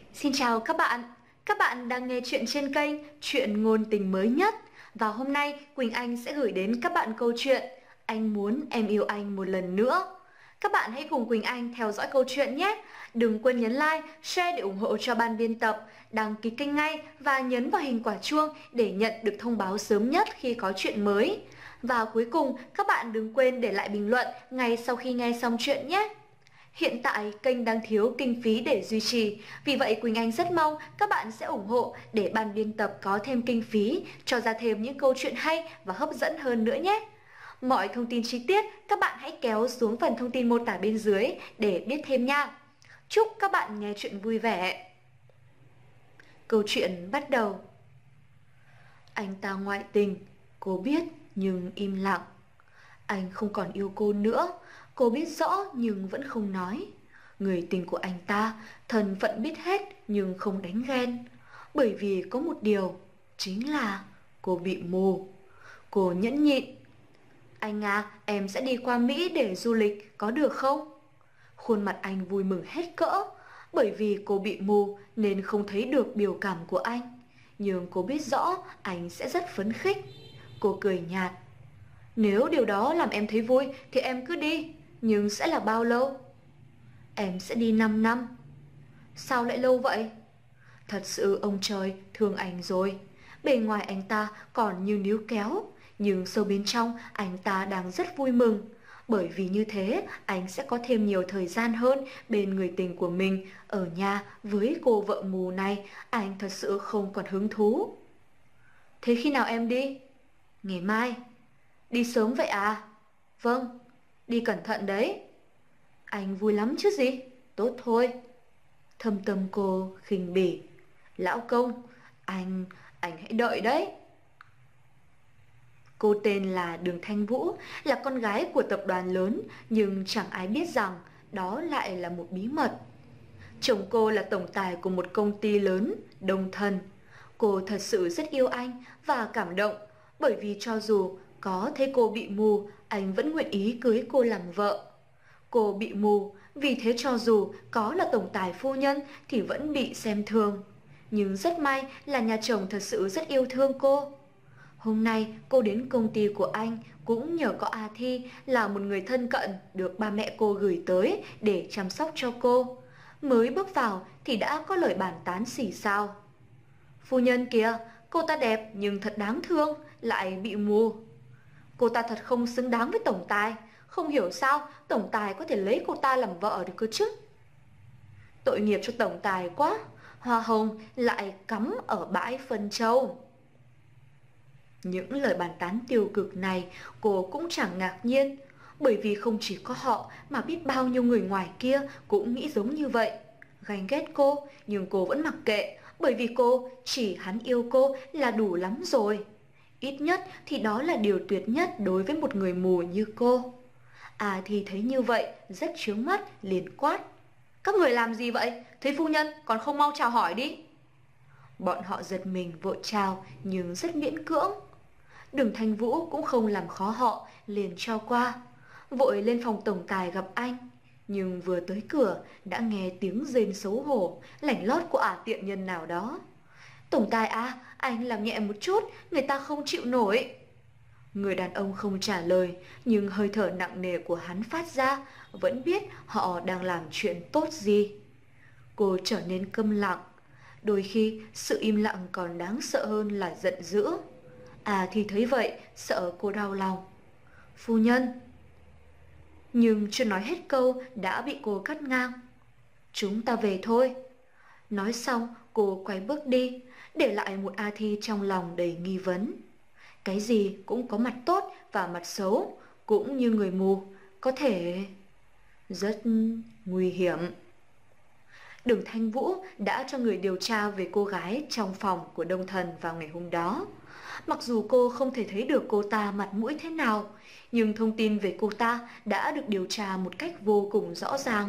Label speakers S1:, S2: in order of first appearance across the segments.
S1: Xin chào các bạn đang nghe chuyện trên kênh Chuyện ngôn tình mới nhất. Và hôm nay Quỳnh Anh sẽ gửi đến các bạn câu chuyện Anh muốn em yêu anh một lần nữa. Các bạn hãy cùng Quỳnh Anh theo dõi câu chuyện nhé. Đừng quên nhấn like, share để ủng hộ cho ban biên tập, đăng ký kênh ngay và nhấn vào hình quả chuông để nhận được thông báo sớm nhất khi có chuyện mới. Và cuối cùng, các bạn đừng quên để lại bình luận ngay sau khi nghe xong chuyện nhé. Hiện tại kênh đang thiếu kinh phí để duy trì, vì vậy Quỳnh Anh rất mong các bạn sẽ ủng hộ để ban biên tập có thêm kinh phí cho ra thêm những câu chuyện hay và hấp dẫn hơn nữa nhé. Mọi thông tin chi tiết các bạn hãy kéo xuống phần thông tin mô tả bên dưới để biết thêm nha. Chúc các bạn nghe chuyện vui vẻ. Câu chuyện bắt đầu. Anh ta ngoại tình, cô biết nhưng im lặng. Anh không còn yêu cô nữa, cô biết rõ nhưng vẫn không nói. Người tình của anh ta, thân phận biết hết nhưng không đánh ghen. Bởi vì có một điều, chính là cô bị mù. Cô nhẫn nhịn. Anh à, em sẽ đi qua Mỹ để du lịch, có được không? Khuôn mặt anh vui mừng hết cỡ. Bởi vì cô bị mù nên không thấy được biểu cảm của anh. Nhưng cô biết rõ anh sẽ rất phấn khích. Cô cười nhạt. Nếu điều đó làm em thấy vui thì em cứ đi. Nhưng sẽ là bao lâu? Em sẽ đi 5 năm. Sao lại lâu vậy? Thật sự ông trời thương anh rồi. Bề ngoài anh ta còn như níu kéo, nhưng sâu bên trong anh ta đang rất vui mừng. Bởi vì như thế anh sẽ có thêm nhiều thời gian hơn bên người tình của mình. Ở nhà với cô vợ mù này anh thật sự không còn hứng thú. Thế khi nào em đi? Ngày mai. Đi sớm vậy à? Vâng, đi cẩn thận đấy. Anh vui lắm chứ gì? Tốt thôi. Thâm tâm cô khinh bỉ. Lão công, anh hãy đợi đấy. Cô tên là Đường Thanh Vũ, là con gái của tập đoàn lớn, nhưng chẳng ai biết rằng đó lại là một bí mật. Chồng cô là tổng tài của một công ty lớn, Đông Thần. Cô thật sự rất yêu anh và cảm động, bởi vì cho dù có thấy cô bị mù, anh vẫn nguyện ý cưới cô làm vợ. Cô bị mù, vì thế cho dù có là tổng tài phu nhân thì vẫn bị xem thường. Nhưng rất may là nhà chồng thật sự rất yêu thương cô. Hôm nay cô đến công ty của anh cũng nhờ có A Thi, là một người thân cận được ba mẹ cô gửi tới để chăm sóc cho cô. Mới bước vào thì đã có lời bàn tán xì xào. Phu nhân kìa, cô ta đẹp nhưng thật đáng thương, lại bị mù. Cô ta thật không xứng đáng với tổng tài, không hiểu sao tổng tài có thể lấy cô ta làm vợ được cơ chứ. Tội nghiệp cho tổng tài quá, hoa hồng lại cắm ở bãi phân châu. Những lời bàn tán tiêu cực này cô cũng chẳng ngạc nhiên, bởi vì không chỉ có họ mà biết bao nhiêu người ngoài kia cũng nghĩ giống như vậy. Ganh ghét cô, nhưng cô vẫn mặc kệ, bởi vì cô chỉ hắn yêu cô là đủ lắm rồi. Ít nhất thì đó là điều tuyệt nhất đối với một người mù như cô. À thì thấy như vậy, rất chướng mắt, liền quát. Các người làm gì vậy? Thấy phu nhân còn không mau chào hỏi đi. Bọn họ giật mình vội chào nhưng rất miễn cưỡng. Đường Thanh Vũ cũng không làm khó họ, liền cho qua. Vội lên phòng tổng tài gặp anh. Nhưng vừa tới cửa đã nghe tiếng rên xấu hổ, lảnh lót của ả tiện nhân nào đó. Tổng tài à, anh làm nhẹ một chút, người ta không chịu nổi. Người đàn ông không trả lời, nhưng hơi thở nặng nề của hắn phát ra, vẫn biết họ đang làm chuyện tốt gì. Cô trở nên câm lặng. Đôi khi sự im lặng còn đáng sợ hơn là giận dữ. À thì thấy vậy, sợ cô đau lòng. Phu nhân. Nhưng chưa nói hết câu đã bị cô cắt ngang. Chúng ta về thôi. Nói xong cô quay bước đi, để lại một A Thi trong lòng đầy nghi vấn. Cái gì cũng có mặt tốt và mặt xấu, cũng như người mù, có thể rất nguy hiểm. Đường Thanh Vũ đã cho người điều tra về cô gái trong phòng của Đông Thần vào ngày hôm đó. Mặc dù cô không thể thấy được cô ta mặt mũi thế nào, nhưng thông tin về cô ta đã được điều tra một cách vô cùng rõ ràng.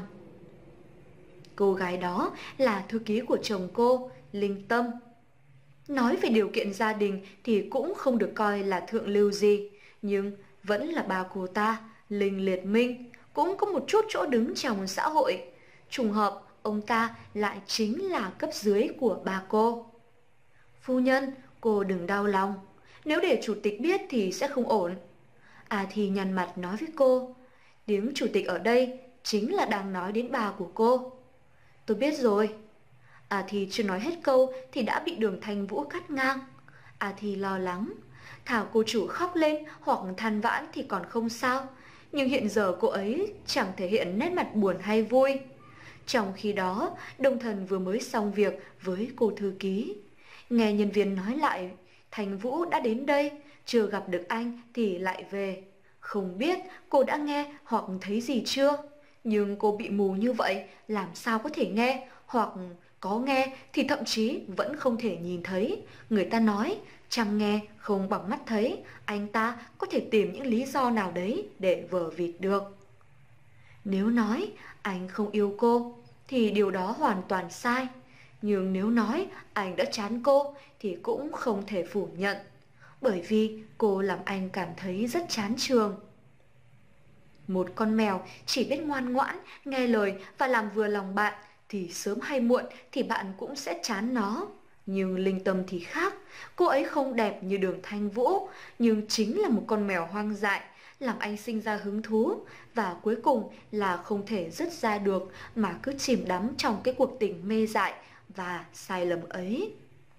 S1: Cô gái đó là thư ký của chồng cô, Linh Tâm. Nói về điều kiện gia đình thì cũng không được coi là thượng lưu gì, nhưng vẫn là bà cô ta, Linh Liệt Minh, cũng có một chút chỗ đứng trong xã hội. Trùng hợp ông ta lại chính là cấp dưới của ba cô. Phu nhân, cô đừng đau lòng. Nếu để chủ tịch biết thì sẽ không ổn. A Thi nhăn mặt nói với cô. Tiếng chủ tịch ở đây chính là đang nói đến bà của cô. Tôi biết rồi. A Thi chưa nói hết câu thì đã bị Đường Thanh Vũ cắt ngang. A Thi lo lắng. Thảo cô chủ khóc lên hoặc than vãn thì còn không sao. Nhưng hiện giờ cô ấy chẳng thể hiện nét mặt buồn hay vui. Trong khi đó, Đông Thần vừa mới xong việc với cô thư ký. Nghe nhân viên nói lại, Thành Vũ đã đến đây, chưa gặp được anh thì lại về. Không biết cô đã nghe hoặc thấy gì chưa? Nhưng cô bị mù như vậy, làm sao có thể nghe, hoặc có nghe thì thậm chí vẫn không thể nhìn thấy. Người ta nói, chăm nghe không bằng mắt thấy, anh ta có thể tìm những lý do nào đấy để vờ vịt được. Nếu nói anh không yêu cô, thì điều đó hoàn toàn sai. Nhưng nếu nói anh đã chán cô thì cũng không thể phủ nhận, bởi vì cô làm anh cảm thấy rất chán trường. Một con mèo chỉ biết ngoan ngoãn, nghe lời và làm vừa lòng bạn thì sớm hay muộn thì bạn cũng sẽ chán nó. Nhưng Linh Tâm thì khác, cô ấy không đẹp như Đường Thanh Vũ, nhưng chính là một con mèo hoang dại, làm anh sinh ra hứng thú, và cuối cùng là không thể dứt ra được mà cứ chìm đắm trong cái cuộc tình mê dại và sai lầm ấy.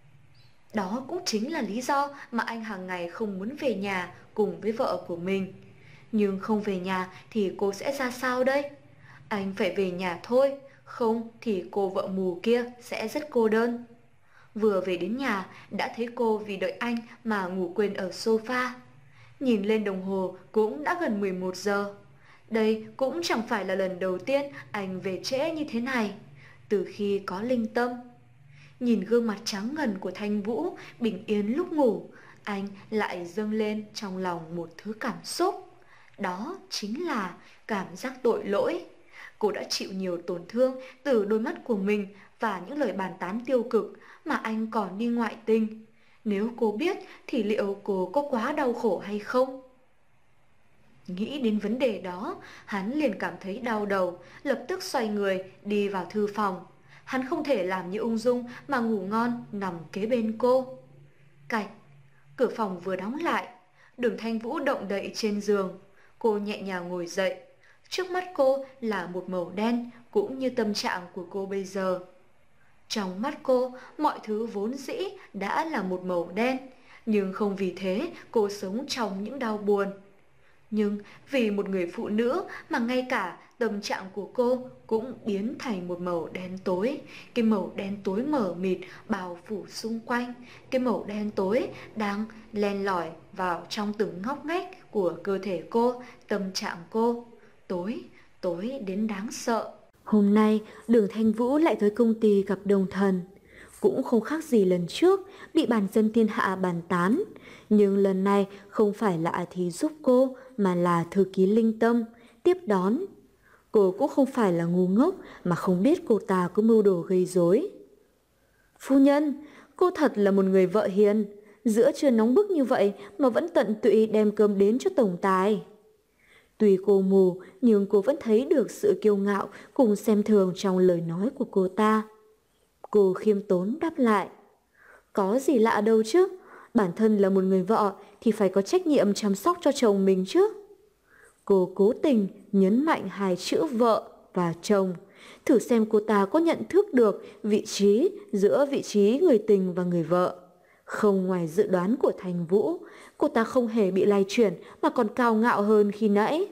S1: Đó cũng chính là lý do mà anh hàng ngày không muốn về nhà cùng với vợ của mình. Nhưng không về nhà thì cô sẽ ra sao đây? Anh phải về nhà thôi, không thì cô vợ mù kia sẽ rất cô đơn. Vừa về đến nhà đã thấy cô vì đợi anh mà ngủ quên ở sofa. Nhìn lên đồng hồ cũng đã gần 11 giờ. Đây cũng chẳng phải là lần đầu tiên anh về trễ như thế này, từ khi có Linh Tâm. Nhìn gương mặt trắng ngần của Thanh Vũ bình yên lúc ngủ, anh lại dâng lên trong lòng một thứ cảm xúc. Đó chính là cảm giác tội lỗi. Cô đã chịu nhiều tổn thương từ đôi mắt của mình và những lời bàn tán tiêu cực mà anh còn đi ngoại tình. Nếu cô biết thì liệu cô có quá đau khổ hay không? Nghĩ đến vấn đề đó, hắn liền cảm thấy đau đầu, lập tức xoay người đi vào thư phòng. Hắn không thể làm như ung dung mà ngủ ngon nằm kế bên cô. Cạch, cửa phòng vừa đóng lại, Đường Thanh Vũ động đậy trên giường. Cô nhẹ nhàng ngồi dậy. Trước mắt cô là một màu đen, cũng như tâm trạng của cô bây giờ. Trong mắt cô, mọi thứ vốn dĩ đã là một màu đen, nhưng không vì thế cô sống trong những đau buồn. Nhưng vì một người phụ nữ mà ngay cả tâm trạng của cô cũng biến thành một màu đen tối. Cái màu đen tối mờ mịt bao phủ xung quanh. Cái màu đen tối đang len lỏi vào trong từng ngóc ngách của cơ thể cô, tâm trạng cô. Tối, tối đến đáng sợ. Hôm nay Đường Thanh Vũ lại tới công ty gặp Đồng Thần. Cũng không khác gì lần trước bị bàn dân thiên hạ bàn tán. Nhưng lần này không phải là A Thi giúp cô mà là thư ký Linh Tâm tiếp đón. Cô cũng không phải là ngu ngốc mà không biết cô ta có mưu đồ gây rối. Phu nhân, cô thật là một người vợ hiền. Giữa trưa nóng bức như vậy mà vẫn tận tụy đem cơm đến cho tổng tài. Tuy cô mù nhưng cô vẫn thấy được sự kiêu ngạo cùng xem thường trong lời nói của cô ta. Cô khiêm tốn đáp lại. Có gì lạ đâu chứ, bản thân là một người vợ thì phải có trách nhiệm chăm sóc cho chồng mình chứ. Cô cố tình nhấn mạnh hai chữ vợ và chồng, thử xem cô ta có nhận thức được vị trí giữa vị trí người tình và người vợ. Không ngoài dự đoán của Thành Vũ, cô ta không hề bị lay chuyển mà còn cao ngạo hơn khi nãy.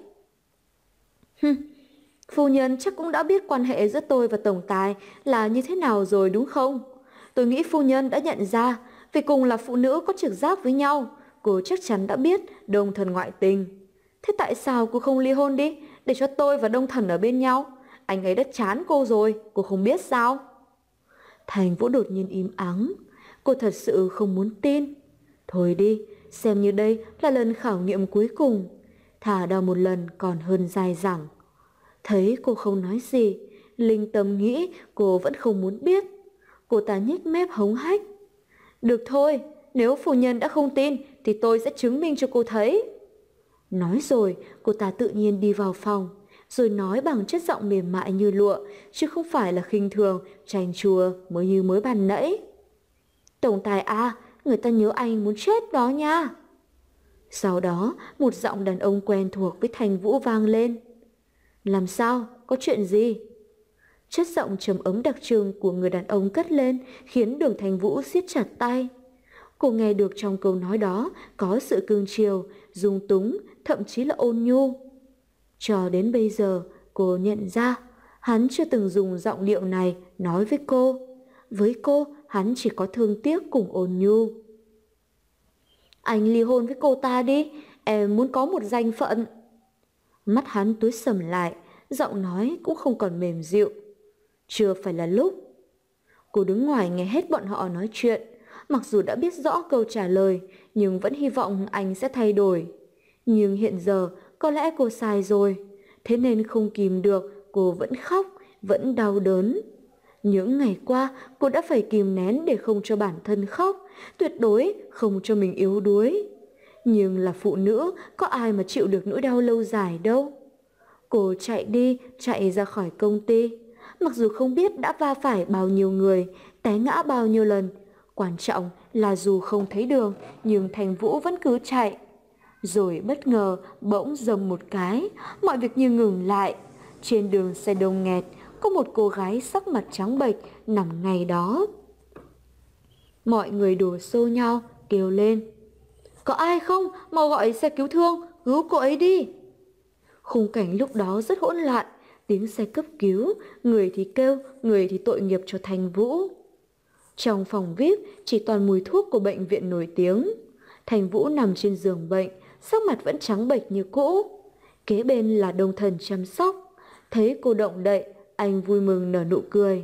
S1: Phu nhân chắc cũng đã biết quan hệ giữa tôi và tổng tài là như thế nào rồi đúng không? Tôi nghĩ phu nhân đã nhận ra, vì cùng là phụ nữ có trực giác với nhau, cô chắc chắn đã biết Đông Thần ngoại tình. Thế tại sao cô không ly hôn đi, để cho tôi và Đông Thần ở bên nhau? Anh ấy đã chán cô rồi, cô không biết sao? Thành Vũ đột nhiên im ắng. Cô thật sự không muốn tin. Thôi đi, xem như đây là lần khảo nghiệm cuối cùng. Thả đau một lần còn hơn dai dẳng. Thấy cô không nói gì, Linh Tâm nghĩ cô vẫn không muốn biết. Cô ta nhếch mép hống hách. Được thôi, nếu phu nhân đã không tin thì tôi sẽ chứng minh cho cô thấy. Nói rồi, cô ta tự nhiên đi vào phòng. rồi nói bằng chất giọng mềm mại như lụa, chứ không phải là khinh thường, chanh chua mới như mới ban nãy. Tổng tài à, người ta nhớ anh muốn chết đó nha. Sau đó, một giọng đàn ông quen thuộc với Thành Vũ vang lên. Làm sao? Có chuyện gì? Chất giọng trầm ấm đặc trưng của người đàn ông cất lên khiến Đường Thành Vũ siết chặt tay. Cô nghe được trong câu nói đó có sự cương chiều, dung túng, thậm chí là ôn nhu. Cho đến bây giờ, cô nhận ra hắn chưa từng dùng giọng điệu này nói với cô. Với cô, hắn chỉ có thương tiếc cùng ôn nhu. Anh ly hôn với cô ta đi, em muốn có một danh phận. Mắt hắn tối sầm lại, giọng nói cũng không còn mềm dịu. Chưa phải là lúc. Cô đứng ngoài nghe hết bọn họ nói chuyện, mặc dù đã biết rõ câu trả lời, nhưng vẫn hy vọng anh sẽ thay đổi. Nhưng hiện giờ, có lẽ cô sai rồi, thế nên không kìm được, cô vẫn khóc, vẫn đau đớn. Những ngày qua, cô đã phải kìm nén để không cho bản thân khóc, tuyệt đối không cho mình yếu đuối. Nhưng là phụ nữ, có ai mà chịu được nỗi đau lâu dài đâu. Cô chạy đi, chạy ra khỏi công ty. Mặc dù không biết đã va phải bao nhiêu người, té ngã bao nhiêu lần. Quan trọng là dù không thấy đường, nhưng Thành Vũ vẫn cứ chạy. Rồi bất ngờ bỗng dầm một cái, mọi việc như ngừng lại. Trên đường xe đông nghẹt, có một cô gái sắc mặt trắng bệch nằm ngay đó. Mọi người đổ xô nhau, kêu lên. Có ai không? Mau gọi xe cứu thương, cứu cô ấy đi. Khung cảnh lúc đó rất hỗn loạn, tiếng xe cấp cứu, người thì kêu, người thì tội nghiệp cho Thành Vũ. Trong phòng VIP chỉ toàn mùi thuốc của bệnh viện nổi tiếng. Thành Vũ nằm trên giường bệnh, sắc mặt vẫn trắng bệch như cũ. Kế bên là Đông Thần chăm sóc. Thấy cô động đậy, anh vui mừng nở nụ cười.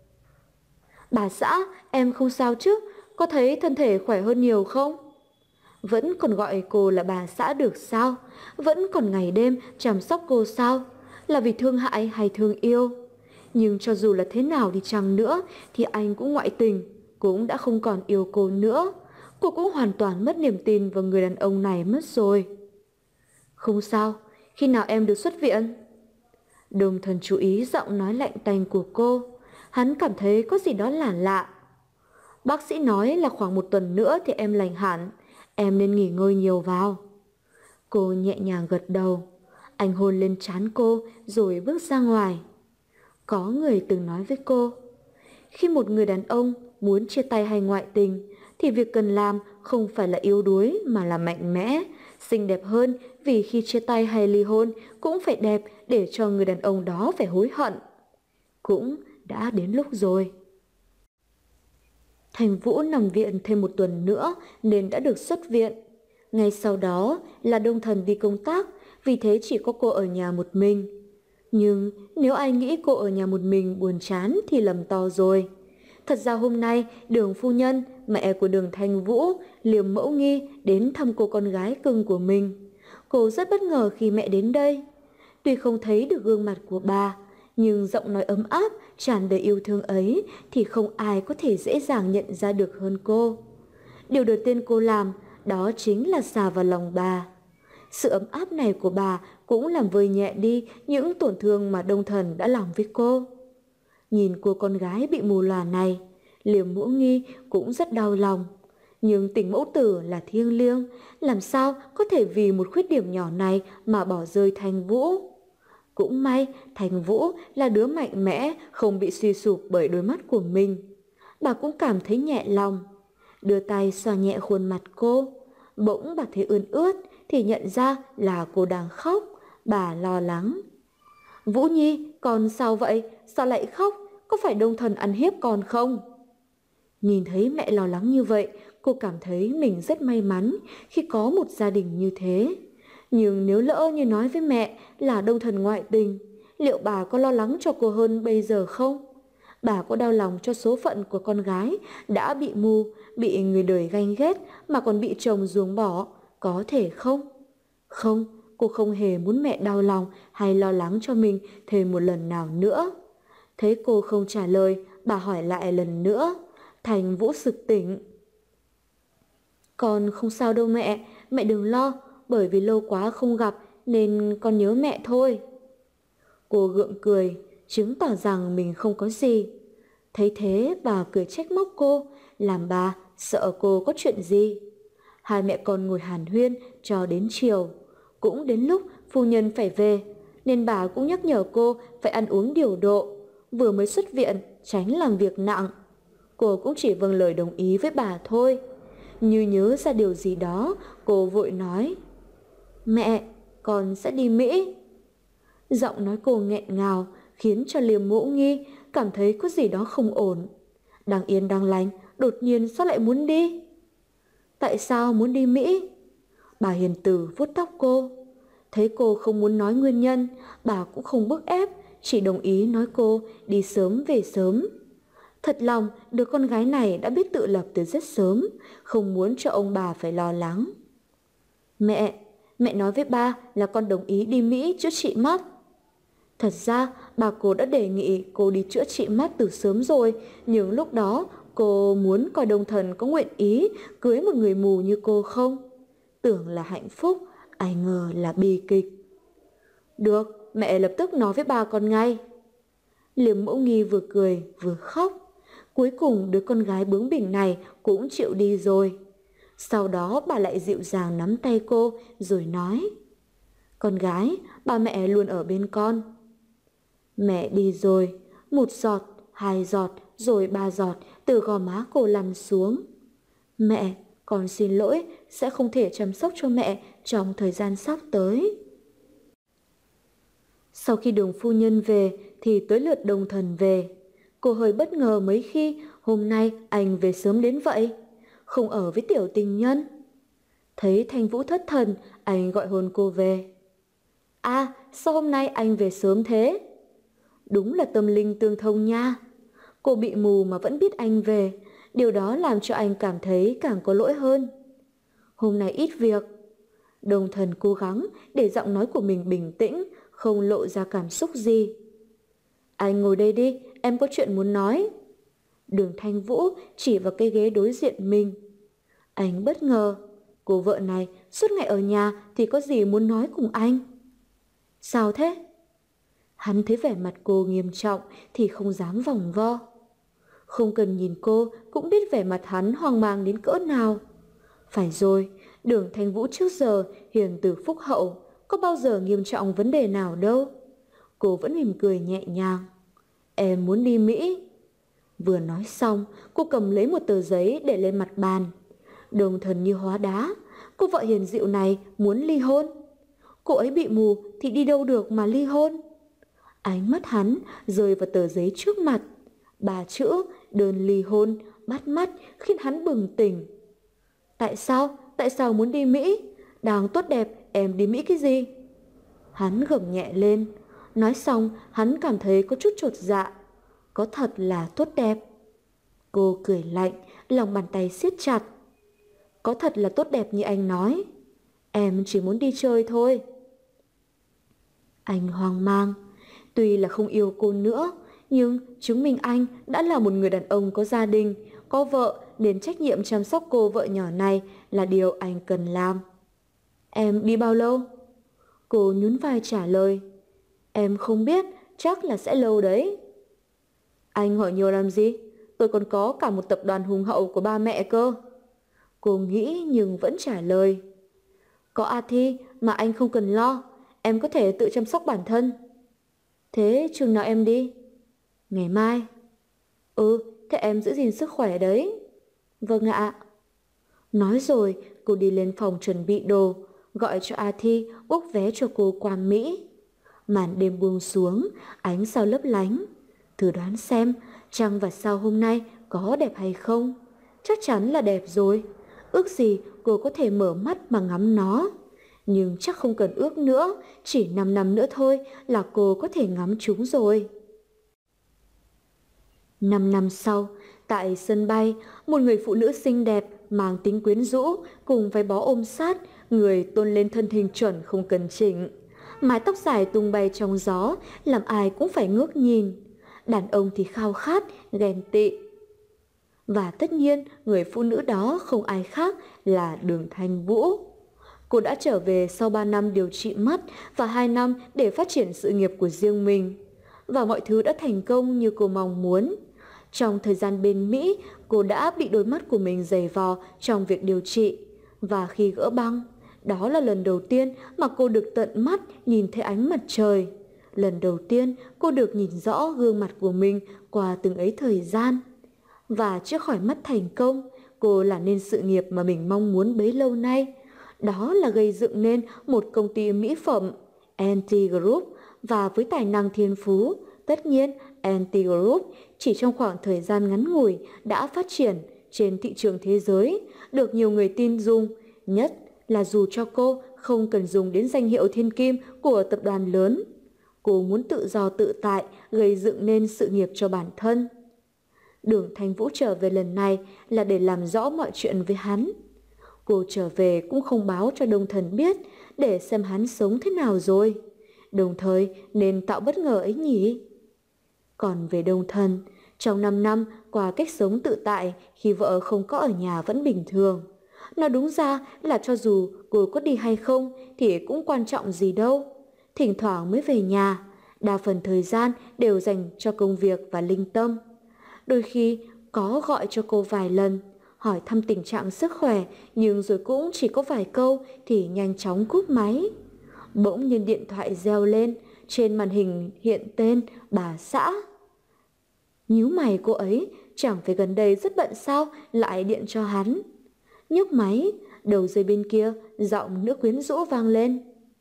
S1: Bà xã, em không sao chứ? Có thấy thân thể khỏe hơn nhiều không? Vẫn còn gọi cô là bà xã được sao? Vẫn còn ngày đêm chăm sóc cô sao? Là vì thương hại hay thương yêu? Nhưng cho dù là thế nào đi chăng nữa thì anh cũng ngoại tình, cũng đã không còn yêu cô nữa. Cô cũng hoàn toàn mất niềm tin vào người đàn ông này mất rồi. Không sao, khi nào em được xuất viện? Đồng Thần chú ý giọng nói lạnh tanh của cô. Hắn cảm thấy có gì đó là lạ. Bác sĩ nói là khoảng 1 tuần nữa thì em lành hẳn. Em nên nghỉ ngơi nhiều vào. Cô nhẹ nhàng gật đầu. Anh hôn lên trán cô rồi bước ra ngoài. Có người từng nói với cô, khi một người đàn ông muốn chia tay hay ngoại tình thì việc cần làm không phải là yếu đuối mà là mạnh mẽ, xinh đẹp hơn, vì khi chia tay hay ly hôn cũng phải đẹp để cho người đàn ông đó phải hối hận. Cũng đã đến lúc rồi. Thành Vũ nằm viện thêm 1 tuần nữa nên đã được xuất viện. Ngay sau đó là Đông Thần đi công tác, vì thế chỉ có cô ở nhà một mình. Nhưng nếu ai nghĩ cô ở nhà một mình buồn chán thì lầm to rồi. Thật ra hôm nay Đường phu nhân, mẹ của Đường Thành Vũ, Liềm Mẫu Nghi đến thăm cô con gái cưng của mình. Cô rất bất ngờ khi mẹ đến đây. Tuy không thấy được gương mặt của bà, nhưng giọng nói ấm áp, tràn đầy yêu thương ấy thì không ai có thể dễ dàng nhận ra được hơn cô. Điều đầu tiên cô làm đó chính là xà vào lòng bà. Sự ấm áp này của bà cũng làm vơi nhẹ đi những tổn thương mà Đông Thần đã làm với cô. Nhìn cô con gái bị mù lòa này, Liềm Mẫu Nghi cũng rất đau lòng. Nhưng tình mẫu tử là thiêng liêng, làm sao có thể vì một khuyết điểm nhỏ này mà bỏ rơi Thành Vũ. Cũng may Thành Vũ là đứa mạnh mẽ, không bị suy sụp bởi đôi mắt của mình. Bà cũng cảm thấy nhẹ lòng. Đưa tay xoa nhẹ khuôn mặt cô. Bỗng bà thấy ươn ướt thì nhận ra là cô đang khóc. Bà lo lắng. Vũ Nhi, con sao vậy? Sao lại khóc? Có phải Đông Thần ăn hiếp con không? Nhìn thấy mẹ lo lắng như vậy, cô cảm thấy mình rất may mắn khi có một gia đình như thế. Nhưng nếu lỡ như nói với mẹ là Đông Thần ngoại tình, liệu bà có lo lắng cho cô hơn bây giờ không? Bà có đau lòng cho số phận của con gái đã bị mù, bị người đời ganh ghét mà còn bị chồng ruồng bỏ, có thể không? Không, cô không hề muốn mẹ đau lòng hay lo lắng cho mình thêm một lần nào nữa. Thấy cô không trả lời, bà hỏi lại lần nữa. Thành Vũ sực tỉnh. Con không sao đâu mẹ đừng lo, bởi vì lâu quá không gặp nên con nhớ mẹ thôi. Cô gượng cười, chứng tỏ rằng mình không có gì. Thấy thế bà cười trách móc cô, làm bà sợ cô có chuyện gì. Hai mẹ con ngồi hàn huyên cho đến chiều. Cũng đến lúc phu nhân phải về, nên bà cũng nhắc nhở cô phải ăn uống điều độ. Vừa mới xuất viện, tránh làm việc nặng. Cô cũng chỉ vâng lời đồng ý với bà thôi. Như nhớ ra điều gì đó, cô vội nói: "Mẹ, con sẽ đi Mỹ." Giọng nói cô nghẹn ngào khiến cho Liêm Mỗ Nghi cảm thấy có gì đó không ổn. Đang yên đang lành, đột nhiên sao lại muốn đi? Tại sao muốn đi Mỹ? Bà hiền từ vuốt tóc cô. Thấy cô không muốn nói nguyên nhân, bà cũng không bức ép, chỉ đồng ý nói cô đi sớm về sớm. Thật lòng, đứa con gái này đã biết tự lập từ rất sớm, không muốn cho ông bà phải lo lắng. Mẹ nói với ba là con đồng ý đi Mỹ chữa trị mắt. Thật ra, bà cô đã đề nghị cô đi chữa trị mắt từ sớm rồi, nhưng lúc đó cô muốn coi Đông Thần có nguyện ý cưới một người mù như cô không. Tưởng là hạnh phúc, ai ngờ là bi kịch. Được, mẹ lập tức nói với bà con ngay. Liêm Mẫu Nghi vừa cười vừa khóc. Cuối cùng đứa con gái bướng bỉnh này cũng chịu đi rồi. Sau đó bà lại dịu dàng nắm tay cô rồi nói: "Con gái, ba mẹ luôn ở bên con." Mẹ đi rồi, một giọt, hai giọt, rồi ba giọt từ gò má cô lăn xuống. "Mẹ, con xin lỗi, sẽ không thể chăm sóc cho mẹ trong thời gian sắp tới." Sau khi Đường phu nhân về thì tới lượt Đồng Thần về. Cô hơi bất ngờ mấy khi hôm nay anh về sớm đến vậy, không ở với tiểu tình nhân. Thấy Thanh Vũ thất thần, anh gọi hôn cô về. "À, sao hôm nay anh về sớm thế?" Đúng là tâm linh tương thông nha. Cô bị mù mà vẫn biết anh về, điều đó làm cho anh cảm thấy càng có lỗi hơn. "Hôm nay ít việc." Đồng Thần cố gắng để giọng nói của mình bình tĩnh, không lộ ra cảm xúc gì. "Anh ngồi đây đi, em có chuyện muốn nói." Đường Thanh Vũ chỉ vào cái ghế đối diện mình. Anh bất ngờ, cô vợ này suốt ngày ở nhà thì có gì muốn nói cùng anh. "Sao thế?" Hắn thấy vẻ mặt cô nghiêm trọng thì không dám vòng vo. Không cần nhìn cô cũng biết vẻ mặt hắn hoang mang đến cỡ nào. Phải rồi, Đường Thanh Vũ trước giờ hiền từ phúc hậu, có bao giờ nghiêm trọng vấn đề nào đâu. Cô vẫn mỉm cười nhẹ nhàng. "Em muốn đi Mỹ." Vừa nói xong, cô cầm lấy một tờ giấy để lên mặt bàn. Đồng Thần như hóa đá, cô vợ hiền dịu này muốn ly hôn. Cô ấy bị mù thì đi đâu được mà ly hôn. Ánh mắt hắn rơi vào tờ giấy trước mặt. 3 chữ đơn ly hôn bắt mắt khiến hắn bừng tỉnh. Tại sao? Tại sao muốn đi Mỹ? Đang tốt đẹp, em đi Mỹ cái gì? Hắn gầm nhẹ lên. Nói xong, hắn cảm thấy có chút chột dạ. Có thật là tốt đẹp. Cô cười lạnh, lòng bàn tay siết chặt. Có thật là tốt đẹp như anh nói. Em chỉ muốn đi chơi thôi. Anh hoang mang. Tuy là không yêu cô nữa, nhưng chứng minh anh đã là một người đàn ông có gia đình, có vợ, nên trách nhiệm chăm sóc cô vợ nhỏ này là điều anh cần làm. Em đi bao lâu? Cô nhún vai trả lời. Em không biết, chắc là sẽ lâu đấy. Anh hỏi nhiều làm gì? Tôi còn có cả một tập đoàn hùng hậu của ba mẹ cơ. Cô nghĩ nhưng vẫn trả lời. Có A Thi mà anh không cần lo, em có thể tự chăm sóc bản thân. Thế chừng nào em đi? Ngày mai. Thế em giữ gìn sức khỏe đấy. Vâng ạ. Nói rồi, cô đi lên phòng chuẩn bị đồ, gọi cho A Thi bốc vé cho cô qua Mỹ. Màn đêm buông xuống, ánh sao lấp lánh. Thử đoán xem, trăng và sao hôm nay có đẹp hay không? Chắc chắn là đẹp rồi. Ước gì cô có thể mở mắt mà ngắm nó. Nhưng chắc không cần ước nữa, chỉ 5 năm nữa thôi là cô có thể ngắm chúng rồi. 5 năm sau, tại sân bay, một người phụ nữ xinh đẹp, mang tính quyến rũ, cùng váy bó ôm sát, người tôn lên thân hình chuẩn không cần chỉnh. Mái tóc dài tung bay trong gió, làm ai cũng phải ngước nhìn. Đàn ông thì khao khát, ghen tị. Và tất nhiên, người phụ nữ đó không ai khác là Đường Thanh Vũ. Cô đã trở về sau 3 năm điều trị mắt và 2 năm để phát triển sự nghiệp của riêng mình. Và mọi thứ đã thành công như cô mong muốn. Trong thời gian bên Mỹ, cô đã bị đôi mắt của mình giày vò trong việc điều trị. Và khi gỡ băng, đó là lần đầu tiên mà cô được tận mắt nhìn thấy ánh mặt trời. Lần đầu tiên cô được nhìn rõ gương mặt của mình qua từng ấy thời gian. Và trước khỏi mắt thành công, cô làm nên sự nghiệp mà mình mong muốn bấy lâu nay. Đó là gây dựng nên một công ty mỹ phẩm, NT Group, và với tài năng thiên phú, tất nhiên NT Group chỉ trong khoảng thời gian ngắn ngủi đã phát triển trên thị trường thế giới, được nhiều người tin dùng, nhất là dù cho cô không cần dùng đến danh hiệu thiên kim của tập đoàn lớn. Cô muốn tự do tự tại, gây dựng nên sự nghiệp cho bản thân. Đường Thanh Vũ trở về lần này là để làm rõ mọi chuyện với hắn. Cô trở về cũng không báo cho Đông Thần biết để xem hắn sống thế nào rồi. Đồng thời nên tạo bất ngờ ấy nhỉ. Còn về Đông Thần, trong 5 năm qua cách sống tự tại khi vợ không có ở nhà vẫn bình thường. Nói đúng ra là cho dù cô có đi hay không thì cũng quan trọng gì đâu. Thỉnh thoảng mới về nhà, đa phần thời gian đều dành cho công việc và linh tâm. Đôi khi có gọi cho cô vài lần, hỏi thăm tình trạng sức khỏe, nhưng rồi cũng chỉ có vài câu thì nhanh chóng cúp máy. Bỗng nhiên điện thoại reo lên, trên màn hình hiện tên bà xã. Nhíu mày cô ấy, chẳng phải gần đây rất bận sao lại điện cho hắn. Nhấc máy, đầu dây bên kia giọng nữ quyến rũ vang lên.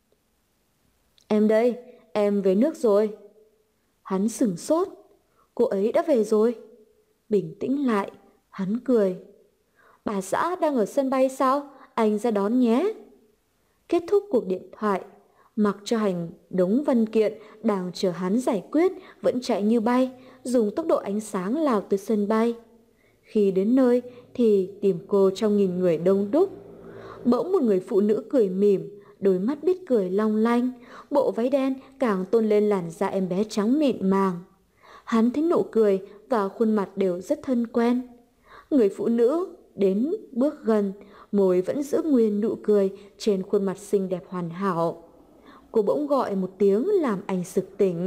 S1: Em đây, em về nước rồi. Hắn sửng sốt, cô ấy đã về rồi. Bình tĩnh lại, hắn cười. Bà xã đang ở sân bay sao? Anh ra đón nhé. Kết thúc cuộc điện thoại, mặc cho hành đống văn kiện đang chờ hắn giải quyết vẫn chạy như bay, dùng tốc độ ánh sáng lao tới sân bay. Khi đến nơi thì tìm cô trong nghìn người đông đúc. Bỗng một người phụ nữ cười mỉm, đôi mắt biết cười long lanh, bộ váy đen càng tôn lên làn da em bé trắng mịn màng. Hắn thấy nụ cười và khuôn mặt đều rất thân quen. Người phụ nữ đến bước gần, môi vẫn giữ nguyên nụ cười trên khuôn mặt xinh đẹp hoàn hảo. Cô bỗng gọi một tiếng làm anh sực tỉnh.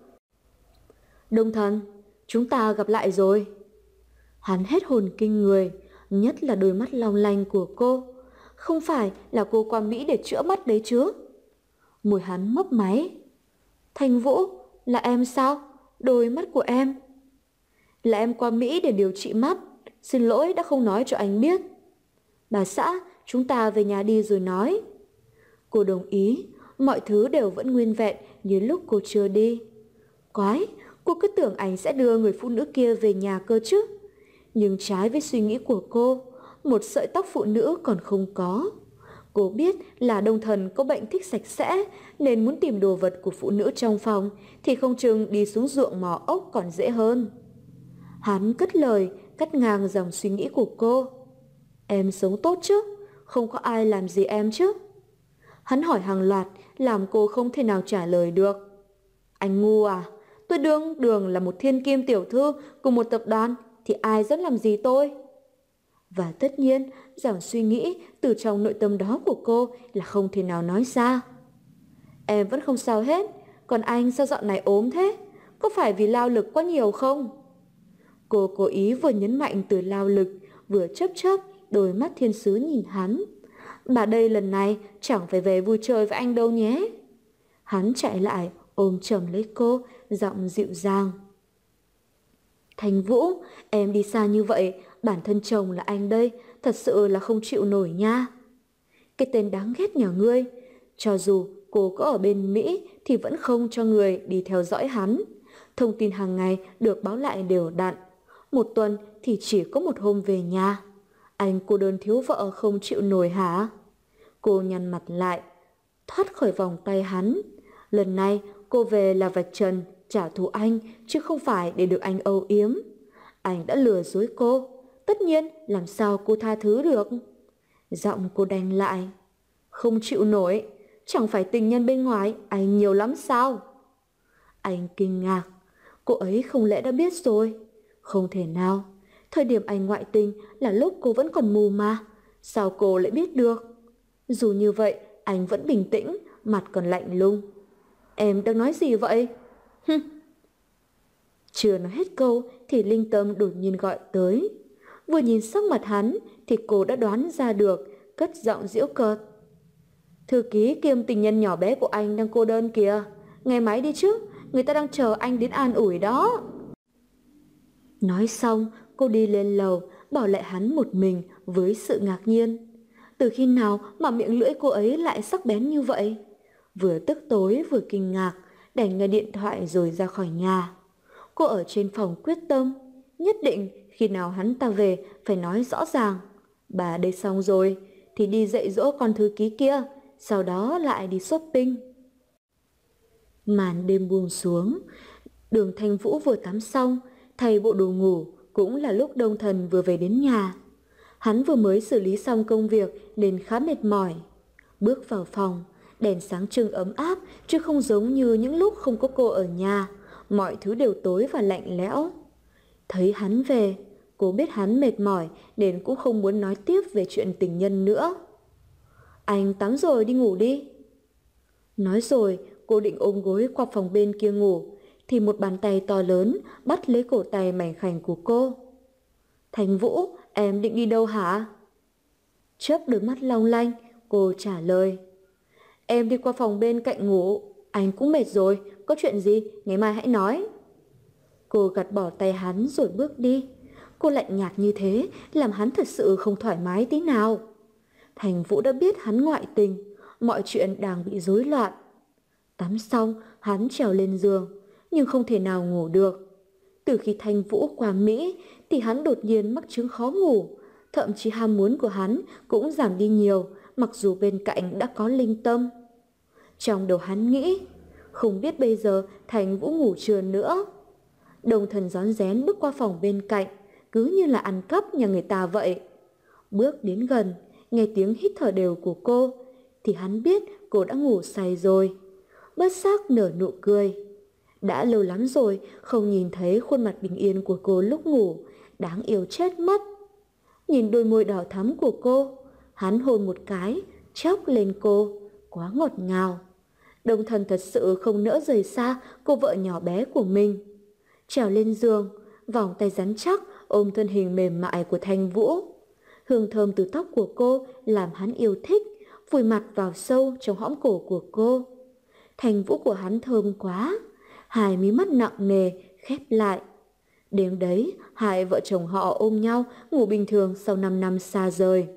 S1: Đông Thần, chúng ta gặp lại rồi. Hắn hết hồn kinh người, nhất là đôi mắt long lanh của cô. Không phải là cô qua Mỹ để chữa mắt đấy chứ? Môi hắn mấp máy. Thanh Vũ, là em sao? Đôi mắt của em. Là em qua Mỹ để điều trị mắt. Xin lỗi đã không nói cho anh biết. Bà xã, chúng ta về nhà đi rồi nói. Cô đồng ý, mọi thứ đều vẫn nguyên vẹn như lúc cô chưa đi. Quái, cô cứ tưởng anh sẽ đưa người phụ nữ kia về nhà cơ chứ. Nhưng trái với suy nghĩ của cô, một sợi tóc phụ nữ còn không có. Cô biết là Đông Thần có bệnh thích sạch sẽ, nên muốn tìm đồ vật của phụ nữ trong phòng thì không chừng đi xuống ruộng mò ốc còn dễ hơn. Hắn cất lời, cắt ngang dòng suy nghĩ của cô. Em sống tốt chứ, không có ai làm gì em chứ. Hắn hỏi hàng loạt, làm cô không thể nào trả lời được. Anh ngu à? Tôi đương đường là một thiên kim tiểu thư của một tập đoàn thì ai dám làm gì tôi? Và tất nhiên, dòng suy nghĩ từ trong nội tâm đó của cô là không thể nào nói ra. Em vẫn không sao hết, còn anh sao dạo này ốm thế? Có phải vì lao lực quá nhiều không? Cô cố ý vừa nhấn mạnh từ lao lực, vừa chớp chớp đôi mắt thiên sứ nhìn hắn. Bà đây lần này chẳng phải về vui chơi với anh đâu nhé. Hắn chạy lại ôm chầm lấy cô, giọng dịu dàng. Thành Vũ, em đi xa như vậy, bản thân chồng là anh đây, thật sự là không chịu nổi nha. Cái tên đáng ghét nhà ngươi, cho dù cô có ở bên Mỹ thì vẫn không cho người đi theo dõi hắn. Thông tin hàng ngày được báo lại đều đặn. Một tuần thì chỉ có một hôm về nhà. Anh cô đơn thiếu vợ không chịu nổi hả? Cô nhăn mặt lại, thoát khỏi vòng tay hắn. Lần này cô về là vạch trần trả thù anh, chứ không phải để được anh âu yếm. Anh đã lừa dối cô, tất nhiên làm sao cô tha thứ được. Giọng cô đanh lại. Không chịu nổi, chẳng phải tình nhân bên ngoài anh nhiều lắm sao? Anh kinh ngạc, cô ấy không lẽ đã biết rồi? Không thể nào, thời điểm anh ngoại tình là lúc cô vẫn còn mù mà, sao cô lại biết được? Dù như vậy, anh vẫn bình tĩnh, mặt còn lạnh lùng. Em đang nói gì vậy? Hừm. Chưa nói hết câu thì Linh Tâm đột nhiên gọi tới. Vừa nhìn sắc mặt hắn thì cô đã đoán ra được, cất giọng giễu cợt. Thư ký kiêm tình nhân nhỏ bé của anh đang cô đơn kìa. Nghe máy đi chứ, người ta đang chờ anh đến an ủi đó. Nói xong, cô đi lên lầu, bỏ lại hắn một mình với sự ngạc nhiên. Từ khi nào mà miệng lưỡi cô ấy lại sắc bén như vậy? Vừa tức tối vừa kinh ngạc, đành nghe điện thoại rồi ra khỏi nhà. Cô ở trên phòng quyết tâm, nhất định khi nào hắn ta về phải nói rõ ràng. Bà đây xong rồi thì đi dạy dỗ con thư ký kia, sau đó lại đi shopping. Màn đêm buông xuống, Đường Thanh Vũ vừa tắm xong, thay bộ đồ ngủ, cũng là lúc Đông Thần vừa về đến nhà. Hắn vừa mới xử lý xong công việc nên khá mệt mỏi. Bước vào phòng, đèn sáng trưng ấm áp chứ không giống như những lúc không có cô ở nhà, mọi thứ đều tối và lạnh lẽo. Thấy hắn về, cô biết hắn mệt mỏi nên cũng không muốn nói tiếp về chuyện tình nhân nữa. Anh tắm rồi đi ngủ đi. Nói rồi, cô định ôm gối qua phòng bên kia ngủ, thì một bàn tay to lớn bắt lấy cổ tay mảnh khảnh của cô. Thành Vũ, em định đi đâu hả? Chớp đôi mắt long lanh, cô trả lời. Em đi qua phòng bên cạnh ngủ, anh cũng mệt rồi, có chuyện gì, ngày mai hãy nói. Cô gạt bỏ tay hắn rồi bước đi. Cô lạnh nhạt như thế, làm hắn thật sự không thoải mái tí nào. Thành Vũ đã biết hắn ngoại tình, mọi chuyện đang bị rối loạn. Tắm xong, hắn trèo lên giường, nhưng không thể nào ngủ được. Từ khi Thành Vũ qua Mỹ, thì hắn đột nhiên mắc chứng khó ngủ. Thậm chí ham muốn của hắn cũng giảm đi nhiều, mặc dù bên cạnh đã có Linh Tâm. Trong đầu hắn nghĩ, không biết bây giờ Thành Vũ ngủ chưa nữa. Đồng Thần rón rén bước qua phòng bên cạnh, cứ như là ăn cắp nhà người ta vậy. Bước đến gần, nghe tiếng hít thở đều của cô, thì hắn biết cô đã ngủ say rồi. Bất giác nở nụ cười. Đã lâu lắm rồi không nhìn thấy khuôn mặt bình yên của cô lúc ngủ, đáng yêu chết mất. Nhìn đôi môi đỏ thắm của cô, hắn hôn một cái, chốc lên cô, quá ngọt ngào. Đồng Thần thật sự không nỡ rời xa cô vợ nhỏ bé của mình. Trèo lên giường, vòng tay rắn chắc ôm thân hình mềm mại của Thanh Vũ. Hương thơm từ tóc của cô làm hắn yêu thích, vùi mặt vào sâu trong hõm cổ của cô. Thanh Vũ của hắn thơm quá, hai mí mắt nặng nề khép lại. Đêm đấy, hai vợ chồng họ ôm nhau ngủ bình thường sau 5 năm xa rời.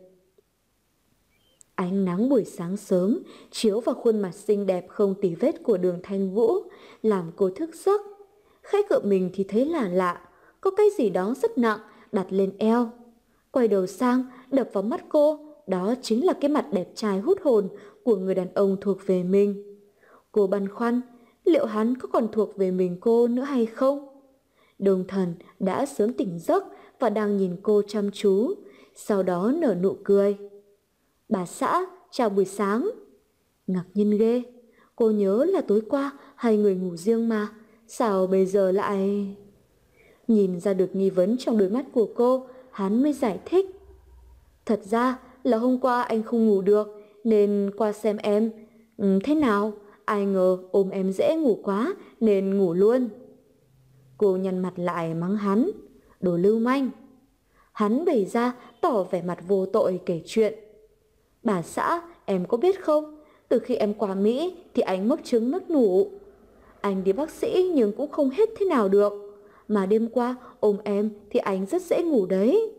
S1: Ánh nắng buổi sáng sớm chiếu vào khuôn mặt xinh đẹp không tì vết của Đường Thanh Vũ, làm cô thức giấc. Khẽ cựa mình thì thấy là lạ, có cái gì đó rất nặng đặt lên eo. Quay đầu sang, đập vào mắt cô, đó chính là cái mặt đẹp trai hút hồn của người đàn ông thuộc về mình. Cô băn khoăn, liệu hắn có còn thuộc về mình cô nữa hay không? Đồng Thần đã sớm tỉnh giấc và đang nhìn cô chăm chú, sau đó nở nụ cười. Bà xã, chào buổi sáng. Ngạc nhiên ghê, cô nhớ là tối qua hai người ngủ riêng mà, sao bây giờ lại... Nhìn ra được nghi vấn trong đôi mắt của cô, hắn mới giải thích. Thật ra là hôm qua anh không ngủ được, nên qua xem em. Thế nào? Ai ngờ ôm em dễ ngủ quá, nên ngủ luôn. Cô nhăn mặt lại mắng hắn. Đồ lưu manh. Hắn bày ra tỏ vẻ mặt vô tội kể chuyện. Bà xã, em có biết không? Từ khi em qua Mỹ thì anh mắc chứng mất ngủ. Anh đi bác sĩ nhưng cũng không hết thế nào được. Mà đêm qua ôm em thì anh rất dễ ngủ đấy.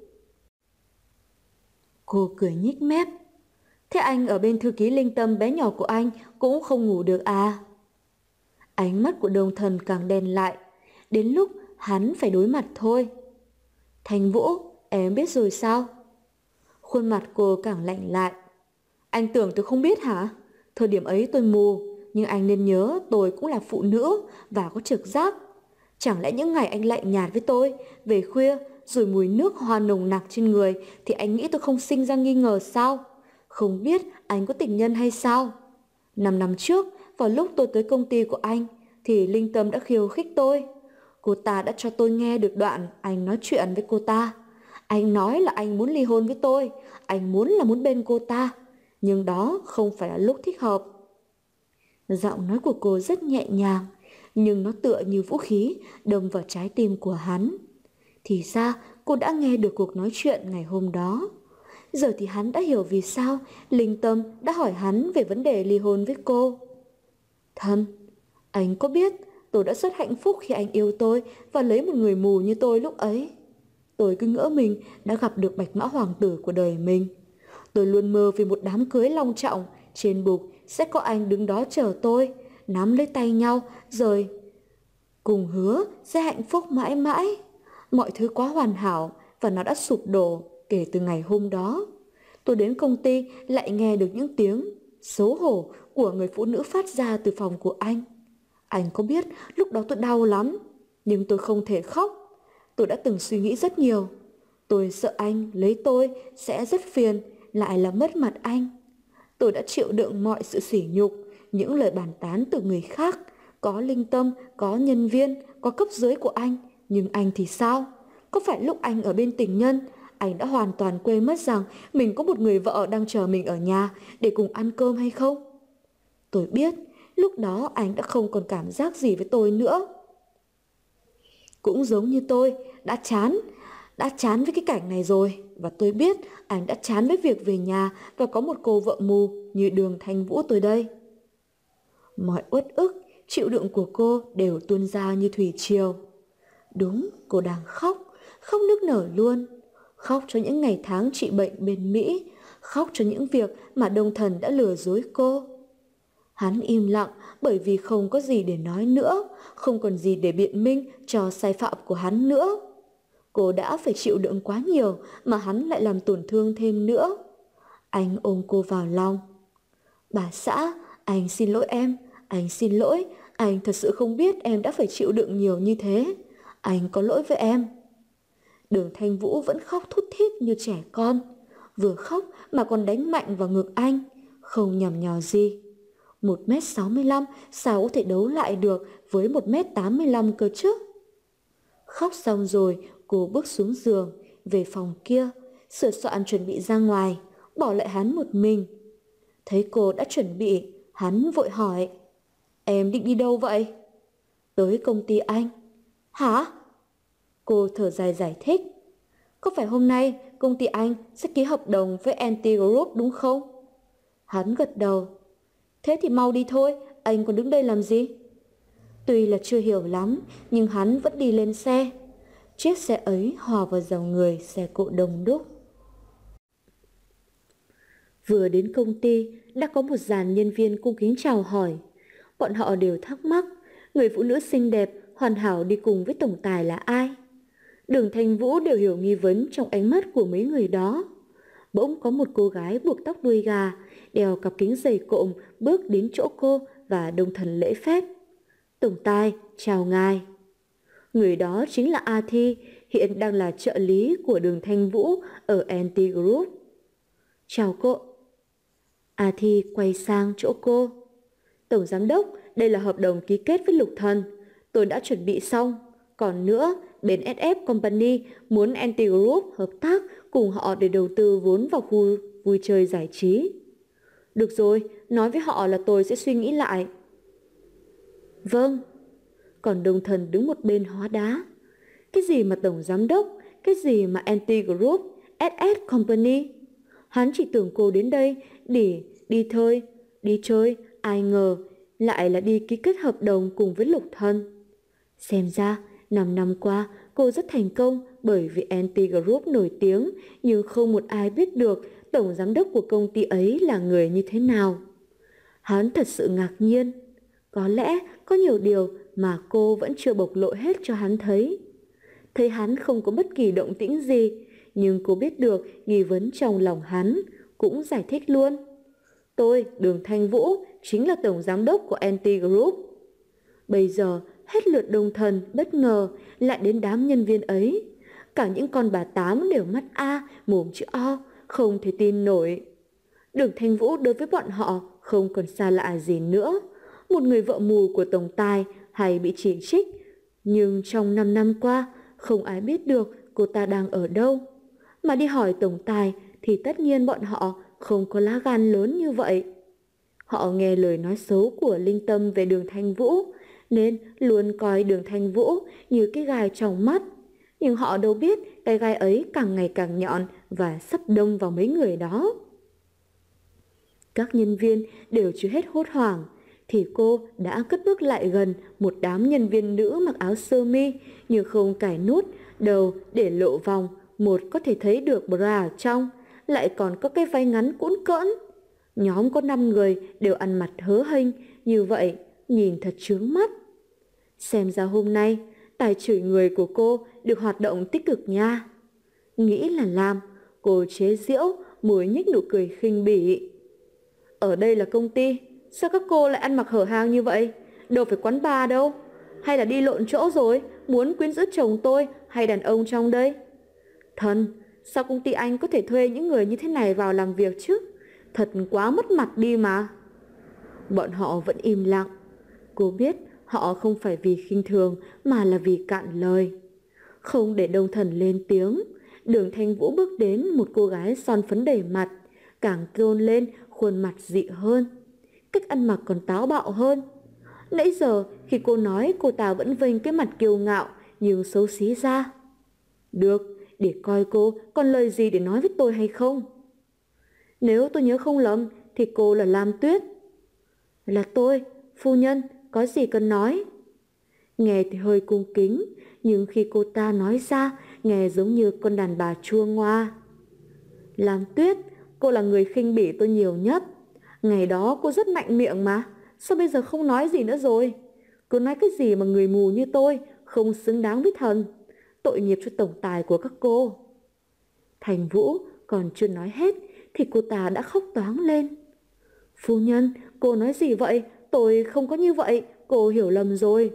S1: Cô cười nhếch mép. Thế anh ở bên thư ký Linh Tâm bé nhỏ của anh cũng không ngủ được à? Ánh mắt của Đồng Thần càng đen lại. Đến lúc hắn phải đối mặt thôi. Thành Vũ, em biết rồi sao? Khuôn mặt cô càng lạnh lại. Anh tưởng tôi không biết hả? Thời điểm ấy tôi mù, nhưng anh nên nhớ tôi cũng là phụ nữ và có trực giác. Chẳng lẽ những ngày anh lạnh nhạt với tôi, về khuya rồi mùi nước hoa nồng nặc trên người thì anh nghĩ tôi không sinh ra nghi ngờ sao? Không biết anh có tình nhân hay sao? 5 năm trước, vào lúc tôi tới công ty của anh, thì Linh Tâm đã khiêu khích tôi. Cô ta đã cho tôi nghe được đoạn anh nói chuyện với cô ta. Anh nói là anh muốn ly hôn với tôi, anh muốn là muốn bên cô ta. nhưng đó không phải là lúc thích hợp. Giọng nói của cô rất nhẹ nhàng, nhưng nó tựa như vũ khí đâm vào trái tim của hắn. Thì ra cô đã nghe được cuộc nói chuyện ngày hôm đó. Giờ thì hắn đã hiểu vì sao Linh Tâm đã hỏi hắn về vấn đề ly hôn với cô. Thân, anh có biết tôi đã rất hạnh phúc khi anh yêu tôi và lấy một người mù như tôi lúc ấy. Tôi cứ ngỡ mình đã gặp được bạch mã hoàng tử của đời mình. Tôi luôn mơ về một đám cưới long trọng, trên bục sẽ có anh đứng đó chờ tôi, nắm lấy tay nhau rồi cùng hứa sẽ hạnh phúc mãi mãi. Mọi thứ quá hoàn hảo và nó đã sụp đổ kể từ ngày hôm đó. Tôi đến công ty lại nghe được những tiếng xấu hổ của người phụ nữ phát ra từ phòng của anh. Anh có biết lúc đó tôi đau lắm, nhưng tôi không thể khóc. Tôi đã từng suy nghĩ rất nhiều. Tôi sợ anh lấy tôi sẽ rất phiền, lại là mất mặt anh. Tôi đã chịu đựng mọi sự sỉ nhục, những lời bàn tán từ người khác. Có Linh Tâm, có nhân viên, có cấp dưới của anh. Nhưng anh thì sao? Có phải lúc anh ở bên tình nhân, anh đã hoàn toàn quên mất rằng mình có một người vợ đang chờ mình ở nhà để cùng ăn cơm hay không? Tôi biết, lúc đó anh đã không còn cảm giác gì với tôi nữa. Cũng giống như tôi, đã chán với cái cảnh này rồi. Và tôi biết anh đã chán với việc về nhà và có một cô vợ mù như Đường Thanh Vũ tôi đây. Mọi uất ức, chịu đựng của cô đều tuôn ra như thủy triều. Đúng, cô đang khóc, khóc nức nở luôn. Khóc cho những ngày tháng trị bệnh bên Mỹ, khóc cho những việc mà Đông Thần đã lừa dối cô. Hắn im lặng bởi vì không có gì để nói nữa, không còn gì để biện minh cho sai phạm của hắn nữa. Cô đã phải chịu đựng quá nhiều mà hắn lại làm tổn thương thêm nữa. Anh ôm cô vào lòng. Bà xã, anh xin lỗi em, anh xin lỗi, anh thật sự không biết em đã phải chịu đựng nhiều như thế. Anh có lỗi với em. Đường Thanh Vũ vẫn khóc thút thít như trẻ con. Vừa khóc mà còn đánh mạnh vào ngực anh, không nhằm nhò gì. 1m65 sao có thể đấu lại được với 1m85 cơ chứ? Khóc xong rồi, cô bước xuống giường, về phòng kia, sửa soạn chuẩn bị ra ngoài, bỏ lại hắn một mình. Thấy cô đã chuẩn bị, hắn vội hỏi: Em định đi đâu vậy? Tới công ty anh. Hả? Cô thở dài giải thích. Có phải hôm nay công ty anh sẽ ký hợp đồng với NT Group đúng không? Hắn gật đầu. Thế thì mau đi thôi, anh còn đứng đây làm gì? Tuy là chưa hiểu lắm, nhưng hắn vẫn đi lên xe. Chiếc xe ấy hòa vào dòng người xe cộ đông đúc. Vừa đến công ty, đã có một dàn nhân viên cung kính chào hỏi. Bọn họ đều thắc mắc, người phụ nữ xinh đẹp, hoàn hảo đi cùng với tổng tài là ai? Đường Thanh Vũ đều hiểu nghi vấn trong ánh mắt của mấy người đó. Bỗng có một cô gái buộc tóc đuôi gà, đeo cặp kính dày cộm bước đến chỗ cô và Đông Thần lễ phép. Tổng tài, chào ngài. Người đó chính là A Thi, hiện đang là trợ lý của Đường Thanh Vũ ở NT Group. Chào cô. A Thi quay sang chỗ cô. Tổng giám đốc, đây là hợp đồng ký kết với Lục Thần. Tôi đã chuẩn bị xong. Còn nữa, bên SF Company muốn NT Group hợp tác cùng họ để đầu tư vốn vào khu vui chơi giải trí. Được rồi, nói với họ là tôi sẽ suy nghĩ lại. Vâng. Còn Đông Thần đứng một bên hóa đá. Cái gì mà tổng giám đốc, cái gì mà NT Group, SS Company. Hắn chỉ tưởng cô đến đây để đi chơi, ai ngờ lại là đi ký kết hợp đồng cùng với Lục Thần. Xem ra, 5 năm qua cô rất thành công bởi vì NT Group nổi tiếng, nhưng không một ai biết được tổng giám đốc của công ty ấy là người như thế nào. Hắn thật sự ngạc nhiên. Có lẽ có nhiều điều mà cô vẫn chưa bộc lộ hết cho hắn thấy. Thấy hắn không có bất kỳ động tĩnh gì, nhưng cô biết được nghi vấn trong lòng hắn, cũng giải thích luôn. Tôi, Đường Thanh Vũ, chính là tổng giám đốc của NT Group. Bây giờ, hết lượt Đông Thần bất ngờ lại đến đám nhân viên ấy. Cả những con bà tám đều mắt A, mồm chữ O, không thể tin nổi. Đường Thanh Vũ đối với bọn họ không còn xa lạ gì nữa. Một người vợ mù của tổng tài hay bị chỉ trích. Nhưng trong 5 năm qua, không ai biết được cô ta đang ở đâu. Mà đi hỏi tổng tài thì tất nhiên bọn họ
S2: không có lá gan lớn như vậy. Họ nghe lời nói xấu của Linh Tâm về Đường Thanh Vũ, nên luôn coi Đường Thanh Vũ như cái gai trong mắt. Nhưng họ đâu biết cái gai ấy càng ngày càng nhọn và sắp đâm vào mấy người đó. Các nhân viên đều chưa hết hốt hoảng, thì cô đã cất bước lại gần một đám nhân viên nữ mặc áo sơ mi nhưng không cài nút, đầu để lộ vòng, một có thể thấy được bra ở trong, lại còn có cái váy ngắn cũn cỡn. Nhóm có 5 người đều ăn mặc hớ hênh như vậy, nhìn thật chướng mắt. Xem ra hôm nay tài chửi người của cô được hoạt động tích cực nha. Nghĩ là làm, cô chế giễu, môi nhếch nụ cười khinh bỉ. Ở đây là công ty, sao các cô lại ăn mặc hở hang như vậy? Đâu phải quán bar đâu. Hay là đi lộn chỗ rồi, muốn quyến rũ chồng tôi hay đàn ông trong đây? Thần, sao công ty anh có thể thuê những người như thế này vào làm việc chứ? Thật quá mất mặt đi mà. Bọn họ vẫn im lặng. Cô biết họ không phải vì khinh thường mà là vì cạn lời. Không để Đông Thần lên tiếng, Đường Thanh Vũ bước đến một cô gái son phấn đầy mặt, càng tôn lên khuôn mặt dị hơn. Cách ăn mặc còn táo bạo hơn. Nãy giờ khi cô nói, cô ta vẫn vênh cái mặt kiêu ngạo nhưng xấu xí ra. Được, để coi cô còn lời gì để nói với tôi hay không. Nếu tôi nhớ không lầm thì cô là Lam Tuyết. Là tôi, phu nhân, có gì cần nói? Nghe thì hơi cung kính, nhưng khi cô ta nói ra, nghe giống như con đàn bà chua ngoa. Lam Tuyết, cô là người khinh bỉ tôi nhiều nhất. Ngày đó cô rất mạnh miệng mà, sao bây giờ không nói gì nữa rồi? Cô nói cái gì mà người mù như tôi không xứng đáng với thần. Tội nghiệp cho tổng tài của các cô. Thành Vũ còn chưa nói hết thì cô ta đã khóc toáng lên. Phu nhân, cô nói gì vậy? Tôi không có như vậy, cô hiểu lầm rồi.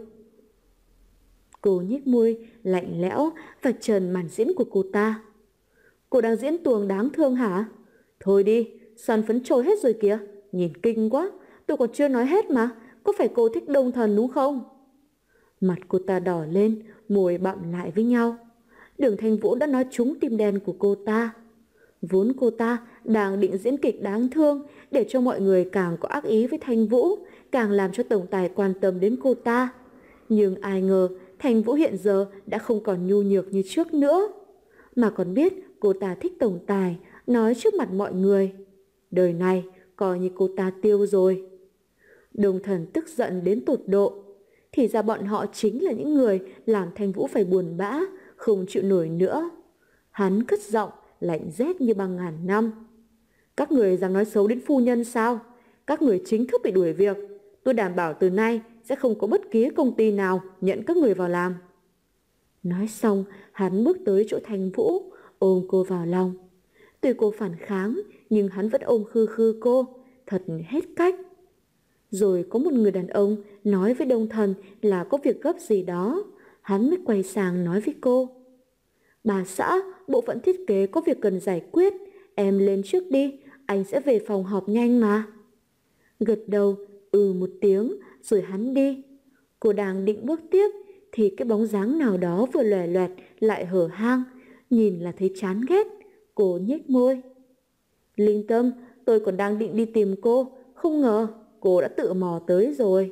S2: Cô nhếch môi lạnh lẽo và trần màn diễn của cô ta. Cô đang diễn tuồng đáng thương hả? Thôi đi, son phấn trôi hết rồi kìa, nhìn kinh quá. Tôi còn chưa nói hết mà, có phải cô thích Đông Thần đúng không? Mặt cô ta đỏ lên, môi bặm lại với nhau. Đường Thanh Vũ đã nói trúng tim đen của cô ta. Vốn cô ta đang định diễn kịch đáng thương để cho mọi người càng có ác ý với Thanh Vũ, càng làm cho tổng tài quan tâm đến cô ta. Nhưng ai ngờ Thanh Vũ hiện giờ đã không còn nhu nhược như trước nữa, mà còn biết cô ta thích tổng tài, nói trước mặt mọi người. Đời này coi như cô ta tiêu rồi. Đông Thần tức giận đến tột độ. Thì ra bọn họ chính là những người làm Thanh Vũ phải buồn bã, không chịu nổi nữa. Hắn cất giọng lạnh rét như băng ngàn năm. Các người dám nói xấu đến phu nhân sao? Các người chính thức bị đuổi việc. Tôi đảm bảo từ nay sẽ không có bất kỳ công ty nào nhận các người vào làm. Nói xong, hắn bước tới chỗ Thanh Vũ, ôm cô vào lòng. Tuy cô phản kháng, nhưng hắn vẫn ôm khư khư cô, thật hết cách. Rồi có một người đàn ông nói với Đông Thần là có việc gấp gì đó. Hắn mới quay sang nói với cô. Bà xã, bộ phận thiết kế có việc cần giải quyết. Em lên trước đi, anh sẽ về phòng họp nhanh mà. Gật đầu, một tiếng, rồi hắn đi. Cô đang định bước tiếp, thì cái bóng dáng nào đó vừa lòe loẹt lại hở hang. Nhìn là thấy chán ghét. Cô nhếch môi. Linh Tâm, tôi còn đang định đi tìm cô, không ngờ cô đã tự mò tới rồi.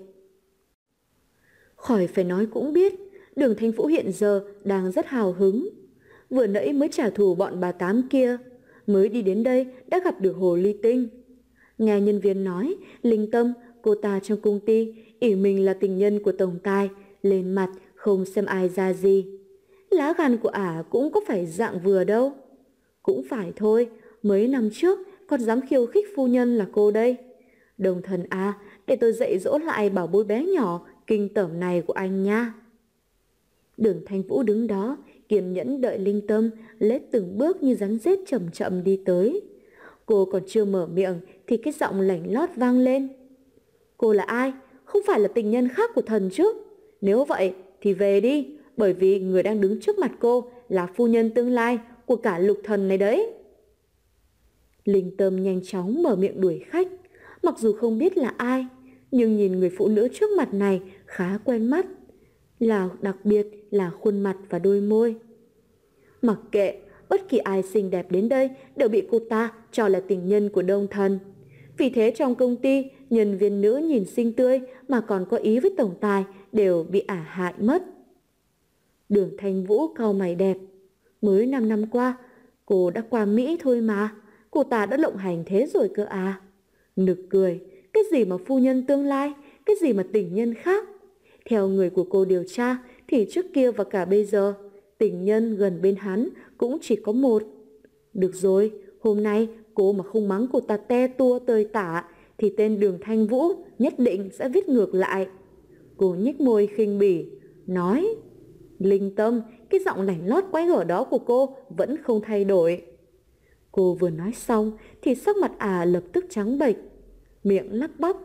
S2: Khỏi phải nói cũng biết, Đường Thanh Vũ hiện giờ đang rất hào hứng. Vừa nãy mới trả thù bọn bà Tám kia, mới đi đến đây đã gặp được Hồ Ly Tinh. Nghe nhân viên nói, Linh Tâm, cô ta trong công ty, ỷ mình là tình nhân của tổng tài, lên mặt không xem ai ra gì. Lá gan của ả cũng có phải dạng vừa đâu. Cũng phải thôi, mấy năm trước còn dám khiêu khích phu nhân là cô đây. Đồng Thần à, để tôi dạy dỗ lại bảo bối bé nhỏ kinh tởm này của anh nha. Đường Thanh Vũ đứng đó, kiên nhẫn đợi Linh Tâm lết từng bước như rắn rết chậm chậm đi tới. Cô còn chưa mở miệng thì cái giọng lảnh lót vang lên. Cô là ai? Không phải là tình nhân khác của thần chứ? Nếu vậy thì về đi, bởi vì người đang đứng trước mặt cô là phu nhân tương lai của cả Lục Thần này đấy. Linh Tâm nhanh chóng mở miệng đuổi khách. Mặc dù không biết là ai, nhưng nhìn người phụ nữ trước mặt này khá quen mắt, là đặc biệt là khuôn mặt và đôi môi. Mặc kệ, bất kỳ ai xinh đẹp đến đây đều bị cô ta cho là tình nhân của Đông Thần. Vì thế trong công ty, nhân viên nữ nhìn xinh tươi mà còn có ý với tổng tài đều bị ả hại mất. Đường Thanh Vũ cau mày đẹp. Mới 5 năm qua, cô đã qua Mỹ thôi mà. Cô ta đã lộng hành thế rồi cơ à. Nực cười, cái gì mà phu nhân tương lai, cái gì mà tình nhân khác. Theo người của cô điều tra thì trước kia và cả bây giờ, tình nhân gần bên hắn cũng chỉ có một. Được rồi, hôm nay cô mà không mắng cô ta te tua tơi tả thì tên Đường Thanh Vũ nhất định sẽ viết ngược lại. Cô nhếch môi khinh bỉ, nói: Linh Tâm, cái giọng lảnh lót quái gở đó của cô vẫn không thay đổi. Cô vừa nói xong thì sắc mặt ả lập tức trắng bệch, miệng lắp bắp: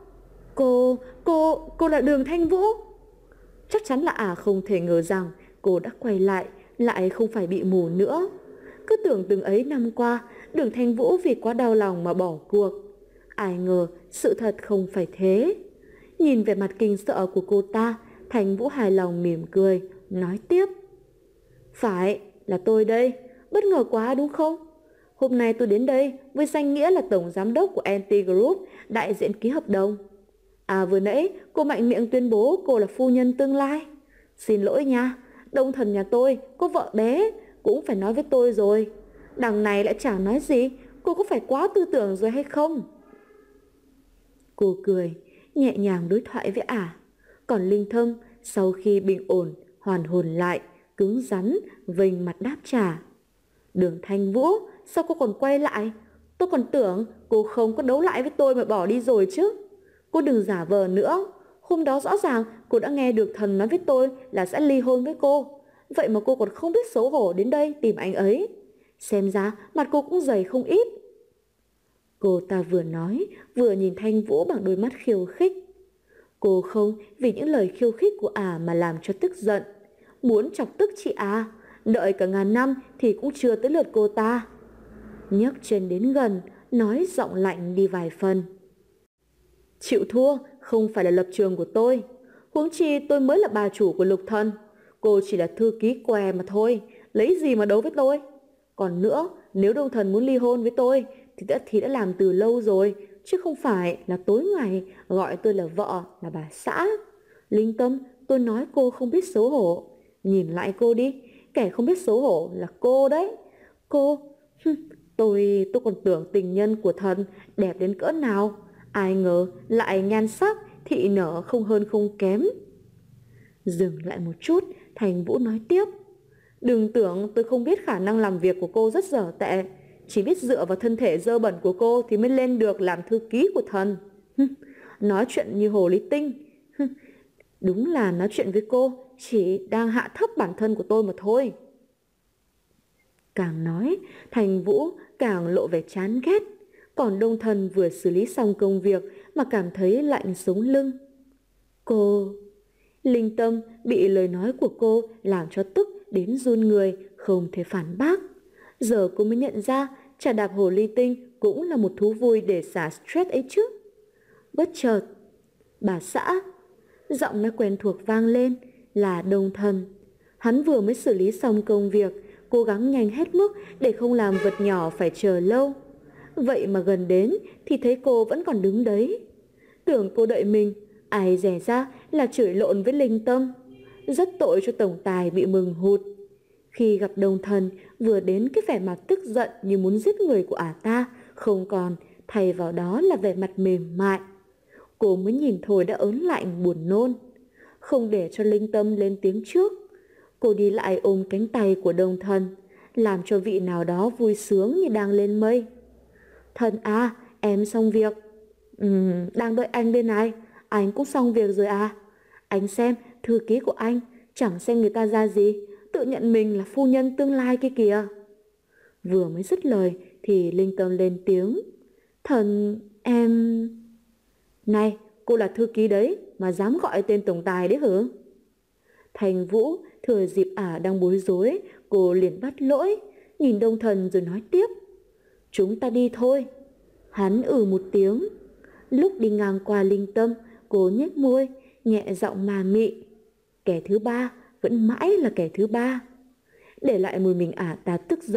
S2: Cô là Đường Thanh Vũ. Chắc chắn là ả không thể ngờ rằng cô đã quay lại không phải bị mù nữa. Cứ tưởng từng ấy năm qua Đường Thanh Vũ vì quá đau lòng mà bỏ cuộc. Ai ngờ sự thật không phải thế. Nhìn vẻ mặt kinh sợ của cô ta, Thanh Vũ hài lòng mỉm cười, nói tiếp: Phải, là tôi đây. Bất ngờ quá đúng không? Hôm nay tôi đến đây với danh nghĩa là tổng giám đốc của NT Group, đại diện ký hợp đồng. À, vừa nãy cô mạnh miệng tuyên bố cô là phu nhân tương lai. Xin lỗi nha, Đông Thần nhà tôi có vợ bé, cũng phải nói với tôi rồi. Đằng này lại chẳng nói gì, cô có phải quá tư tưởng rồi hay không? Cô cười, nhẹ nhàng đối thoại với ả. Còn Linh Thâm sau khi bình ổn, hoàn hồn lại, cứng rắn, vênh mặt đáp trả: Đường Thanh Vũ, sao cô còn quay lại? Tôi còn tưởng cô không có đấu lại với tôi mà bỏ đi rồi chứ. Cô đừng giả vờ nữa. Hôm đó rõ ràng cô đã nghe được Thần nói với tôi là sẽ ly hôn với cô. Vậy mà cô còn không biết xấu hổ đến đây tìm anh ấy. Xem ra mặt cô cũng dày không ít. Cô ta vừa nói vừa nhìn Thanh Vũ bằng đôi mắt khiêu khích. Cô không vì những lời khiêu khích của ả mà làm cho tức giận. Muốn chọc tức chị à, đợi cả ngàn năm thì cũng chưa tới lượt cô ta. Nhấc chân đến gần, nói giọng lạnh đi vài phần: Chịu thua không phải là lập trường của tôi. Huống chi tôi mới là bà chủ của Lục Thần. Cô chỉ là thư ký què mà thôi, lấy gì mà đấu với tôi. Còn nữa, nếu Đông Thần muốn ly hôn với tôi thì đã làm từ lâu rồi, chứ không phải là tối ngày gọi tôi là vợ, là bà xã. Linh Tâm, tôi nói cô không biết xấu hổ. Nhìn lại cô đi, kẻ không biết xấu hổ là cô đấy. Cô, tôi còn tưởng tình nhân của Thần đẹp đến cỡ nào. Ai ngờ lại nhan sắc thị nở không hơn không kém. Dừng lại một chút, Thành Vũ nói tiếp: Đừng tưởng tôi không biết khả năng làm việc của cô rất dở tệ. Chỉ biết dựa vào thân thể dơ bẩn của cô thì mới lên được làm thư ký của Thần. Nói chuyện như hồ ly tinh. Đúng là nói chuyện với cô chỉ đang hạ thấp bản thân của tôi mà thôi. Càng nói, Thành Vũ càng lộ vẻ chán ghét. Còn Đông Thần vừa xử lý xong công việc mà cảm thấy lạnh sống lưng. Cô... Linh Tâm bị lời nói của cô làm cho tức đến run người, không thể phản bác. Giờ cô mới nhận ra trà đạp hồ ly tinh cũng là một thú vui để xả stress ấy chứ. Bất chợt, bà xã, giọng nói quen thuộc vang lên, là Đông Thần. Hắn vừa mới xử lý xong công việc, cố gắng nhanh hết mức để không làm vật nhỏ phải chờ lâu. Vậy mà gần đến thì thấy cô vẫn còn đứng đấy. Tưởng cô đợi mình, ai dè ra là chửi lộn với Linh Tâm. Rất tội cho tổng tài bị mừng hụt. Khi gặp Đông Thần, vừa đến cái vẻ mặt tức giận như muốn giết người của ả ta không còn, thay vào đó là vẻ mặt mềm mại. Cô mới nhìn thôi đã ớn lạnh buồn nôn. Không để cho Linh Tâm lên tiếng trước, cô đi lại ôm cánh tay của Đông Thần, làm cho vị nào đó vui sướng như đang lên mây. Thần à, em xong việc. Đang đợi anh bên này. Anh cũng xong việc rồi à? Anh xem, thư ký của anh chẳng xem người ta ra gì, tự nhận mình là phu nhân tương lai kia kìa. Vừa mới dứt lời thì Linh Tâm lên tiếng: Thần, em... Này, cô là thư ký đấy mà dám gọi tên tổng tài đấy hả? Thành Vũ thừa dịp ả đang bối rối, cô liền bắt lỗi, nhìn Đông Thần rồi nói tiếp: Chúng ta đi thôi. Hắn một tiếng. Lúc đi ngang qua Linh Tâm, cô nhếch môi, nhẹ giọng mà mị: Kẻ thứ ba vẫn mãi là kẻ thứ ba. Để lại một mình ả ta tức giận,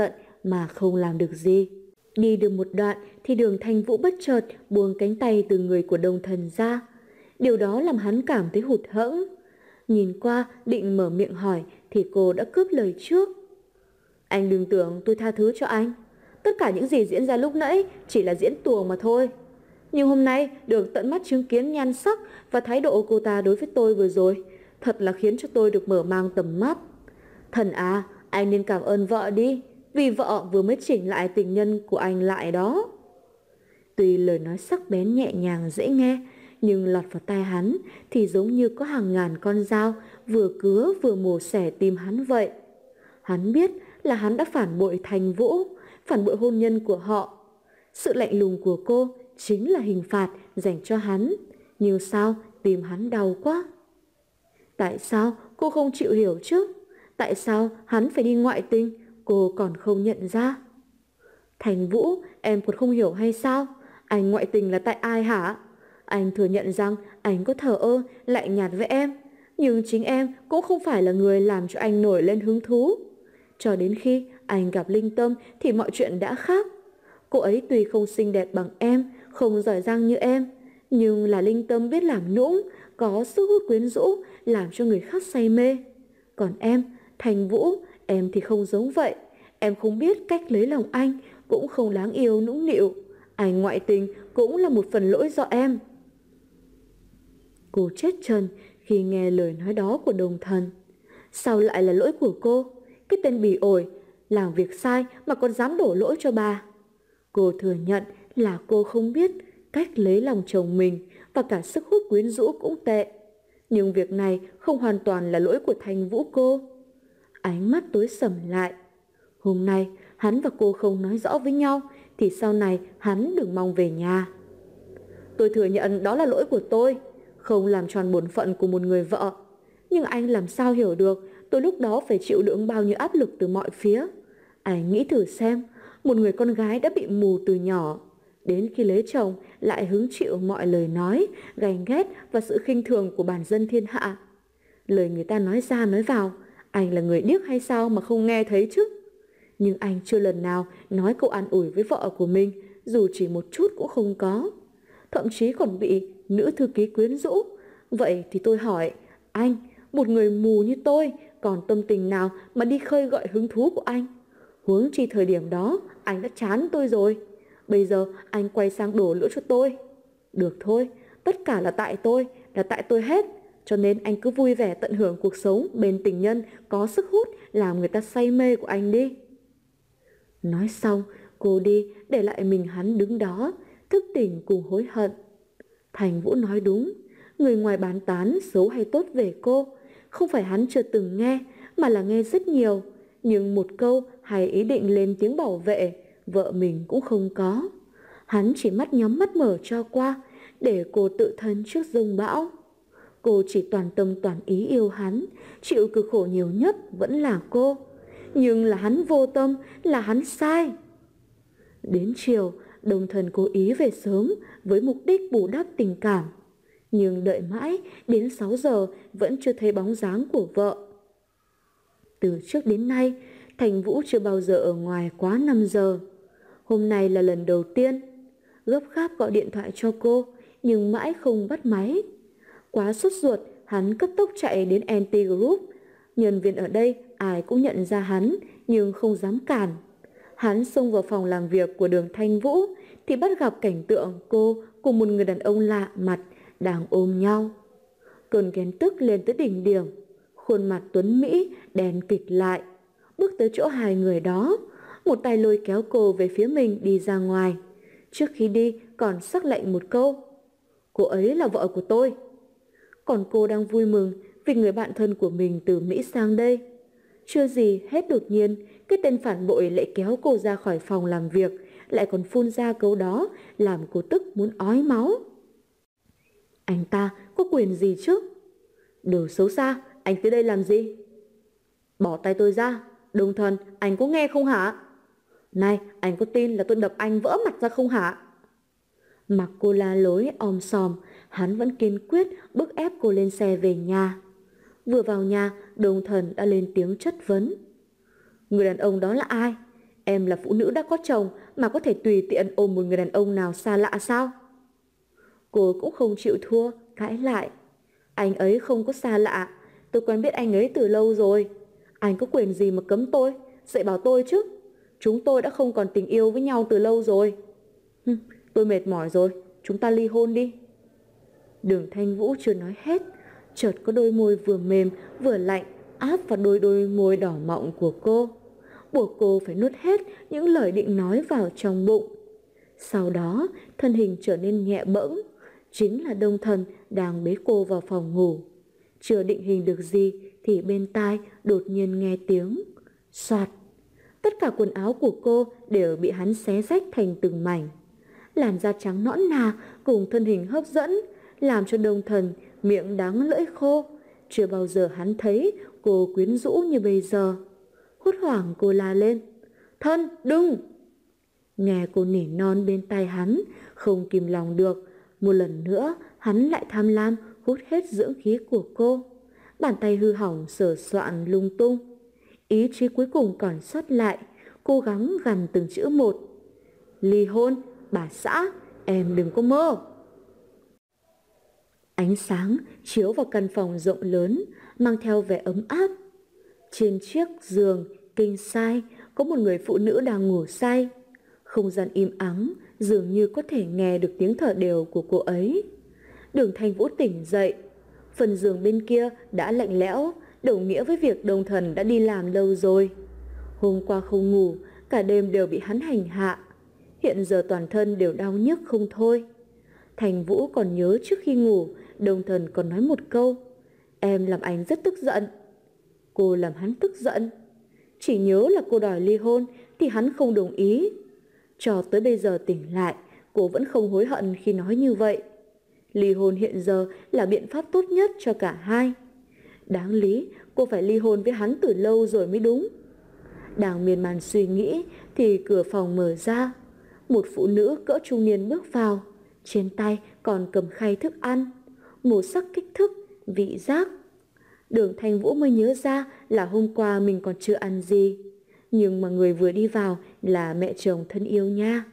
S2: mà không làm được gì. Đi được một đoạn thì Đường Thanh Vũ bất chợt buông cánh tay từ người của Đông Thần ra. Điều đó làm hắn cảm thấy hụt hẫng. Nhìn qua định mở miệng hỏi thì cô đã cướp lời trước. Anh đừng tưởng tôi tha thứ cho anh. Tất cả những gì diễn ra lúc nãy chỉ là diễn tuồng mà thôi. Nhưng hôm nay được tận mắt chứng kiến nhan sắc và thái độ cô ta đối với tôi vừa rồi, thật là khiến cho tôi được mở mang tầm mắt. Thần à, anh nên cảm ơn vợ đi, vì vợ vừa mới chỉnh lại tình nhân của anh lại đó. Tuy lời nói sắc bén nhẹ nhàng dễ nghe, nhưng lọt vào tai hắn thì giống như có hàng ngàn con dao vừa cứa vừa mổ xẻ tim hắn vậy. Hắn biết là hắn đã phản bội Thành Vũ, phản bội hôn nhân của họ. Sự lạnh lùng của cô chính là hình phạt dành cho hắn. Nhưng sao tim hắn đau quá. Tại sao cô không chịu hiểu chứ? Tại sao hắn phải đi ngoại tình, cô còn không nhận ra? Thành Vũ, em còn không hiểu hay sao? Anh ngoại tình là tại ai hả? Anh thừa nhận rằng anh có thờ ơ, lạnh nhạt với em. Nhưng chính em cũng không phải là người làm cho anh nổi lên hứng thú. Cho đến khi anh gặp Linh Tâm thì mọi chuyện đã khác. Cô ấy tuy không xinh đẹp bằng em, không giỏi giang như em, nhưng là Linh Tâm biết làm nũng, có sức hút quyến rũ, làm cho người khác say mê. Còn em, Thành Vũ, em thì không giống vậy. Em không biết cách lấy lòng anh, cũng không đáng yêu nũng nịu. Anh ngoại tình cũng là một phần lỗi do em. Cô chết chân khi nghe lời nói đó của Đồng Thần. Sao lại là lỗi của cô? Cái tên bỉ ổi, làm việc sai mà còn dám đổ lỗi cho bà. Cô thừa nhận là cô không biết cách lấy lòng chồng mình và cả sức hút quyến rũ cũng tệ. Nhưng việc này không hoàn toàn là lỗi của Thành Vũ cô. Ánh mắt tối sầm lại. Hôm nay hắn và cô không nói rõ với nhau thì sau này hắn đừng mong về nhà. Tôi thừa nhận đó là lỗi của tôi, không làm tròn bổn phận của một người vợ. Nhưng anh làm sao hiểu được tôi lúc đó phải chịu đựng bao nhiêu áp lực từ mọi phía. Anh nghĩ thử xem, một người con gái đã bị mù từ nhỏ, đến khi lấy chồng lại hứng chịu mọi lời nói, ganh ghét và sự khinh thường của bản dân thiên hạ. Lời người ta nói ra nói vào, anh là người điếc hay sao mà không nghe thấy chứ? Nhưng anh chưa lần nào nói câu an ủi với vợ của mình, dù chỉ một chút cũng không có. Thậm chí còn bị nữ thư ký quyến rũ. Vậy thì tôi hỏi, anh, một người mù như tôi, còn tâm tình nào mà đi khơi gợi hứng thú của anh? Huống chi thời điểm đó, anh đã chán tôi rồi. Bây giờ anh quay sang đổ lỗi cho tôi. Được thôi, tất cả là tại tôi hết. Cho nên anh cứ vui vẻ tận hưởng cuộc sống bên tình nhân có sức hút làm người ta say mê của anh đi. Nói xong, cô đi để lại mình hắn đứng đó, thức tỉnh cùng hối hận. Thành Vũ nói đúng, người ngoài bàn tán xấu hay tốt về cô, không phải hắn chưa từng nghe, mà là nghe rất nhiều. Nhưng một câu hay ý định lên tiếng bảo vệ vợ mình cũng không có. Hắn chỉ mắt nhắm mắt mở cho qua, để cô tự thân trước dông bão. Cô chỉ toàn tâm toàn ý yêu hắn, chịu cực khổ nhiều nhất vẫn là cô. Nhưng là hắn vô tâm, là hắn sai. Đến chiều, Đồng Thần cố ý về sớm với mục đích bù đắp tình cảm. Nhưng đợi mãi, đến 6 giờ vẫn chưa thấy bóng dáng của vợ. Từ trước đến nay, Thành Vũ chưa bao giờ ở ngoài quá 5 giờ. Hôm nay là lần đầu tiên. Gấp gáp gọi điện thoại cho cô, nhưng mãi không bắt máy. Quá sốt ruột, hắn cấp tốc chạy đến NT Group. Nhân viên ở đây ai cũng nhận ra hắn, nhưng không dám cản. Hắn xông vào phòng làm việc của Đường Thanh Vũ thì bắt gặp cảnh tượng cô cùng một người đàn ông lạ mặt đang ôm nhau. Cơn ghen tức lên tới đỉnh điểm. Khuôn mặt tuấn Mỹ đen kịt lại. Bước tới chỗ hai người đó, một tay lôi kéo cô về phía mình đi ra ngoài. Trước khi đi còn sắc lệnh một câu: cô ấy là vợ của tôi. Còn cô đang vui mừng vì người bạn thân của mình từ Mỹ sang đây. Chưa gì hết đột nhiên, cái tên phản bội lại kéo cô ra khỏi phòng làm việc, lại còn phun ra câu đó làm cô tức muốn ói máu. Anh ta có quyền gì chứ? Đồ xấu xa, anh tới đây làm gì? Bỏ tay tôi ra. Đồng Thần, anh có nghe không hả? Này, anh có tin là tôi đập anh vỡ mặt ra không hả? Mặc cô la lối om sòm, hắn vẫn kiên quyết bức ép cô lên xe về nhà. Vừa vào nhà, Đồng Thần đã lên tiếng chất vấn. Người đàn ông đó là ai? Em là phụ nữ đã có chồng mà có thể tùy tiện ôm một người đàn ông nào xa lạ sao? Cô cũng không chịu thua, cãi lại. Anh ấy không có xa lạ, tôi quen biết anh ấy từ lâu rồi. Anh có quyền gì mà cấm tôi, dạy bảo tôi chứ? Chúng tôi đã không còn tình yêu với nhau từ lâu rồi. Tôi mệt mỏi rồi, chúng ta ly hôn đi. Đường Thanh Vũ chưa nói hết, chợt có đôi môi vừa mềm vừa lạnh áp vào đôi môi đỏ mọng của cô, buộc cô phải nuốt hết những lời định nói vào trong bụng. Sau đó, thân hình trở nên nhẹ bẫng, chính là Đông Thần đang bế cô vào phòng ngủ. Chưa định hình được gì thì bên tai đột nhiên nghe tiếng soạt. Tất cả quần áo của cô đều bị hắn xé rách thành từng mảnh. Làn da trắng nõn nà cùng thân hình hấp dẫn làm cho Đông Thần miệng đắng lưỡi khô. Chưa bao giờ hắn thấy cô quyến rũ như bây giờ. Hốt hoảng cô la lên: Thân, đừng! Nghe cô nỉ non bên tai hắn, không kìm lòng được. Một lần nữa hắn lại tham lam hút hết dưỡng khí của cô. Bàn tay hư hỏng sờ soạn lung tung. Ý chí cuối cùng còn sót lại, cố gắng gằn từng chữ một: ly hôn, bà xã, em đừng có mơ. Ánh sáng chiếu vào căn phòng rộng lớn, mang theo vẻ ấm áp. Trên chiếc giường king size có một người phụ nữ đang ngủ say. Không gian im ắng, dường như có thể nghe được tiếng thở đều của cô ấy. Đường Thanh Vũ tỉnh dậy. Phần giường bên kia đã lạnh lẽo, đồng nghĩa với việc Đông Thần đã đi làm lâu rồi. Hôm qua không ngủ, cả đêm đều bị hắn hành hạ. Hiện giờ toàn thân đều đau nhức không thôi. Thanh Vũ còn nhớ trước khi ngủ, Đông Thần còn nói một câu: em làm anh rất tức giận. Cô làm hắn tức giận. Chỉ nhớ là cô đòi ly hôn thì hắn không đồng ý. Cho tới bây giờ tỉnh lại, cô vẫn không hối hận khi nói như vậy. Ly hôn hiện giờ là biện pháp tốt nhất cho cả hai. Đáng lý cô phải ly hôn với hắn từ lâu rồi mới đúng. Đang miên man suy nghĩ thì cửa phòng mở ra. Một phụ nữ cỡ trung niên bước vào, trên tay còn cầm khay thức ăn. Màu sắc kích thích, vị giác. Đường Thanh Vũ mới nhớ ra là hôm qua mình còn chưa ăn gì. Nhưng mà người vừa đi vào là mẹ chồng thân yêu nha.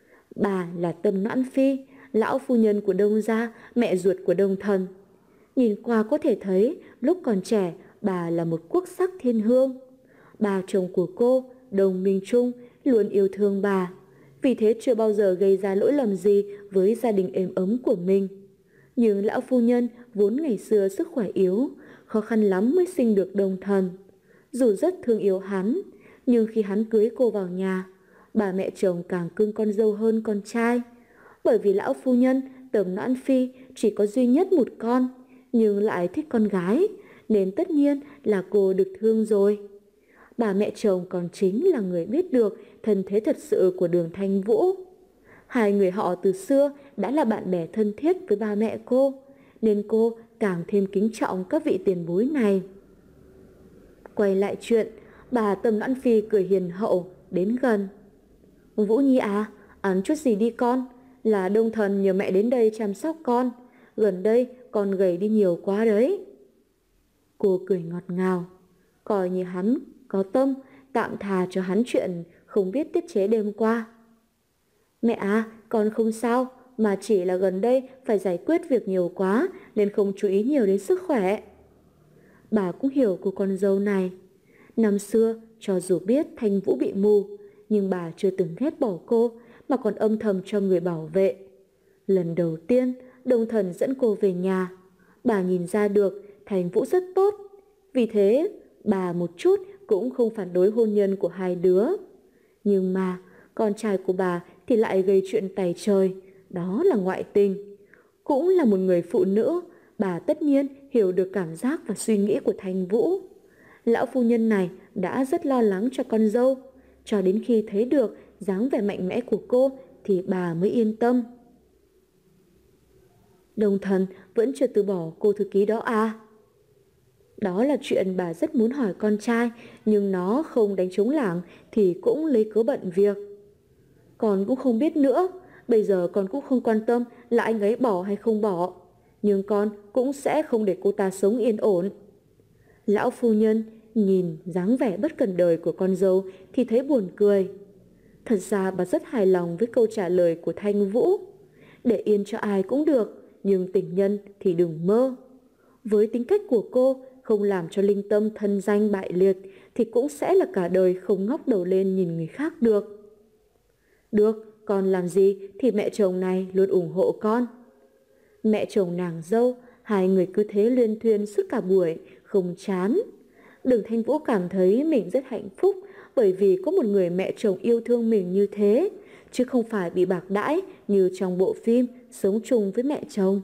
S2: Bà là Tâm Noãn Phi, lão phu nhân của Đông gia, mẹ ruột của Đông Thần. Nhìn qua có thể thấy lúc còn trẻ bà là một quốc sắc thiên hương. Bà chồng của cô, Đồng Minh Trung, luôn yêu thương bà. Vì thế chưa bao giờ gây ra lỗi lầm gì với gia đình êm ấm của mình. Nhưng lão phu nhân vốn ngày xưa sức khỏe yếu, khó khăn lắm mới sinh được Đông Thần. Dù rất thương yêu hắn, nhưng khi hắn cưới cô vào nhà, bà mẹ chồng càng cưng con dâu hơn con trai. Bởi vì lão phu nhân Tầm Noãn Phi chỉ có duy nhất một con, nhưng lại thích con gái, nên tất nhiên là cô được thương rồi. Bà mẹ chồng còn chính là người biết được thân thế thật sự của Đường Thanh Vũ. Hai người họ từ xưa đã là bạn bè thân thiết với ba mẹ cô, nên cô càng thêm kính trọng các vị tiền bối này. Quay lại chuyện, bà Tầm Noãn Phi cười hiền hậu đến gần. Vũ Nhi à, ăn chút gì đi con, là Đông Thần nhờ mẹ đến đây chăm sóc con. Gần đây con gầy đi nhiều quá đấy. Cô cười ngọt ngào, coi như hắn có tâm, tạm thà cho hắn chuyện không biết tiết chế đêm qua. Mẹ à, con không sao, mà chỉ là gần đây phải giải quyết việc nhiều quá nên không chú ý nhiều đến sức khỏe. Bà cũng hiểu cô con dâu này. Năm xưa, cho dù biết Thanh Vũ bị mù, nhưng bà chưa từng ghét bỏ cô mà còn âm thầm cho người bảo vệ. Lần đầu tiên, Đông Thần dẫn cô về nhà, bà nhìn ra được Thanh Vũ rất tốt. Vì thế, bà một chút cũng không phản đối hôn nhân của hai đứa. Nhưng mà, con trai của bà thì lại gây chuyện tày trời, đó là ngoại tình. Cũng là một người phụ nữ, bà tất nhiên hiểu được cảm giác và suy nghĩ của Thanh Vũ. Lão phu nhân này đã rất lo lắng cho con dâu, cho đến khi thấy được dáng vẻ mạnh mẽ của cô thì bà mới yên tâm. Đông Thần vẫn chưa từ bỏ cô thư ký đó à? Đó là chuyện bà rất muốn hỏi con trai, nhưng nó không đánh trống lảng thì cũng lấy cớ bận việc. Con cũng không biết nữa, bây giờ con cũng không quan tâm là anh ấy bỏ hay không bỏ, nhưng con cũng sẽ không để cô ta sống yên ổn. Lão phu nhân nhìn dáng vẻ bất cần đời của con dâu thì thấy buồn cười. Thật ra bà rất hài lòng với câu trả lời của Thanh Vũ. Để yên cho ai cũng được, nhưng tình nhân thì đừng mơ. Với tính cách của cô, không làm cho Linh Tâm thân danh bại liệt thì cũng sẽ là cả đời không ngóc đầu lên nhìn người khác được. Được, con làm gì thì mẹ chồng này luôn ủng hộ con. Mẹ chồng nàng dâu, hai người cứ thế luyên thuyên suốt cả buổi, không chán. Đường Thanh Vũ cảm thấy mình rất hạnh phúc bởi vì có một người mẹ chồng yêu thương mình như thế, chứ không phải bị bạc đãi như trong bộ phim Sống chung với mẹ chồng.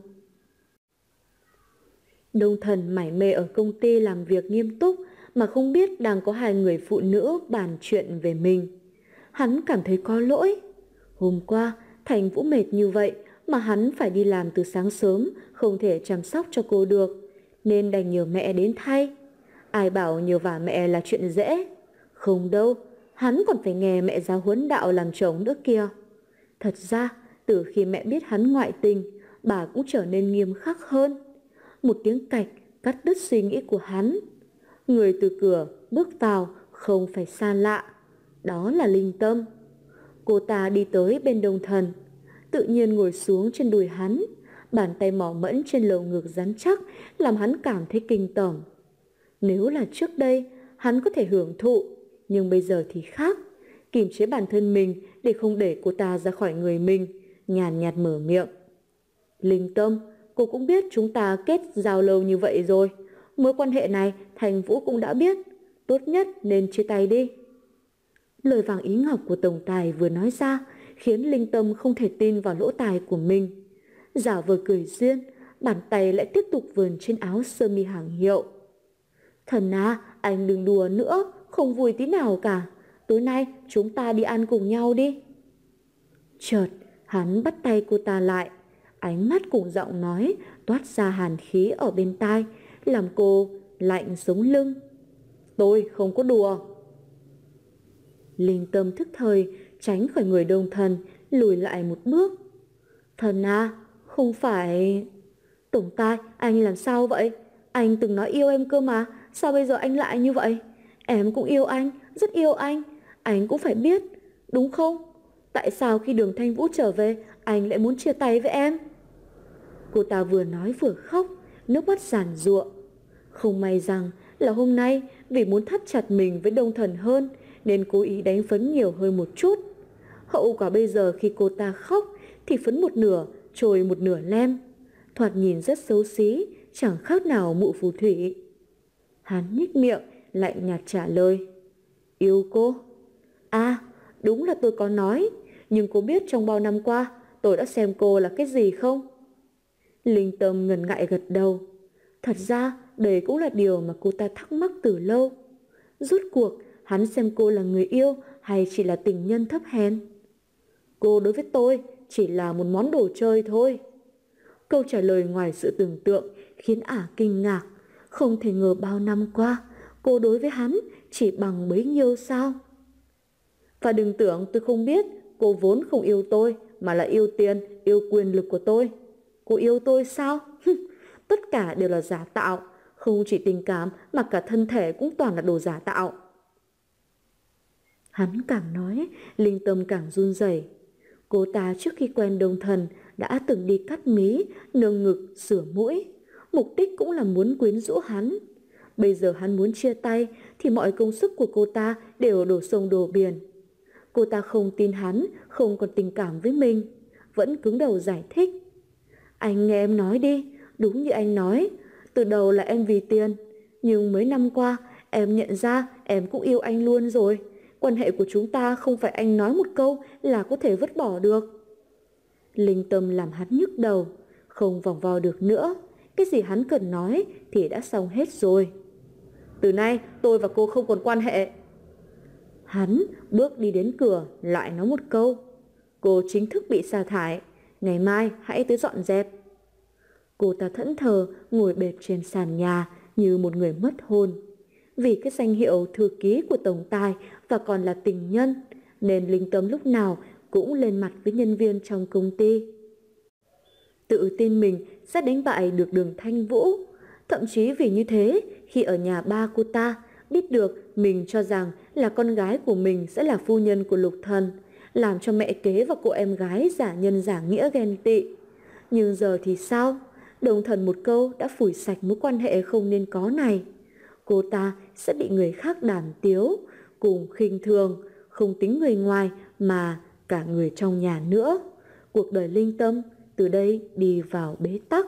S2: Đông Thần mải mê ở công ty làm việc nghiêm túc mà không biết đang có hai người phụ nữ bàn chuyện về mình. Hắn cảm thấy có lỗi. Hôm qua, Thành Vũ mệt như vậy mà hắn phải đi làm từ sáng sớm, không thể chăm sóc cho cô được, nên đành nhờ mẹ đến thay. Ai bảo nhờ vả mẹ là chuyện dễ. Không đâu, hắn còn phải nghe mẹ giáo huấn đạo làm chồng nữa kìa. Thật ra, từ khi mẹ biết hắn ngoại tình, bà cũng trở nên nghiêm khắc hơn. Một tiếng cạch cắt đứt suy nghĩ của hắn. Người từ cửa bước vào không phải xa lạ, đó là Linh Tâm. Cô ta đi tới bên Đông Thần, tự nhiên ngồi xuống trên đùi hắn, bàn tay mỏ mẫn trên lầu ngực rắn chắc làm hắn cảm thấy kinh tởm. Nếu là trước đây, hắn có thể hưởng thụ, nhưng bây giờ thì khác. Kiềm chế bản thân mình để không để cô ta ra khỏi người mình, nhàn nhạt mở miệng. Linh Tâm, cô cũng biết chúng ta kết giao lâu như vậy rồi. Mối quan hệ này Thành Vũ cũng đã biết. Tốt nhất nên chia tay đi. Lời vàng ý ngọc của tổng tài vừa nói ra khiến Linh Tâm không thể tin vào lỗ tai của mình. Giả vờ cười duyên, bàn tay lại tiếp tục vườn trên áo sơ mi hàng hiệu. Thần à, anh đừng đùa nữa, không vui tí nào cả. Tối nay chúng ta đi ăn cùng nhau đi. Chợt, hắn bắt tay cô ta lại. Ánh mắt cùng giọng nói toát ra hàn khí ở bên tai, làm cô lạnh sống lưng. Tôi không có đùa. Linh Tâm thức thời tránh khỏi người Đông Thần, lùi lại một bước. Thần à, không phải... Tổng tài, anh làm sao vậy? Anh từng nói yêu em cơ mà, sao bây giờ anh lại như vậy? Em cũng yêu anh, rất yêu anh cũng phải biết, đúng không? Tại sao khi Đường Thanh Vũ trở về, anh lại muốn chia tay với em? Cô ta vừa nói vừa khóc, nước mắt giàn giụa. Không may rằng là hôm nay vì muốn thắt chặt mình với Đông Thần hơn nên cố ý đánh phấn nhiều hơn một chút. Hậu quả bây giờ khi cô ta khóc thì phấn một nửa trôi một nửa lem, thoạt nhìn rất xấu xí, chẳng khác nào mụ phù thủy. Hắn nhếch miệng lạnh nhạt trả lời. Yêu cô? À, đúng là tôi có nói, nhưng cô biết trong bao năm qua tôi đã xem cô là cái gì không? Linh Tâm ngần ngại gật đầu. Thật ra đây cũng là điều mà cô ta thắc mắc từ lâu. Rốt cuộc hắn xem cô là người yêu hay chỉ là tình nhân thấp hèn? Cô đối với tôi chỉ là một món đồ chơi thôi. Câu trả lời ngoài sự tưởng tượng khiến ả kinh ngạc. Không thể ngờ bao năm qua cô đối với hắn chỉ bằng bấy nhiêu sao? Và đừng tưởng tôi không biết, cô vốn không yêu tôi mà là yêu tiền, yêu quyền lực của tôi. Cô yêu tôi sao? Tất cả đều là giả tạo, không chỉ tình cảm mà cả thân thể cũng toàn là đồ giả tạo. Hắn càng nói, Linh Tâm càng run rẩy. Cô ta trước khi quen Đông Thần đã từng đi cắt mí, nâng ngực, sửa mũi. Mục đích cũng là muốn quyến rũ hắn. Bây giờ hắn muốn chia tay thì mọi công sức của cô ta đều đổ sông đổ biển. Cô ta không tin hắn không còn tình cảm với mình, vẫn cứng đầu giải thích. Anh nghe em nói đi, đúng như anh nói, từ đầu là em vì tiền, nhưng mấy năm qua em nhận ra em cũng yêu anh luôn rồi. Quan hệ của chúng ta không phải anh nói một câu là có thể vứt bỏ được. Linh Tâm làm hắn nhức đầu, không vòng vo được nữa. Cái gì hắn cần nói thì đã xong hết rồi. Từ nay tôi và cô không còn quan hệ. Hắn bước đi đến cửa lại nói một câu. Cô chính thức bị sa thải, ngày mai hãy tới dọn dẹp. Cô ta thẫn thờ ngồi bệt trên sàn nhà như một người mất hồn. Vì cái danh hiệu thư ký của tổng tài và còn là tình nhân nên Linh Tâm lúc nào cũng lên mặt với nhân viên trong công ty. Tự tin mình sẽ đánh bại được Đường Thanh Vũ. Thậm chí vì như thế, khi ở nhà ba cô ta biết được mình cho rằng là con gái của mình sẽ là phu nhân của Lục Thần, làm cho mẹ kế và cô em gái giả nhân giả nghĩa ghen tị. Nhưng giờ thì sao? Đồng Thần một câu đã phủi sạch mối quan hệ không nên có này. Cô ta sẽ bị người khác đàm tiếu, cùng khinh thường, không tính người ngoài mà cả người trong nhà nữa. Cuộc đời Linh Tâm từ đây đi vào bế tắc.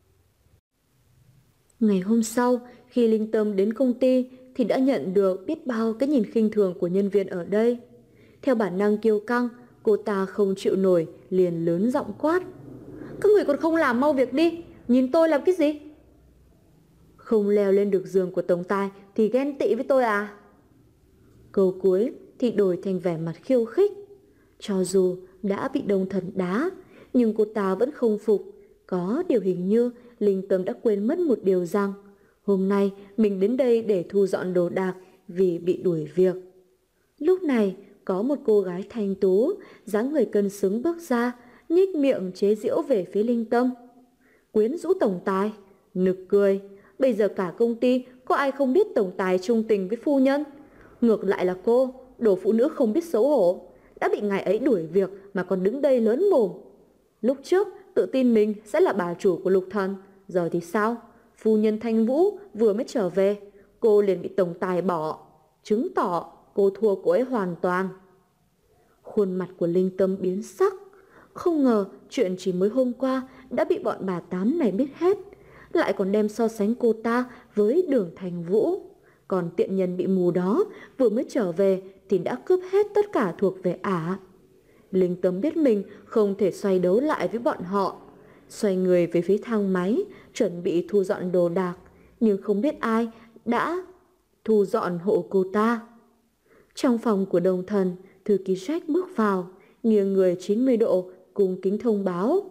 S2: Ngày hôm sau, khi Linh Tâm đến công ty thì đã nhận được biết bao cái nhìn khinh thường của nhân viên ở đây. Theo bản năng kiêu căng, cô ta không chịu nổi liền lớn giọng quát: "Các người còn không làm mau việc đi, nhìn tôi làm cái gì? Không leo lên được giường của tổng tài thì ghen tị với tôi à?" Câu cuối thì đổi thành vẻ mặt khiêu khích. Cho dù đã bị Đồng Thần đá, nhưng cô ta vẫn không phục. Có điều hình như Linh Tâm đã quên mất một điều rằng hôm nay mình đến đây để thu dọn đồ đạc vì bị đuổi việc. Lúc này có một cô gái thanh tú, dáng người cân xứng bước ra, nhếch miệng chế giễu về phía Linh Tâm. "Quyến rũ tổng tài, nực cười. Bây giờ cả công ty có ai không biết tổng tài trung tình với phu nhân? Ngược lại là cô, đồ phụ nữ không biết xấu hổ, đã bị ngài ấy đuổi việc mà còn đứng đây lớn mồm. Lúc trước tự tin mình sẽ là bà chủ của Lục Thần, giờ thì sao? Phu nhân Thanh Vũ vừa mới trở về, cô liền bị tổng tài bỏ, chứng tỏ cô thua cô ấy hoàn toàn." Khuôn mặt của Linh Tâm biến sắc. Không ngờ chuyện chỉ mới hôm qua đã bị bọn bà tám này biết hết, lại còn đem so sánh cô ta với Đường Thành Vũ. Còn tiện nhân bị mù đó vừa mới trở về thì đã cướp hết tất cả thuộc về ả. Linh Tâm biết mình không thể xoay đấu lại với bọn họ, xoay người về phía thang máy chuẩn bị thu dọn đồ đạc, nhưng không biết ai đã thu dọn hộ cô ta. Trong phòng của Đồng Thần, thư ký Jack bước vào, nghiêng người 90 độ cung kính thông báo: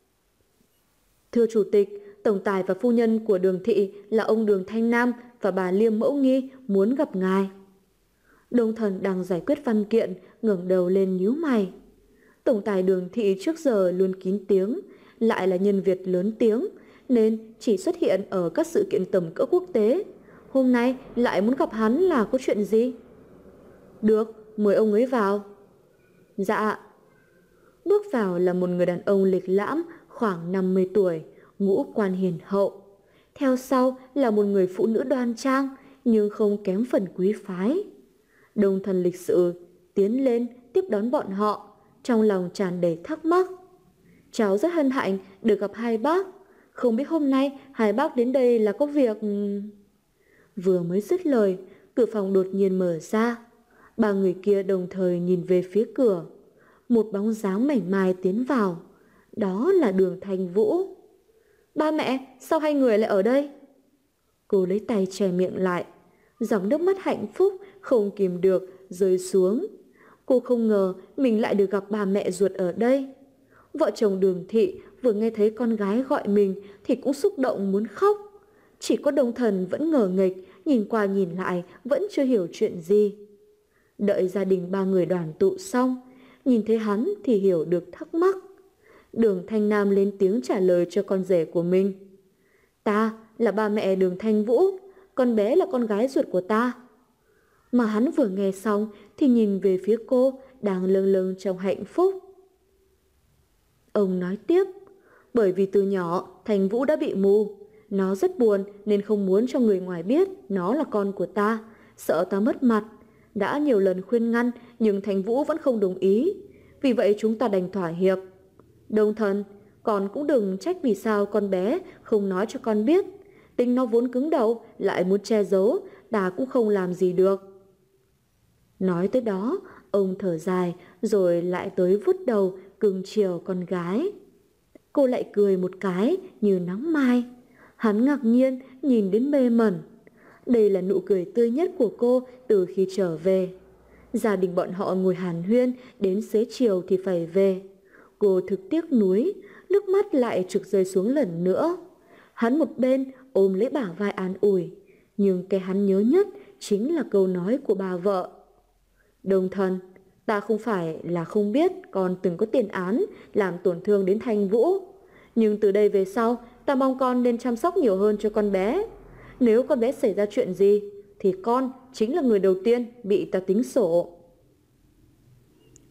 S2: "Thưa chủ tịch, tổng tài và phu nhân của Đường thị là ông Đường Thanh Nam và bà Liêm Mẫu Nghi muốn gặp ngài." Đồng Thần đang giải quyết văn kiện, ngẩng đầu lên nhíu mày. Tổng tài Đường thị trước giờ luôn kín tiếng, lại là nhân vật lớn tiếng nên chỉ xuất hiện ở các sự kiện tầm cỡ quốc tế. Hôm nay lại muốn gặp hắn là có chuyện gì? "Được, mời ông ấy vào." "Dạ." Bước vào là một người đàn ông lịch lãm khoảng 50 tuổi, ngũ quan hiền hậu. Theo sau là một người phụ nữ đoan trang nhưng không kém phần quý phái. Đồng Thần lịch sự tiến lên tiếp đón bọn họ, trong lòng tràn đầy thắc mắc. "Cháu rất hân hạnh được gặp hai bác. Không biết hôm nay hai bác đến đây là có việc..." Vừa mới dứt lời, cửa phòng đột nhiên mở ra. Ba người kia đồng thời nhìn về phía cửa. Một bóng dáng mảnh mai tiến vào. Đó là Đường Thành Vũ. "Ba mẹ, sao hai người lại ở đây?" Cô lấy tay che miệng lại. Dòng nước mắt hạnh phúc không kìm được rơi xuống. Cô không ngờ mình lại được gặp ba mẹ ruột ở đây. Vợ chồng Đường thị vừa nghe thấy con gái gọi mình thì cũng xúc động muốn khóc. Chỉ có Đồng Thần vẫn ngờ nghệch, nhìn qua nhìn lại vẫn chưa hiểu chuyện gì. Đợi gia đình ba người đoàn tụ xong, nhìn thấy hắn thì hiểu được thắc mắc. Đường Thanh Nam lên tiếng trả lời cho con rể của mình: "Ta là ba mẹ Đường Thanh Vũ, con bé là con gái ruột của ta." Mà hắn vừa nghe xong thì nhìn về phía cô đang lâng lâng trong hạnh phúc. Ông nói tiếp: "Bởi vì từ nhỏ Thành Vũ đã bị mù. Nó rất buồn nên không muốn cho người ngoài biết nó là con của ta, sợ ta mất mặt. Đã nhiều lần khuyên ngăn nhưng Thành Vũ vẫn không đồng ý. Vì vậy chúng ta đành thỏa hiệp. Đồng Thần, con cũng đừng trách vì sao con bé không nói cho con biết. Tính nó vốn cứng đầu, lại muốn che giấu, ta cũng không làm gì được." Nói tới đó, ông thở dài rồi lại tới vuốt đầu cưng chiều con gái. Cô lại cười một cái như nắng mai. Hắn ngạc nhiên nhìn đến mê mẩn. Đây là nụ cười tươi nhất của cô từ khi trở về. Gia đình bọn họ ngồi hàn huyên đến xế chiều thì phải về. Cô thực tiếc nuối, nước mắt lại trực rơi xuống lần nữa. Hắn một bên ôm lấy bả vai an ủi, nhưng cái hắn nhớ nhất chính là câu nói của bà vợ: "Đồng Thần, ta không phải là không biết con từng có tiền án làm tổn thương đến Thanh Vũ. Nhưng từ đây về sau, ta mong con nên chăm sóc nhiều hơn cho con bé. Nếu con bé xảy ra chuyện gì, thì con chính là người đầu tiên bị ta tính sổ."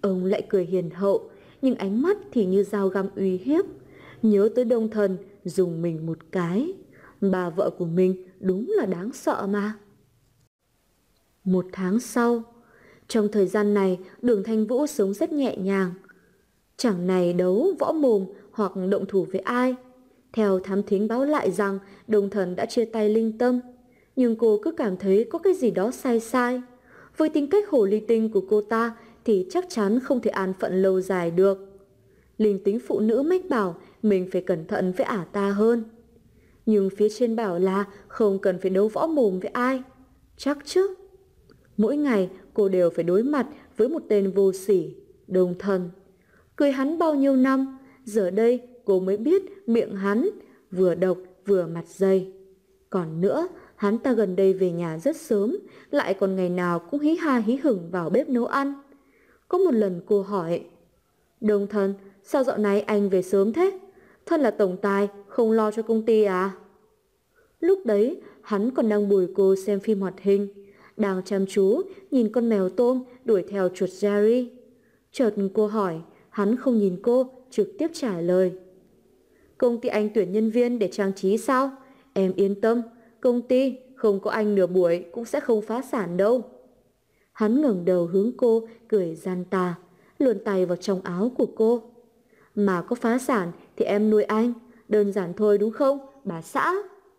S2: Ông lại cười hiền hậu, nhưng ánh mắt thì như dao găm uy hiếp. Nhớ tới Đông Thần dùng mình một cái. Bà vợ của mình đúng là đáng sợ mà. 1 tháng sau, trong thời gian này Đường Thanh Vũ sống rất nhẹ nhàng. Chẳng này đấu võ mồm hoặc động thủ với ai. Theo thám thính báo lại rằng Đông Thần đã chia tay Linh Tâm, nhưng cô cứ cảm thấy có cái gì đó sai sai. Với tính cách hồ ly tinh của cô ta thì chắc chắn không thể an phận lâu dài được. Linh tính phụ nữ mách bảo mình phải cẩn thận với ả ta hơn. Nhưng phía trên bảo là không cần phải đấu võ mồm với ai. Chắc chứ. Mỗi ngày cô đều phải đối mặt với một tên vô sỉ, Đông Thần. Cười hắn bao nhiêu năm, giờ đây cô mới biết miệng hắn vừa độc vừa mặt dày. Còn nữa, hắn ta gần đây về nhà rất sớm, lại còn ngày nào cũng hí ha hí hửng vào bếp nấu ăn. Có một lần cô hỏi, Đông Thần, sao dạo này anh về sớm thế? Thân là tổng tài, không lo cho công ty à? Lúc đấy, hắn còn đang bồi cô xem phim hoạt hình, đang chăm chú nhìn con mèo tôm đuổi theo chuột Jerry. Chợt cô hỏi, hắn không nhìn cô, trực tiếp trả lời. Công ty anh tuyển nhân viên để trang trí sao? Em yên tâm, công ty không có anh nửa buổi cũng sẽ không phá sản đâu. Hắn ngẩng đầu hướng cô, cười gian tà, luồn tay vào trong áo của cô. Mà có phá sản thì em nuôi anh, đơn giản thôi đúng không, bà xã?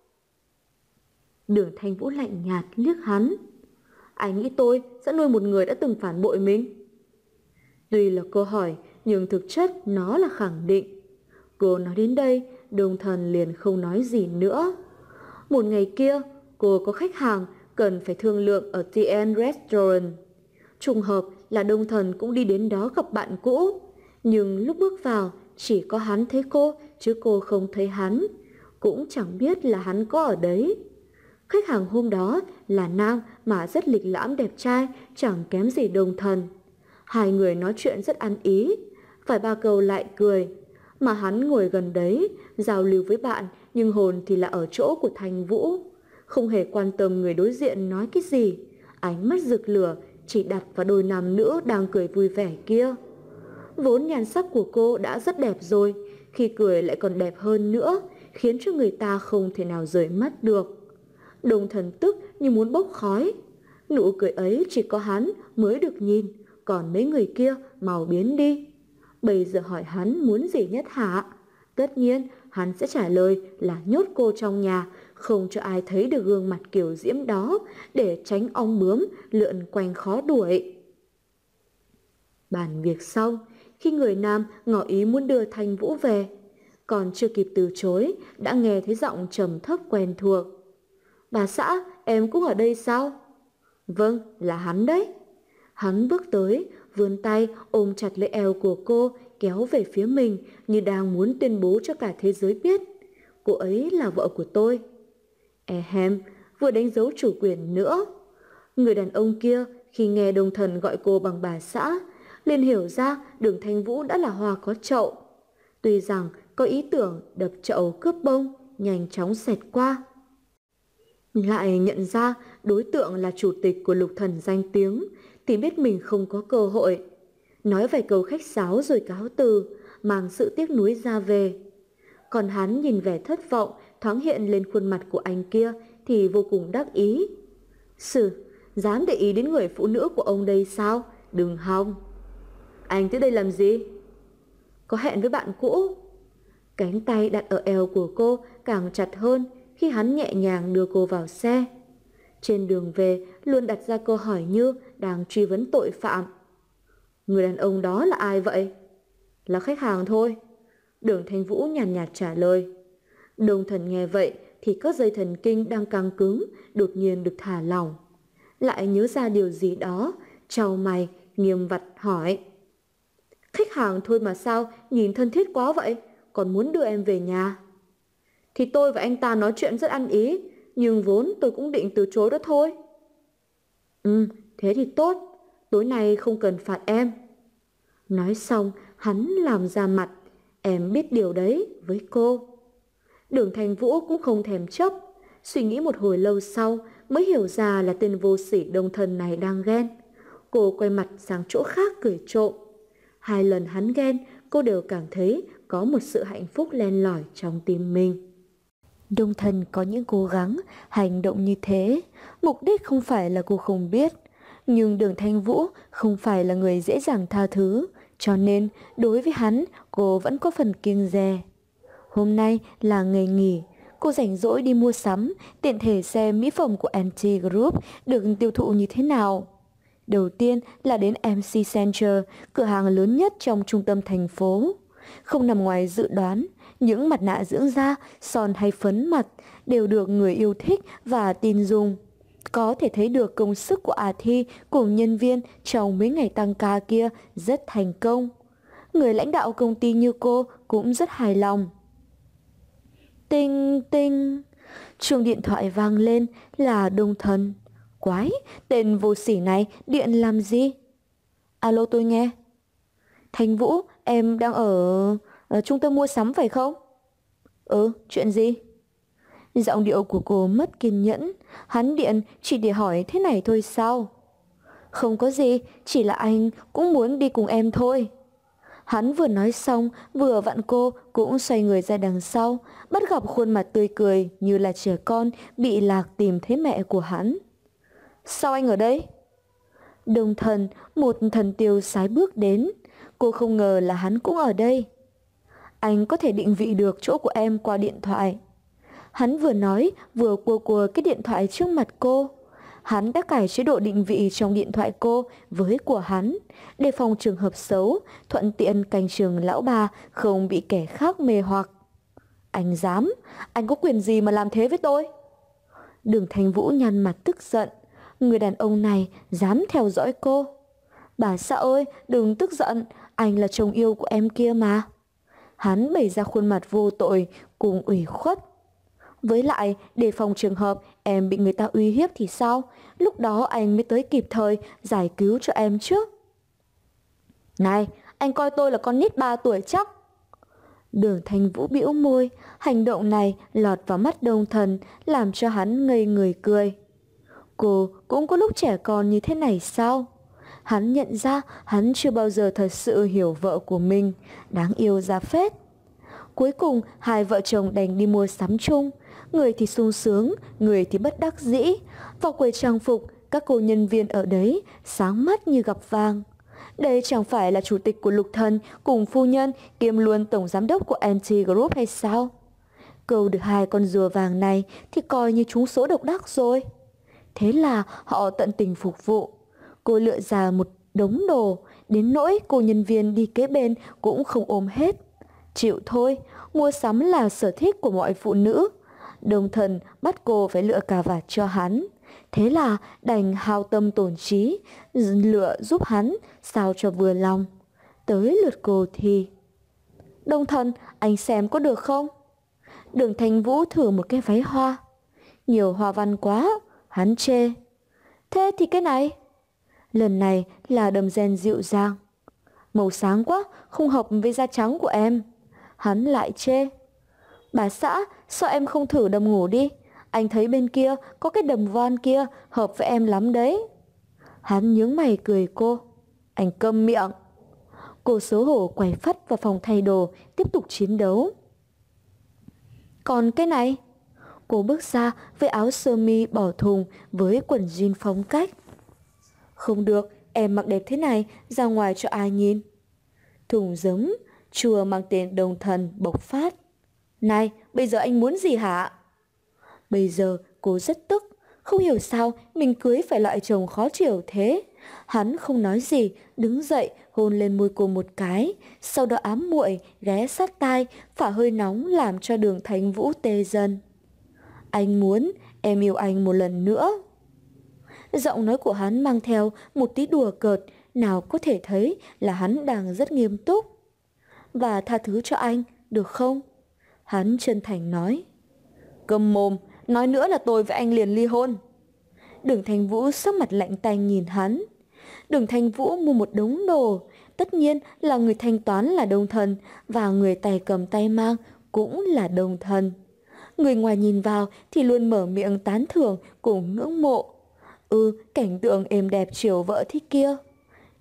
S2: Đường Thanh Vũ lạnh nhạt liếc hắn. Anh nghĩ tôi sẽ nuôi một người đã từng phản bội mình? Tuy là câu hỏi, nhưng thực chất nó là khẳng định. Cô nói đến đây, Đông Thần liền không nói gì nữa. Một ngày kia, cô có khách hàng cần phải thương lượng ở TN Restaurant. Trùng hợp là Đông Thần cũng đi đến đó gặp bạn cũ. Nhưng lúc bước vào, chỉ có hắn thấy cô, chứ cô không thấy hắn. Cũng chẳng biết là hắn có ở đấy. Khách hàng hôm đó là nam mà rất lịch lãm đẹp trai, chẳng kém gì Đông Thần. Hai người nói chuyện rất ăn ý, vài ba câu lại cười. Mà hắn ngồi gần đấy, giao lưu với bạn, nhưng hồn thì là ở chỗ của Thanh Vũ. Không hề quan tâm người đối diện nói cái gì, ánh mắt rực lửa chỉ đặt vào đôi nam nữ đang cười vui vẻ kia. Vốn nhan sắc của cô đã rất đẹp rồi, khi cười lại còn đẹp hơn nữa, khiến cho người ta không thể nào rời mắt được. Đông Thần tức như muốn bốc khói. Nụ cười ấy chỉ có hắn mới được nhìn, còn mấy người kia mau biến đi. Bây giờ hỏi hắn muốn gì nhất hả? Tất nhiên hắn sẽ trả lời là nhốt cô trong nhà, không cho ai thấy được gương mặt kiều diễm đó, để tránh ong bướm lượn quanh khó đuổi. Bàn việc xong, khi người nam ngỏ ý muốn đưa Thanh Vũ về, còn chưa kịp từ chối đã nghe thấy giọng trầm thấp quen thuộc. Bà xã, em cũng ở đây sao? Vâng, là hắn đấy. Hắn bước tới, vươn tay ôm chặt lấy eo của cô, kéo về phía mình như đang muốn tuyên bố cho cả thế giới biết. Cô ấy là vợ của tôi. Ehem, vừa đánh dấu chủ quyền nữa. Người đàn ông kia khi nghe Đông Thần gọi cô bằng bà xã, liền hiểu ra Đường Thanh Vũ đã là hoa có chậu. Tuy rằng có ý tưởng đập chậu cướp bông nhanh chóng xẹt qua, lại nhận ra đối tượng là chủ tịch của Lục Thần danh tiếng, thì biết mình không có cơ hội. Nói vài câu khách sáo rồi cáo từ, mang sự tiếc nuối ra về. Còn hắn nhìn vẻ thất vọng thoáng hiện lên khuôn mặt của anh kia thì vô cùng đắc ý. Dám để ý đến người phụ nữ của ông đây sao? Đừng hòng. Anh tới đây làm gì? Có hẹn với bạn cũ. Cánh tay đặt ở eo của cô càng chặt hơn khi hắn nhẹ nhàng đưa cô vào xe. Trên đường về luôn đặt ra câu hỏi như đang truy vấn tội phạm. Người đàn ông đó là ai vậy? Là khách hàng thôi. Đường Thanh Vũ nhàn nhạt trả lời. Đông Thần nghe vậy thì các dây thần kinh đang căng cứng đột nhiên được thả lỏng. Lại nhớ ra điều gì đó, chau mày nghiêm vặt hỏi. Khách hàng thôi mà sao nhìn thân thiết quá vậy, còn muốn đưa em về nhà? Thì tôi và anh ta nói chuyện rất ăn ý, nhưng vốn tôi cũng định từ chối đó thôi. Thế thì tốt, tối nay không cần phạt em. Nói xong hắn làm ra mặt em biết điều đấy với cô. Đường Thanh Vũ cũng không thèm chấp, suy nghĩ một hồi lâu sau mới hiểu ra là tên vô sỉ Đông Thần này đang ghen. Cô quay mặt sang chỗ khác cười trộm. 2 lần hắn ghen, cô đều cảm thấy có một sự hạnh phúc len lỏi trong tim mình. Đông Thần có những cố gắng, hành động như thế, mục đích không phải là cô không biết. Nhưng Đường Thanh Vũ không phải là người dễ dàng tha thứ, cho nên đối với hắn cô vẫn có phần kiêng dè. Hôm nay là ngày nghỉ, cô rảnh rỗi đi mua sắm, tiện thể xem mỹ phẩm của NT Group được tiêu thụ như thế nào. Đầu tiên là đến MC Center, cửa hàng lớn nhất trong trung tâm thành phố. Không nằm ngoài dự đoán, những mặt nạ dưỡng da, son hay phấn mặt đều được người yêu thích và tin dùng. Có thể thấy được công sức của Thi cùng nhân viên trong mấy ngày tăng ca kia rất thành công. Người lãnh đạo công ty như cô cũng rất hài lòng. Tinh tinh, chuông điện thoại vang lên là Đông Thần. Quái, tên vô sỉ này điện làm gì? Alo, tôi nghe. Thanh Vũ, em đang ở trung tâm mua sắm phải không? Chuyện gì? Giọng điệu của cô mất kiên nhẫn. Hắn điện chỉ để hỏi thế này thôi sao? Không có gì, chỉ là anh cũng muốn đi cùng em thôi. Hắn vừa nói xong, vừa vặn cô cũng xoay người ra đằng sau, bắt gặp khuôn mặt tươi cười như là trẻ con bị lạc tìm thấy mẹ của hắn. Sao anh ở đây? Đông Thần, một thần tiêu sái bước đến. Cô không ngờ là hắn cũng ở đây. Anh có thể định vị được chỗ của em qua điện thoại. Hắn vừa nói vừa cua cái điện thoại trước mặt cô. Hắn đã cài chế độ định vị trong điện thoại cô với của hắn, đề phòng trường hợp xấu, thuận tiện canh chừng lão bà không bị kẻ khác mê hoặc. Anh dám? Anh có quyền gì mà làm thế với tôi? Đường Thanh Vũ nhăn mặt tức giận. Người đàn ông này dám theo dõi cô. Bà xã ơi, đừng tức giận, anh là chồng yêu của em kia mà. Hắn bày ra khuôn mặt vô tội cùng ủy khuất. Với lại, đề phòng trường hợp em bị người ta uy hiếp thì sao? Lúc đó anh mới tới kịp thời giải cứu cho em chứ. Này, anh coi tôi là con nít 3 tuổi chắc? Đường Thanh Vũ bĩu môi, hành động này lọt vào mắt Đông Thần làm cho hắn ngây người cười. Cô cũng có lúc trẻ con như thế này sao? Hắn nhận ra hắn chưa bao giờ thật sự hiểu vợ của mình, đáng yêu ra phết. Cuối cùng hai vợ chồng đành đi mua sắm chung. Người thì sung sướng, người thì bất đắc dĩ. Vào quầy trang phục, các cô nhân viên ở đấy sáng mắt như gặp vàng. Đây chẳng phải là chủ tịch của Lục Thần cùng phu nhân kiêm luôn tổng giám đốc của NT Group hay sao? Câu được 2 con rùa vàng này thì coi như trúng số độc đắc rồi. Thế là họ tận tình phục vụ. Cô lựa ra một đống đồ, đến nỗi cô nhân viên đi kế bên cũng không ôm hết. Chịu thôi, mua sắm là sở thích của mọi phụ nữ. Đông Thần bắt cô phải lựa cà vạt cho hắn. Thế là đành hao tâm tổn trí, lựa giúp hắn sao cho vừa lòng. Tới lượt cô thì... Đông Thần, anh xem có được không? Đường Thanh Vũ thử một cái váy hoa. Nhiều hoa văn quá, hắn chê. Thế thì cái này? Lần này là đầm ren dịu dàng. Màu sáng quá, không hợp với da trắng của em. Hắn lại chê. Bà xã, sao em không thử đầm ngủ đi? Anh thấy bên kia có cái đầm voan kia hợp với em lắm đấy. Hắn nhướng mày cười cô. Anh câm miệng. Cô xấu hổ quay phắt vào phòng thay đồ, tiếp tục chiến đấu. Còn cái này? Cô bước ra với áo sơ mi bỏ thùng với quần jean phong cách. Không được, em mặc đẹp thế này ra ngoài cho ai nhìn. Thùng giống chùa mang tên Đông Thần bộc phát. Này, bây giờ anh muốn gì hả? Bây giờ cô rất tức, không hiểu sao mình cưới phải loại chồng khó chịu thế. Hắn không nói gì, đứng dậy hôn lên môi cô một cái, sau đó ám muội ghé sát tai, phả hơi nóng làm cho Đường Thanh Vũ tê dần. Anh muốn em yêu anh một lần nữa. Giọng nói của hắn mang theo một tí đùa cợt, nào có thể thấy là hắn đang rất nghiêm túc. Và tha thứ cho anh, được không? Hắn chân thành nói. Câm mồm, nói nữa là tôi với anh liền ly hôn. Đường Thanh Vũ sắc mặt lạnh tanh nhìn hắn. Đường Thanh Vũ mua một đống đồ, tất nhiên là người thanh toán là Đông Thần và người tay cầm tay mang cũng là Đông Thần. Người ngoài nhìn vào thì luôn mở miệng tán thưởng cùng ngưỡng mộ. Cảnh tượng êm đẹp chiều vợ thế kia.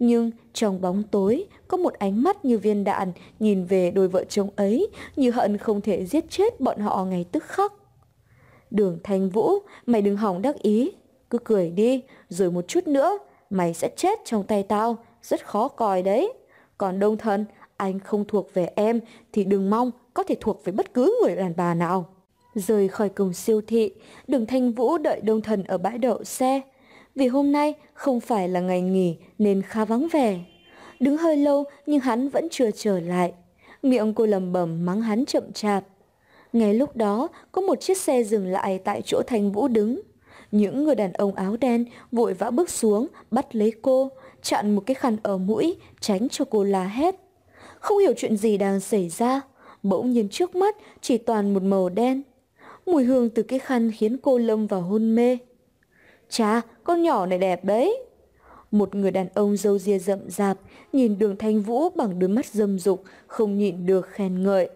S2: Nhưng trong bóng tối có một ánh mắt như viên đạn nhìn về đôi vợ chồng ấy, như hận không thể giết chết bọn họ ngay tức khắc. Đường Thanh Vũ, mày đừng hỏng đắc ý, cứ cười đi, rồi một chút nữa mày sẽ chết trong tay tao, rất khó coi đấy. Còn Đông Thần, anh không thuộc về em thì đừng mong có thể thuộc về bất cứ người đàn bà nào. Rời khỏi cổng siêu thị, Đường Thanh Vũ đợi Đông Thần ở bãi đậu xe. Vì hôm nay không phải là ngày nghỉ nên khá vắng vẻ. Đứng hơi lâu nhưng hắn vẫn chưa trở lại. Miệng cô lẩm bẩm mắng hắn chậm chạp. Ngay lúc đó có một chiếc xe dừng lại tại chỗ Thanh Vũ đứng. Những người đàn ông áo đen vội vã bước xuống bắt lấy cô, chặn một cái khăn ở mũi tránh cho cô la hét. Không hiểu chuyện gì đang xảy ra, bỗng nhiên trước mắt chỉ toàn một màu đen. Mùi hương từ cái khăn khiến cô lâm vào hôn mê. Chà, con nhỏ này đẹp đấy. Một người đàn ông râu ria rậm rạp nhìn Đường Thanh Vũ bằng đôi mắt dâm dục, không nhịn được khen ngợi.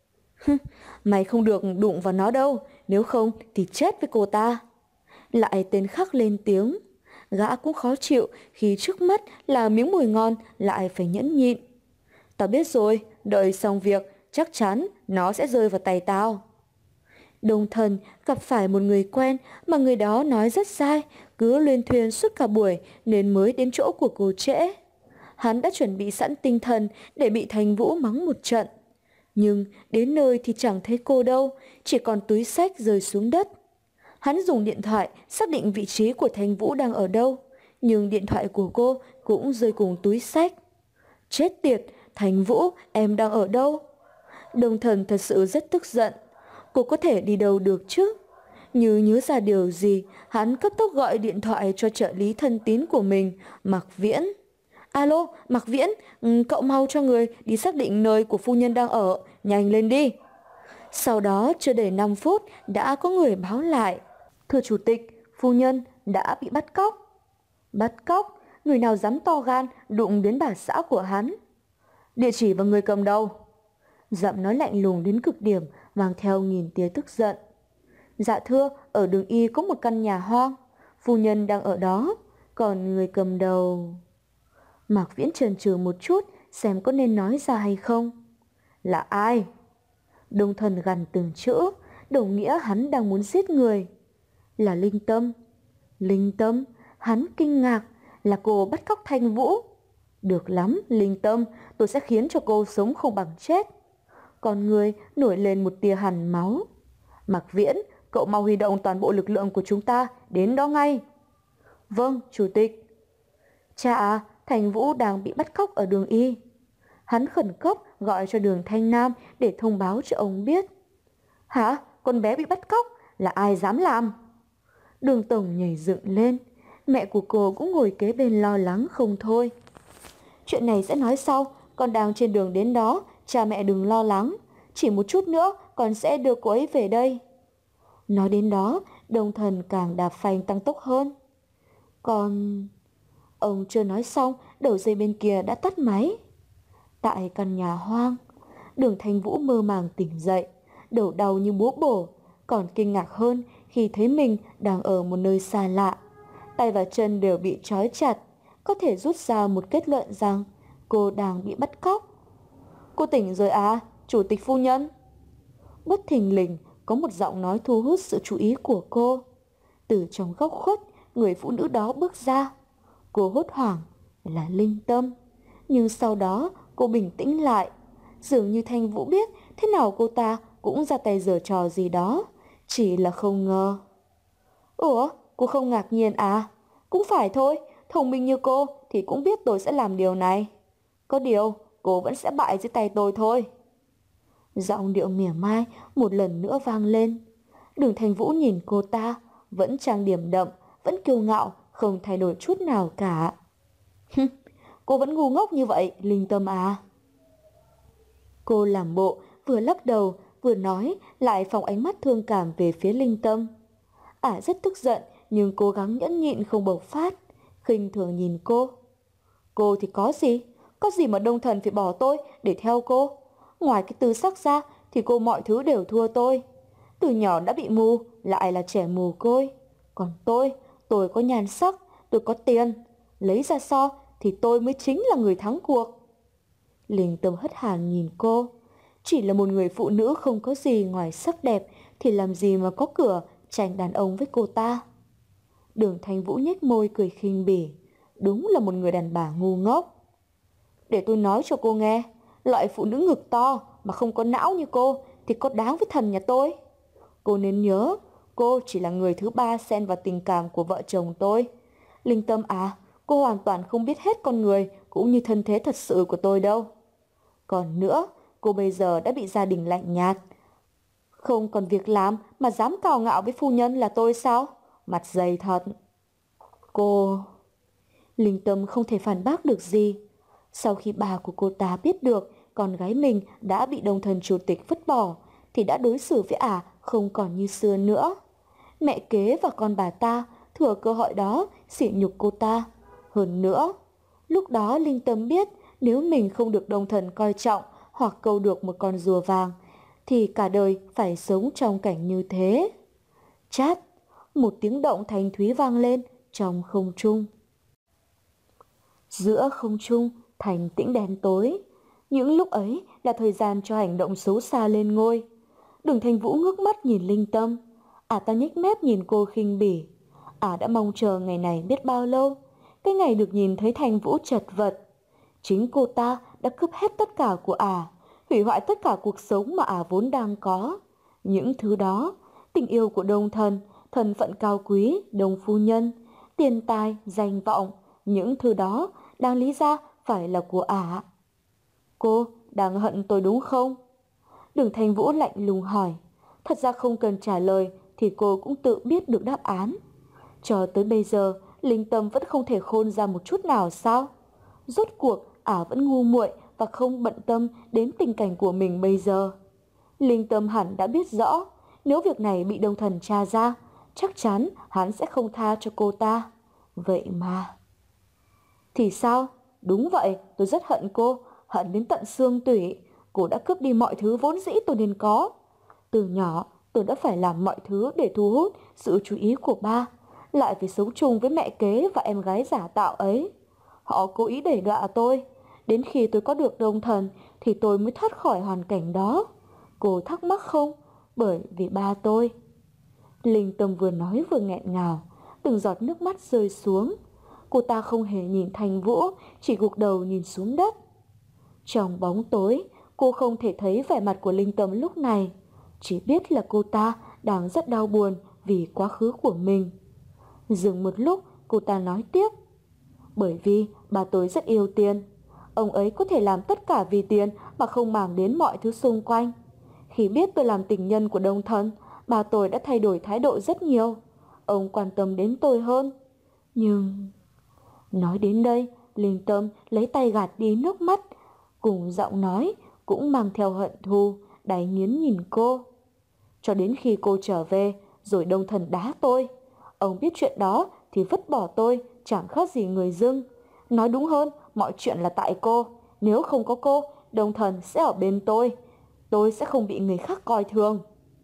S2: Mày không được đụng vào nó đâu, nếu không thì chết với cô ta. Lại tên khác lên tiếng. Gã cũng khó chịu khi trước mắt là miếng mồi ngon lại phải nhẫn nhịn. Tao biết rồi, đợi xong việc chắc chắn nó sẽ rơi vào tay tao. Đông Thần gặp phải một người quen mà người đó nói rất sai, cứ luyên thuyên suốt cả buổi nên mới đến chỗ của cô trễ. Hắn đã chuẩn bị sẵn tinh thần để bị Thanh Vũ mắng một trận. Nhưng đến nơi thì chẳng thấy cô đâu, chỉ còn túi xách rơi xuống đất. Hắn dùng điện thoại xác định vị trí của Thanh Vũ đang ở đâu, nhưng điện thoại của cô cũng rơi cùng túi xách. Chết tiệt, Thanh Vũ, em đang ở đâu? Đông Thần thật sự rất tức giận. Cô có thể đi đâu được chứ? Như nhớ ra điều gì, hắn cấp tốc gọi điện thoại cho trợ lý thân tín của mình, Mạc Viễn. Alo, Mạc Viễn, cậu mau cho người đi xác định nơi của phu nhân đang ở, nhanh lên đi. Sau đó chưa đầy 5 phút đã có người báo lại. Thưa chủ tịch, phu nhân đã bị bắt cóc. Bắt cóc? Người nào dám to gan đụng đến bà xã của hắn? Địa chỉ và người cầm đầu? Giọng nói lạnh lùng đến cực điểm, mang theo nghìn tia tức giận. Dạ thưa, ở đường Y có một căn nhà hoang, phu nhân đang ở đó, còn người cầm đầu... Mạc Viễn chần chừ một chút xem có nên nói ra hay không. Là ai? Đông Thần gằn từng chữ, đồng nghĩa hắn đang muốn giết người. Là Linh Tâm. Linh Tâm? Hắn kinh ngạc, là cô bắt cóc Thanh Vũ. Được lắm, Linh Tâm, tôi sẽ khiến cho cô sống không bằng chết. Con người nổi lên một tia hằn máu. Mạc Viễn, cậu mau huy động toàn bộ lực lượng của chúng ta đến đó ngay. Vâng, chủ tịch. Cha à, Thanh Vũ đang bị bắt cóc ở đường Y. Hắn khẩn cấp gọi cho Đường Thanh Nam để thông báo cho ông biết. Hả? Con bé bị bắt cóc? Là ai dám làm? Đường Tổng nhảy dựng lên. Mẹ của cô cũng ngồi kế bên lo lắng không thôi. Chuyện này sẽ nói sau, con đang trên đường đến đó, cha mẹ đừng lo lắng. Chỉ một chút nữa con sẽ đưa cô ấy về đây. Nói đến đó, Đông Thần càng đạp phanh tăng tốc hơn. Còn... Ông chưa nói xong, đầu dây bên kia đã tắt máy. Tại căn nhà hoang, Đường Thanh Vũ mơ màng tỉnh dậy, đầu đau như búa bổ, còn kinh ngạc hơn khi thấy mình đang ở một nơi xa lạ. Tay và chân đều bị trói chặt, có thể rút ra một kết luận rằng cô đang bị bắt cóc. Cô tỉnh rồi à, chủ tịch phu nhân? Bất thình lình có một giọng nói thu hút sự chú ý của cô. Từ trong góc khuất, người phụ nữ đó bước ra. Cô hốt hoảng là Linh Tâm. Nhưng sau đó cô bình tĩnh lại. Dường như Thanh Vũ biết thế nào cô ta cũng ra tay giở trò gì đó. Chỉ là không ngờ. Ủa, cô không ngạc nhiên à? Cũng phải thôi, thông minh như cô thì cũng biết tôi sẽ làm điều này. Có điều, cô vẫn sẽ bại dưới tay tôi thôi. Giọng điệu mỉa mai một lần nữa vang lên. Đường Thanh Vũ nhìn cô ta, vẫn trang điểm đậm, vẫn kiêu ngạo, không thay đổi chút nào cả. Cô vẫn ngu ngốc như vậy, Linh Tâm à? Cô làm bộ, vừa lắc đầu, vừa nói, lại phóng ánh mắt thương cảm về phía Linh Tâm. Rất tức giận, nhưng cố gắng nhẫn nhịn không bộc phát, khinh thường nhìn cô. Cô thì có gì? Có gì mà Đông Thần phải bỏ tôi để theo cô? Ngoài cái tư sắc ra thì cô mọi thứ đều thua tôi. Từ nhỏ đã bị mù, lại là trẻ mồ côi. Còn tôi có nhan sắc, tôi có tiền. Lấy ra so thì tôi mới chính là người thắng cuộc. Linh Tâm hất hàm nhìn cô. Chỉ là một người phụ nữ không có gì ngoài sắc đẹp thì làm gì mà có cửa tranh đàn ông với cô ta. Đường Thanh Vũ nhếch môi cười khinh bỉ. Đúng là một người đàn bà ngu ngốc. Để tôi nói cho cô nghe, loại phụ nữ ngực to mà không có não như cô thì có đáng với thần nhà tôi. Cô nên nhớ, cô chỉ là người thứ ba xen vào tình cảm của vợ chồng tôi. Linh Tâm à, cô hoàn toàn không biết hết con người cũng như thân thế thật sự của tôi đâu. Còn nữa, cô bây giờ đã bị gia đình lạnh nhạt. Không còn việc làm mà dám cào ngạo với phu nhân là tôi sao? Mặt dày thật. Cô... Linh Tâm không thể phản bác được gì. Sau khi bà của cô ta biết được con gái mình đã bị đồng thần chủ tịch vứt bỏ, thì đã đối xử với ả không còn như xưa nữa. Mẹ kế và con bà ta thừa cơ hội đó sỉ nhục cô ta. Hơn nữa, lúc đó Linh Tâm biết nếu mình không được đồng thần coi trọng hoặc câu được một con rùa vàng, thì cả đời phải sống trong cảnh như thế. Chát, một tiếng động thanh thúy vang lên trong không trung. Giữa không trung thành tĩnh đen tối. Những lúc ấy là thời gian cho hành động xấu xa lên ngôi. Đường Thanh Vũ ngước mắt nhìn Linh Tâm. Ả ta nhếch mép nhìn cô khinh bỉ. Ả đã mong chờ ngày này biết bao lâu. Cái ngày được nhìn thấy Thanh Vũ chật vật. Chính cô ta đã cướp hết tất cả của Ả, hủy hoại tất cả cuộc sống mà Ả vốn đang có. Những thứ đó, tình yêu của Đông Thần, thân phận cao quý, Đông phu nhân, tiền tài, danh vọng, những thứ đó đáng lý ra phải là của Ả. Cô đang hận tôi đúng không? Đường Thanh Vũ lạnh lùng hỏi. Thật ra không cần trả lời thì cô cũng tự biết được đáp án. Cho tới bây giờ, Linh Tâm vẫn không thể khôn ra một chút nào sao? Rốt cuộc, Ả vẫn ngu muội và không bận tâm đến tình cảnh của mình bây giờ. Linh Tâm hẳn đã biết rõ, nếu việc này bị Đông Thần tra ra, chắc chắn hắn sẽ không tha cho cô ta. Vậy mà... Thì sao? Đúng vậy, tôi rất hận cô, hận đến tận xương tủy. Cô đã cướp đi mọi thứ vốn dĩ tôi nên có. Từ nhỏ, tôi đã phải làm mọi thứ để thu hút sự chú ý của ba, lại phải sống chung với mẹ kế và em gái giả tạo ấy. Họ cố ý đẩy đọa tôi. Đến khi tôi có được Đông Thần thì tôi mới thoát khỏi hoàn cảnh đó. Cô thắc mắc không? Bởi vì ba tôi. Linh Tâm vừa nói vừa nghẹn ngào, từng giọt nước mắt rơi xuống. Cô ta không hề nhìn Thanh Vũ, chỉ gục đầu nhìn xuống đất. Trong bóng tối, cô không thể thấy vẻ mặt của Linh Tâm lúc này. Chỉ biết là cô ta đang rất đau buồn vì quá khứ của mình. Dừng một lúc, cô ta nói tiếp. Bởi vì bà tôi rất yêu tiền. Ông ấy có thể làm tất cả vì tiền mà không màng đến mọi thứ xung quanh. Khi biết tôi làm tình nhân của Đông Thần, bà tôi đã thay đổi thái độ rất nhiều. Ông quan tâm đến tôi hơn. Nhưng... Nói đến đây, Linh Tâm lấy tay gạt đi nước mắt, cùng giọng nói cũng mang theo hận thù, đáy nghiến nhìn cô. Cho đến khi cô trở về, rồi Đông Thần đá tôi. Ông biết chuyện đó thì vứt bỏ tôi, chẳng khác gì người dưng. Nói đúng hơn, mọi chuyện là tại cô. Nếu không có cô, Đông Thần sẽ ở bên tôi. Tôi sẽ không bị người khác coi thường.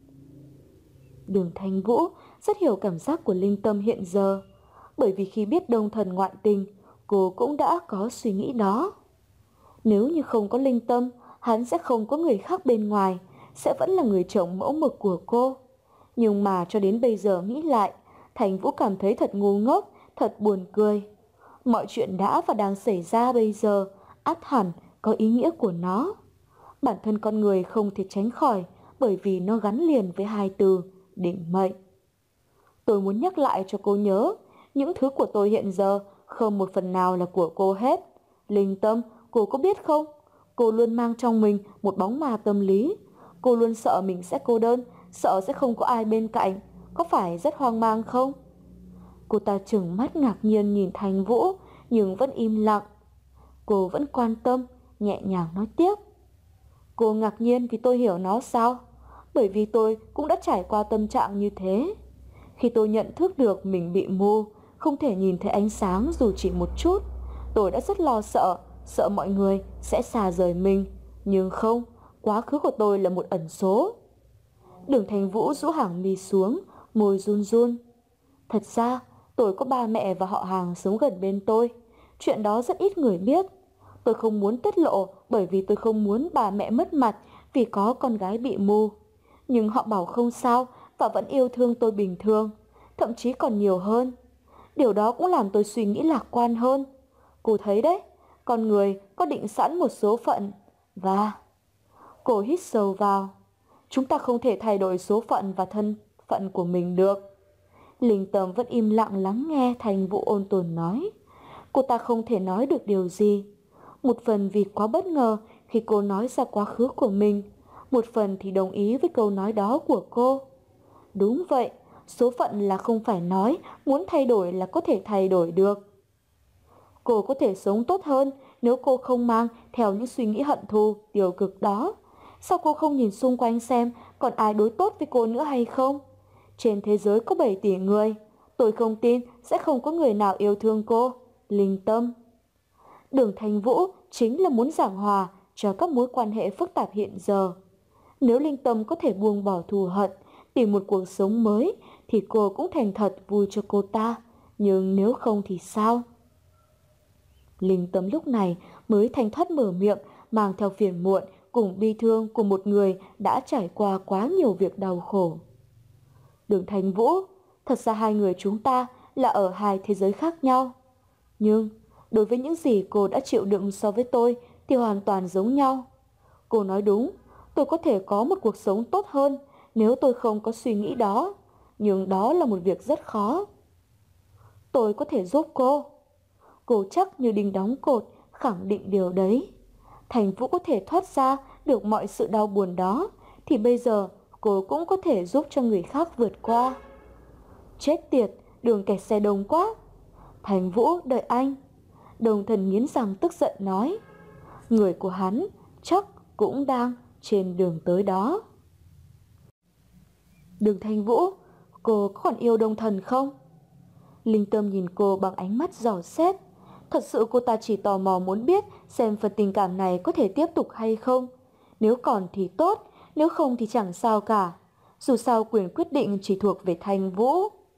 S2: Đường Thanh Vũ rất hiểu cảm giác của Linh Tâm hiện giờ. Bởi vì khi biết Đông Thần ngoại tình, cô cũng đã có suy nghĩ đó. Nếu như không có Linh Tâm, hắn sẽ không có người khác bên ngoài, sẽ vẫn là người chồng mẫu mực của cô. Nhưng mà cho đến bây giờ nghĩ lại, Thành Vũ cảm thấy thật ngu ngốc, thật buồn cười. Mọi chuyện đã và đang xảy ra bây giờ, ắt hẳn có ý nghĩa của nó. Bản thân con người không thể tránh khỏi, bởi vì nó gắn liền với hai từ định mệnh. Tôi muốn nhắc lại cho cô nhớ, những thứ của tôi hiện giờ không một phần nào là của cô hết. Linh Tâm, cô có biết không? Cô luôn mang trong mình một bóng ma tâm lý. Cô luôn sợ mình sẽ cô đơn, sợ sẽ không có ai bên cạnh. Có phải rất hoang mang không? Cô ta trừng mắt ngạc nhiên nhìn Thanh Vũ, nhưng vẫn im lặng. Cô vẫn quan tâm, nhẹ nhàng nói tiếp. Cô ngạc nhiên vì tôi hiểu nó sao? Bởi vì tôi cũng đã trải qua tâm trạng như thế. Khi tôi nhận thức được mình bị mù, không thể nhìn thấy ánh sáng dù chỉ một chút, tôi đã rất lo sợ, sợ mọi người sẽ xa rời mình. Nhưng không, quá khứ của tôi là một ẩn số. Đường Thanh Vũ rũ hàng mi xuống, môi run run. Thật ra, tôi có ba mẹ và họ hàng sống gần bên tôi. Chuyện đó rất ít người biết. Tôi không muốn tiết lộ bởi vì tôi không muốn bà mẹ mất mặt vì có con gái bị mù. Nhưng họ bảo không sao và vẫn yêu thương tôi bình thường, thậm chí còn nhiều hơn. Điều đó cũng làm tôi suy nghĩ lạc quan hơn. Cô thấy đấy, con người có định sẵn một số phận và... Cô hít sâu vào. Chúng ta không thể thay đổi số phận và thân phận của mình được. Linh Tâm vẫn im lặng lắng nghe Thành Vũ ôn tồn nói. Cô ta không thể nói được điều gì. Một phần vì quá bất ngờ khi cô nói ra quá khứ của mình, một phần thì đồng ý với câu nói đó của cô. Đúng vậy, số phận là không phải nói muốn thay đổi là có thể thay đổi được. Cô có thể sống tốt hơn nếu cô không mang theo những suy nghĩ hận thù, tiêu cực đó. Sao cô không nhìn xung quanh xem còn ai đối tốt với cô nữa hay không? Trên thế giới có 7 tỷ người, tôi không tin sẽ không có người nào yêu thương cô, Linh Tâm. Đường Thành Vũ chính là muốn giảng hòa cho các mối quan hệ phức tạp hiện giờ. Nếu Linh Tâm có thể buông bỏ thù hận, tìm một cuộc sống mới, thì cô cũng thành thật vui cho cô ta. Nhưng nếu không thì sao? Linh Tâm lúc này mới thanh thoát mở miệng, mang theo phiền muộn cùng bi thương của một người đã trải qua quá nhiều việc đau khổ. Đường Thành Vũ, thật ra hai người chúng ta là ở hai thế giới khác nhau. Nhưng đối với những gì cô đã chịu đựng so với tôi thì hoàn toàn giống nhau. Cô nói đúng, tôi có thể có một cuộc sống tốt hơn nếu tôi không có suy nghĩ đó. Nhưng đó là một việc rất khó. Tôi có thể giúp cô. Cô chắc như đinh đóng cột khẳng định điều đấy. Thành Vũ có thể thoát ra được mọi sự đau buồn đó thì bây giờ cô cũng có thể giúp cho người khác vượt qua. Chết tiệt, đường kẹt xe đông quá. Thành Vũ đợi anh. Đồng Thần nghiến răng tức giận nói. Người của hắn chắc cũng đang trên đường tới đó. Đường Thành Vũ, cô có còn yêu Đồng Thần không? Linh Tâm nhìn cô bằng ánh mắt dò xét. Thật sự cô ta chỉ tò mò muốn biết xem phần tình cảm này có thể tiếp tục hay không. Nếu còn thì tốt, nếu không thì chẳng sao cả. Dù sao quyền quyết định chỉ thuộc về Thành Vũ.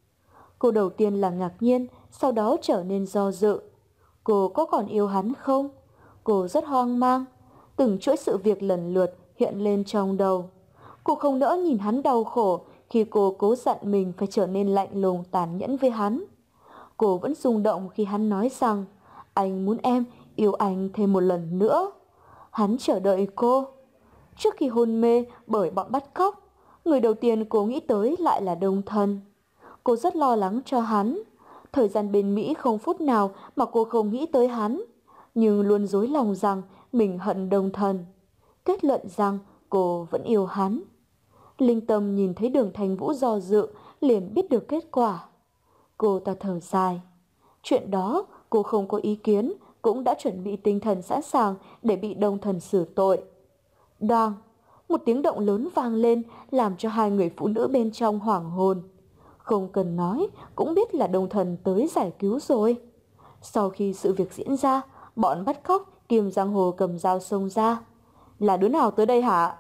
S2: Cô đầu tiên là ngạc nhiên, sau đó trở nên do dự. Cô có còn yêu hắn không? Cô rất hoang mang. Từng chuỗi sự việc lần lượt hiện lên trong đầu. Cô không nỡ nhìn hắn đau khổ khi cô cố dặn mình phải trở nên lạnh lùng tàn nhẫn với hắn. Cô vẫn rung động khi hắn nói rằng anh muốn em yêu anh thêm một lần nữa. Hắn chờ đợi cô. Trước khi hôn mê bởi bọn bắt cóc, người đầu tiên cô nghĩ tới lại là Đồng Thần. Cô rất lo lắng cho hắn. Thời gian bên Mỹ không phút nào mà cô không nghĩ tới hắn, nhưng luôn dối lòng rằng mình hận Đồng Thần. Kết luận rằng cô vẫn yêu hắn. Linh Tâm nhìn thấy Đường Thành Vũ do dự, liền biết được kết quả. Cô ta thở dài. Chuyện đó cô không có ý kiến, cũng đã chuẩn bị tinh thần sẵn sàng để bị Đồng Thần xử tội. Đoàng, một tiếng động lớn vang lên làm cho hai người phụ nữ bên trong hoảng hồn. Không cần nói, cũng biết là Đồng Thần tới giải cứu rồi. Sau khi sự việc diễn ra, bọn bắt cóc kiềm giang hồ cầm dao xông ra. Là đứa nào tới đây hả?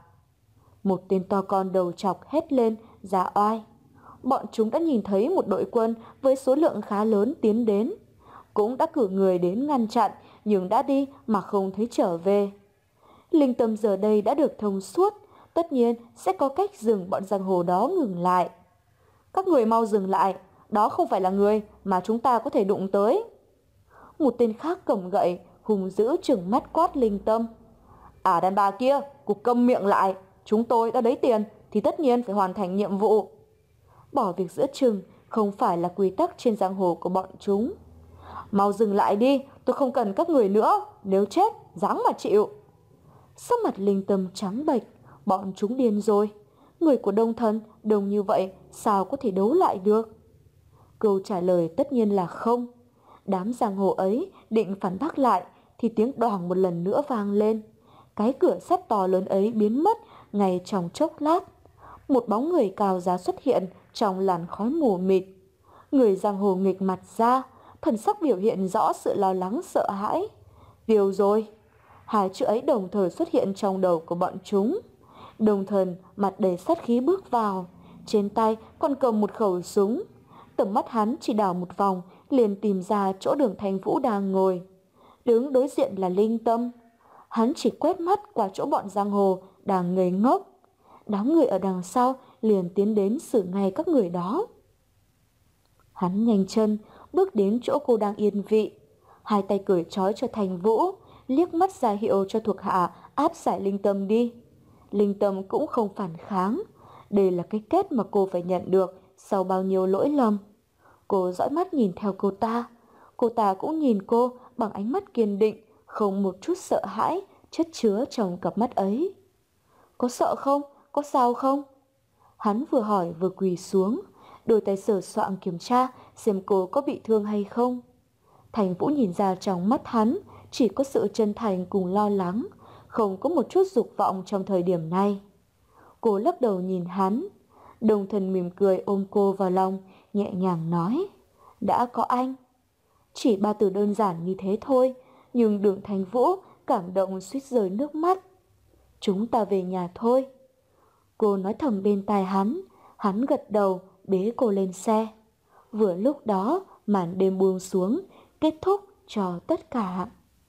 S2: Một tên to con đầu chọc hét lên, ra oai. Bọn chúng đã nhìn thấy một đội quân với số lượng khá lớn tiến đến. Cũng đã cử người đến ngăn chặn, nhưng đã đi mà không thấy trở về. Linh Tâm giờ đây đã được thông suốt, tất nhiên sẽ có cách dừng bọn giang hồ đó ngừng lại. Các người mau dừng lại, đó không phải là người mà chúng ta có thể đụng tới. Một tên khác cầm gậy, hùng dữ trừng mắt quát Linh Tâm. À đàn bà kia, cục câm miệng lại, chúng tôi đã lấy tiền thì tất nhiên phải hoàn thành nhiệm vụ. Bỏ việc giữa chừng không phải là quy tắc trên giang hồ của bọn chúng. Mau dừng lại đi, tôi không cần các người nữa, nếu chết, ráng mà chịu. Sắc mặt Linh Tâm trắng bệch, bọn chúng điên rồi. Người của Đồng Thần đông như vậy, sao có thể đấu lại được? Câu trả lời tất nhiên là không. Đám giang hồ ấy định phản bác lại thì tiếng đoàng một lần nữa vang lên. Cái cửa sắt to lớn ấy biến mất ngay trong chốc lát. Một bóng người cao giá xuất hiện trong làn khói mù mịt. Người giang hồ nghịch mặt ra, thần sắc biểu hiện rõ sự lo lắng sợ hãi. Điều rồi. Hai chữ ấy đồng thời xuất hiện trong đầu của bọn chúng. Đồng Thần mặt đầy sát khí bước vào, trên tay còn cầm một khẩu súng. Tầm mắt hắn chỉ đảo một vòng, liền tìm ra chỗ Đường Thành Vũ đang ngồi. đứng đối diện là Linh Tâm. Hắn chỉ quét mắt qua chỗ bọn giang hồ đang ngây ngốc. Đám người ở đằng sau liền tiến đến xử ngay các người đó. Hắn nhanh chân bước đến chỗ cô đang yên vị, hai tay cởi trói cho Thành Vũ, liếc mắt ra hiệu cho thuộc hạ áp giải Linh Tâm đi. Linh Tâm cũng không phản kháng. Đây là cái kết mà cô phải nhận được sau bao nhiêu lỗi lầm. Cô dõi mắt nhìn theo cô ta cũng nhìn cô bằng ánh mắt kiên định, không một chút sợ hãi chất chứa trong cặp mắt ấy. Có sợ không? Có sao không? Hắn vừa hỏi vừa quỳ xuống, đôi tay sờ soạng kiểm tra xem cô có bị thương hay không. Thành Vũ nhìn ra trong mắt hắn chỉ có sự chân thành cùng lo lắng, không có một chút dục vọng trong thời điểm này. Cô lắc đầu nhìn hắn, Đồng Thần mỉm cười ôm cô vào lòng, nhẹ nhàng nói, đã có anh. Chỉ ba từ đơn giản như thế thôi, nhưng Đường Thành Vũ cảm động suýt rơi nước mắt. Chúng ta về nhà thôi. Cô nói thầm bên tai hắn gật đầu bế cô lên xe. Vừa lúc đó màn đêm buông xuống, kết thúc cho tất cả.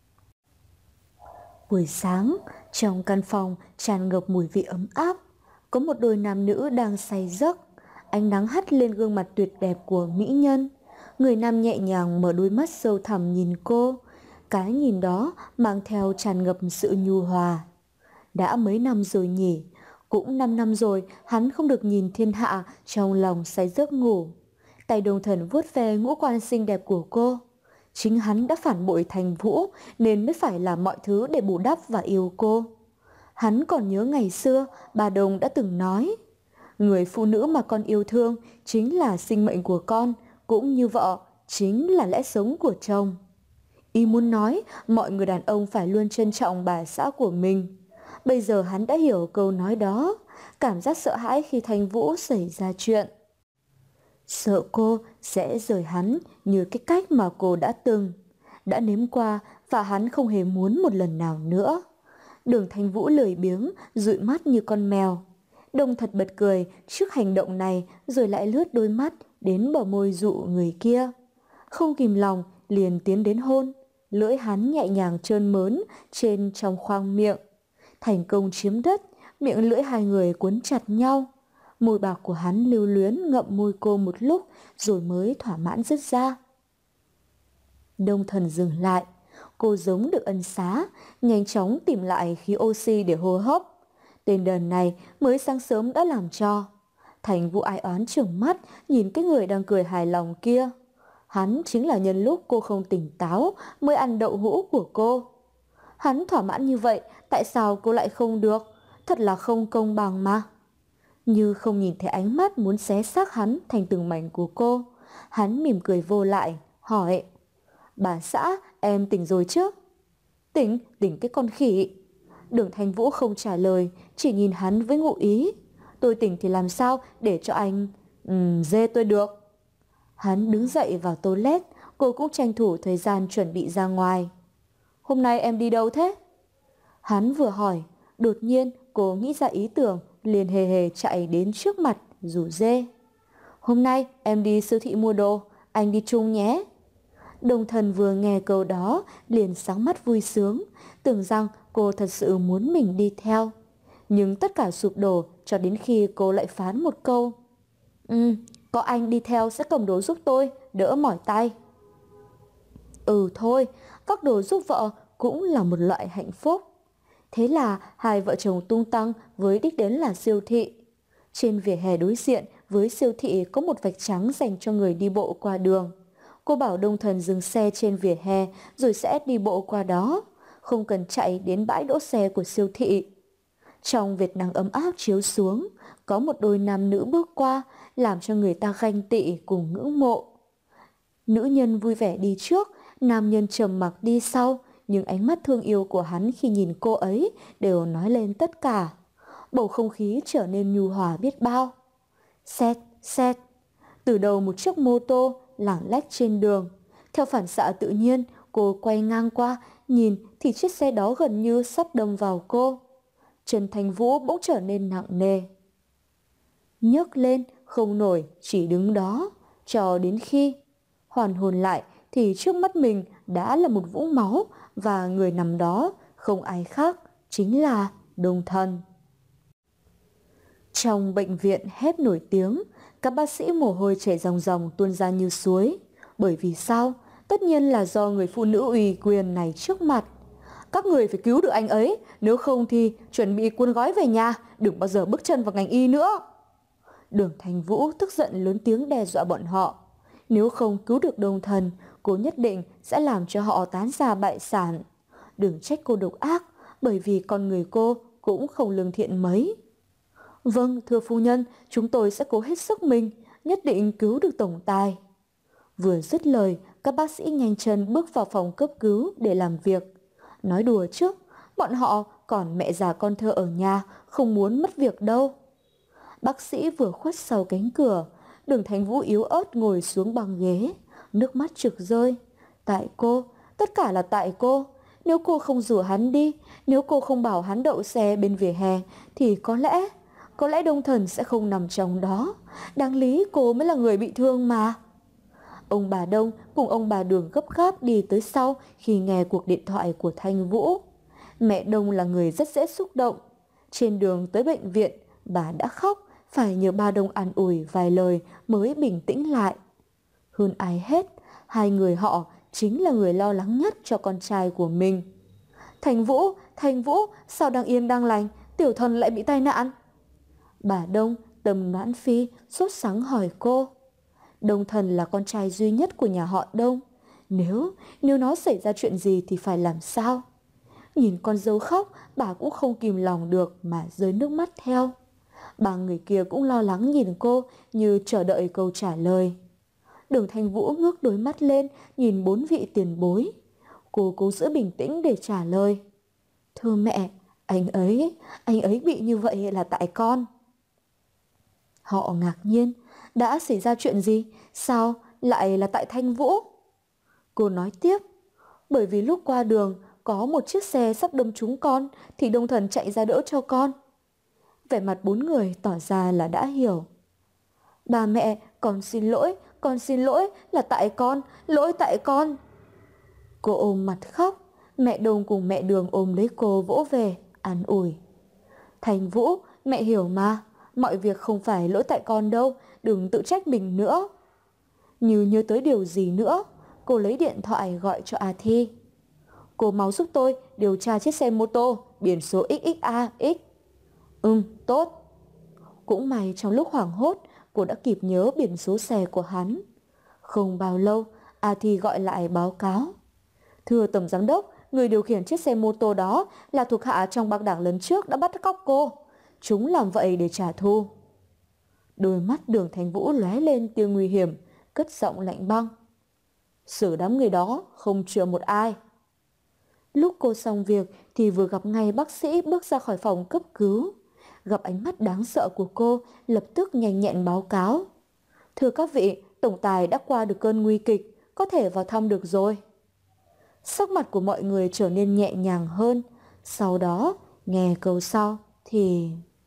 S2: Buổi sáng, trong căn phòng tràn ngập mùi vị ấm áp, có một đôi nam nữ đang say giấc. Ánh nắng hắt lên gương mặt tuyệt đẹp của mỹ nhân. Người nam nhẹ nhàng mở đôi mắt sâu thẳm nhìn cô, cái nhìn đó mang theo tràn ngập sự nhu hòa. Đã mấy năm rồi nhỉ? Cũng 5 năm rồi hắn không được nhìn thiên hạ trong lòng say giấc ngủ. Tay Đồng Thần vuốt ve ngũ quan xinh đẹp của cô. Chính hắn đã phản bội Thành Vũ nên mới phải làm mọi thứ để bù đắp và yêu cô. Hắn còn nhớ ngày xưa bà Đồng đã từng nói, người phụ nữ mà con yêu thương chính là sinh mệnh của con, cũng như vợ chính là lẽ sống của chồng. Ý muốn nói mọi người đàn ông phải luôn trân trọng bà xã của mình. Bây giờ hắn đã hiểu câu nói đó, cảm giác sợ hãi khi Thành Vũ xảy ra chuyện. Sợ cô sẽ rời hắn như cái cách mà cô đã nếm qua và hắn không hề muốn một lần nào nữa. Đường Thành Vũ lười biếng, dụi mắt như con mèo. Đông thật bật cười trước hành động này rồi lại lướt đôi mắt đến bờ môi dụ người kia. Không kìm lòng liền tiến đến hôn, lưỡi hắn nhẹ nhàng trơn mớn trên trong khoang miệng. Thành công chiếm đất, miệng lưỡi hai người cuốn chặt nhau. Môi bạc của hắn lưu luyến ngậm môi cô một lúc rồi mới thỏa mãn dứt ra. Đông Thần dừng lại, cô giống được ân xá, nhanh chóng tìm lại khí oxy để hô hấp. Tên đần này mới sáng sớm đã làm cho. Thành Vũ ai oán trừng mắt nhìn cái người đang cười hài lòng kia. Hắn chính là nhân lúc cô không tỉnh táo mới ăn đậu hũ của cô. Hắn thỏa mãn như vậy, tại sao cô lại không được? Thật là không công bằng mà. Như không nhìn thấy ánh mắt muốn xé xác hắn thành từng mảnh của cô. Hắn mỉm cười vô lại, hỏi, bà xã, em tỉnh rồi chứ? Tỉnh cái con khỉ. Đường Thành Vũ không trả lời, chỉ nhìn hắn với ngụ ý. Tôi tỉnh thì làm sao để cho anh dê tôi được. Hắn đứng dậy vào toilet, cô cũng tranh thủ thời gian chuẩn bị ra ngoài. Hôm nay em đi đâu thế? Hắn vừa hỏi, đột nhiên cô nghĩ ra ý tưởng, liền hề hề chạy đến trước mặt rủ dê. Hôm nay em đi siêu thị mua đồ, anh đi chung nhé. Đồng Thần vừa nghe câu đó liền sáng mắt vui sướng, tưởng rằng cô thật sự muốn mình đi theo. Nhưng tất cả sụp đổ cho đến khi cô lại phán một câu. Có anh đi theo sẽ cầm đồ giúp tôi, đỡ mỏi tay. Thôi, các đồ giúp vợ cũng là một loại hạnh phúc. Thế là hai vợ chồng tung tăng với đích đến là siêu thị. Trên vỉa hè đối diện với siêu thị có một vạch trắng dành cho người đi bộ qua đường. Cô bảo Đông Thần dừng xe trên vỉa hè rồi sẽ đi bộ qua đó, không cần chạy đến bãi đỗ xe của siêu thị. Trong vệt nắng ấm áp chiếu xuống, có một đôi nam nữ bước qua, làm cho người ta ganh tị cùng ngưỡng mộ. Nữ nhân vui vẻ đi trước, nam nhân trầm mặc đi sau, nhưng ánh mắt thương yêu của hắn khi nhìn cô ấy đều nói lên tất cả. Bầu không khí trở nên nhu hòa biết bao. Xẹt, xẹt. Từ đầu một chiếc mô tô lảng lách trên đường. Theo phản xạ tự nhiên, cô quay ngang qua, nhìn thì chiếc xe đó gần như sắp đâm vào cô. Trần Thành Vũ bỗng trở nên nặng nề. Nhấc lên, không nổi, chỉ đứng đó, cho đến khi hoàn hồn lại thì trước mắt mình đã là một vũng máu và người nằm đó không ai khác chính là Đông Thần. Trong bệnh viện Hép nổi tiếng, các bác sĩ mồ hôi chảy ròng ròng tuôn ra như suối. Bởi vì sao? Tất nhiên là do người phụ nữ ủy quyền này trước mặt. Các người phải cứu được anh ấy, nếu không thì chuẩn bị cuốn gói về nhà, đừng bao giờ bước chân vào ngành y nữa. Đường Thành Vũ tức giận lớn tiếng đe dọa bọn họ. Nếu không cứu được Đông Thần, cô nhất định sẽ làm cho họ tán gia bại sản. Đừng trách cô độc ác, bởi vì con người cô cũng không lương thiện mấy. Vâng, thưa phu nhân, chúng tôi sẽ cố hết sức mình, nhất định cứu được tổng tài. Vừa dứt lời, các bác sĩ nhanh chân bước vào phòng cấp cứu để làm việc. Nói đùa chứ, bọn họ còn mẹ già con thơ ở nhà, không muốn mất việc đâu. Bác sĩ vừa khuất sau cánh cửa, Đường Thành Vũ yếu ớt ngồi xuống băng ghế, nước mắt trực rơi. Tại cô, tất cả là tại cô. Nếu cô không rủ hắn đi, nếu cô không bảo hắn đậu xe bên vỉa hè, thì có lẽ Đông Thần sẽ không nằm trong đó. Đáng lý cô mới là người bị thương mà. Ông bà Đông cùng ông bà Đường gấp gáp đi tới sau khi nghe cuộc điện thoại của Thanh Vũ. Mẹ Đông là người rất dễ xúc động. Trên đường tới bệnh viện, bà đã khóc, phải nhờ ba Đông an ủi vài lời mới bình tĩnh lại. Hơn ai hết, hai người họ chính là người lo lắng nhất cho con trai của mình. Thành Vũ, sao đang yên đang lành, Tiểu Thần lại bị tai nạn? Bà Đông, Tâm Noãn Phi, sốt sắng hỏi cô. Đông Thần là con trai duy nhất của nhà họ Đông. Nếu nó xảy ra chuyện gì thì phải làm sao? Nhìn con dâu khóc, bà cũng không kìm lòng được mà rơi nước mắt theo. Ba người kia cũng lo lắng nhìn cô như chờ đợi câu trả lời. Đường Thành Vũ ngước đôi mắt lên nhìn bốn vị tiền bối. Cô cố giữ bình tĩnh để trả lời. Thưa mẹ, anh ấy bị như vậy là tại con. Họ ngạc nhiên. Đã xảy ra chuyện gì? Sao lại là tại Thanh Vũ? Cô nói tiếp. Bởi vì lúc qua đường có một chiếc xe sắp đâm trúng con thì Đông Thần chạy ra đỡ cho con. Vẻ mặt bốn người tỏ ra là đã hiểu. Bà mẹ, con xin lỗi là tại con, lỗi tại con. Cô ôm mặt khóc, mẹ Đông cùng mẹ Đường ôm lấy cô vỗ về, an ủi. Thành Vũ, mẹ hiểu mà, mọi việc không phải lỗi tại con đâu, đừng tự trách mình nữa. Như nhớ tới điều gì nữa, cô lấy điện thoại gọi cho A Thi. Cô mau giúp tôi điều tra chiếc xe mô tô biển số XXAX. Tốt. Cũng may trong lúc hoảng hốt, cô đã kịp nhớ biển số xe của hắn. Không bao lâu, A Thi gọi lại báo cáo. Thưa Tổng Giám đốc, người điều khiển chiếc xe mô tô đó là thuộc hạ trong băng đảng lần trước đã bắt cóc cô. Chúng làm vậy để trả thù. Đôi mắt Đường Thành Vũ lóe lên tia nguy hiểm, cất giọng lạnh băng. Xử đám người đó không chừa một ai. Lúc cô xong việc thì vừa gặp ngay bác sĩ bước ra khỏi phòng cấp cứu. Gặp ánh mắt đáng sợ của cô, lập tức nhanh nhẹn báo cáo. Thưa các vị, tổng tài đã qua được cơn nguy kịch, có thể vào thăm được rồi. Sắc mặt của mọi người trở nên nhẹ nhàng hơn. Sau đó, nghe câu sau thì...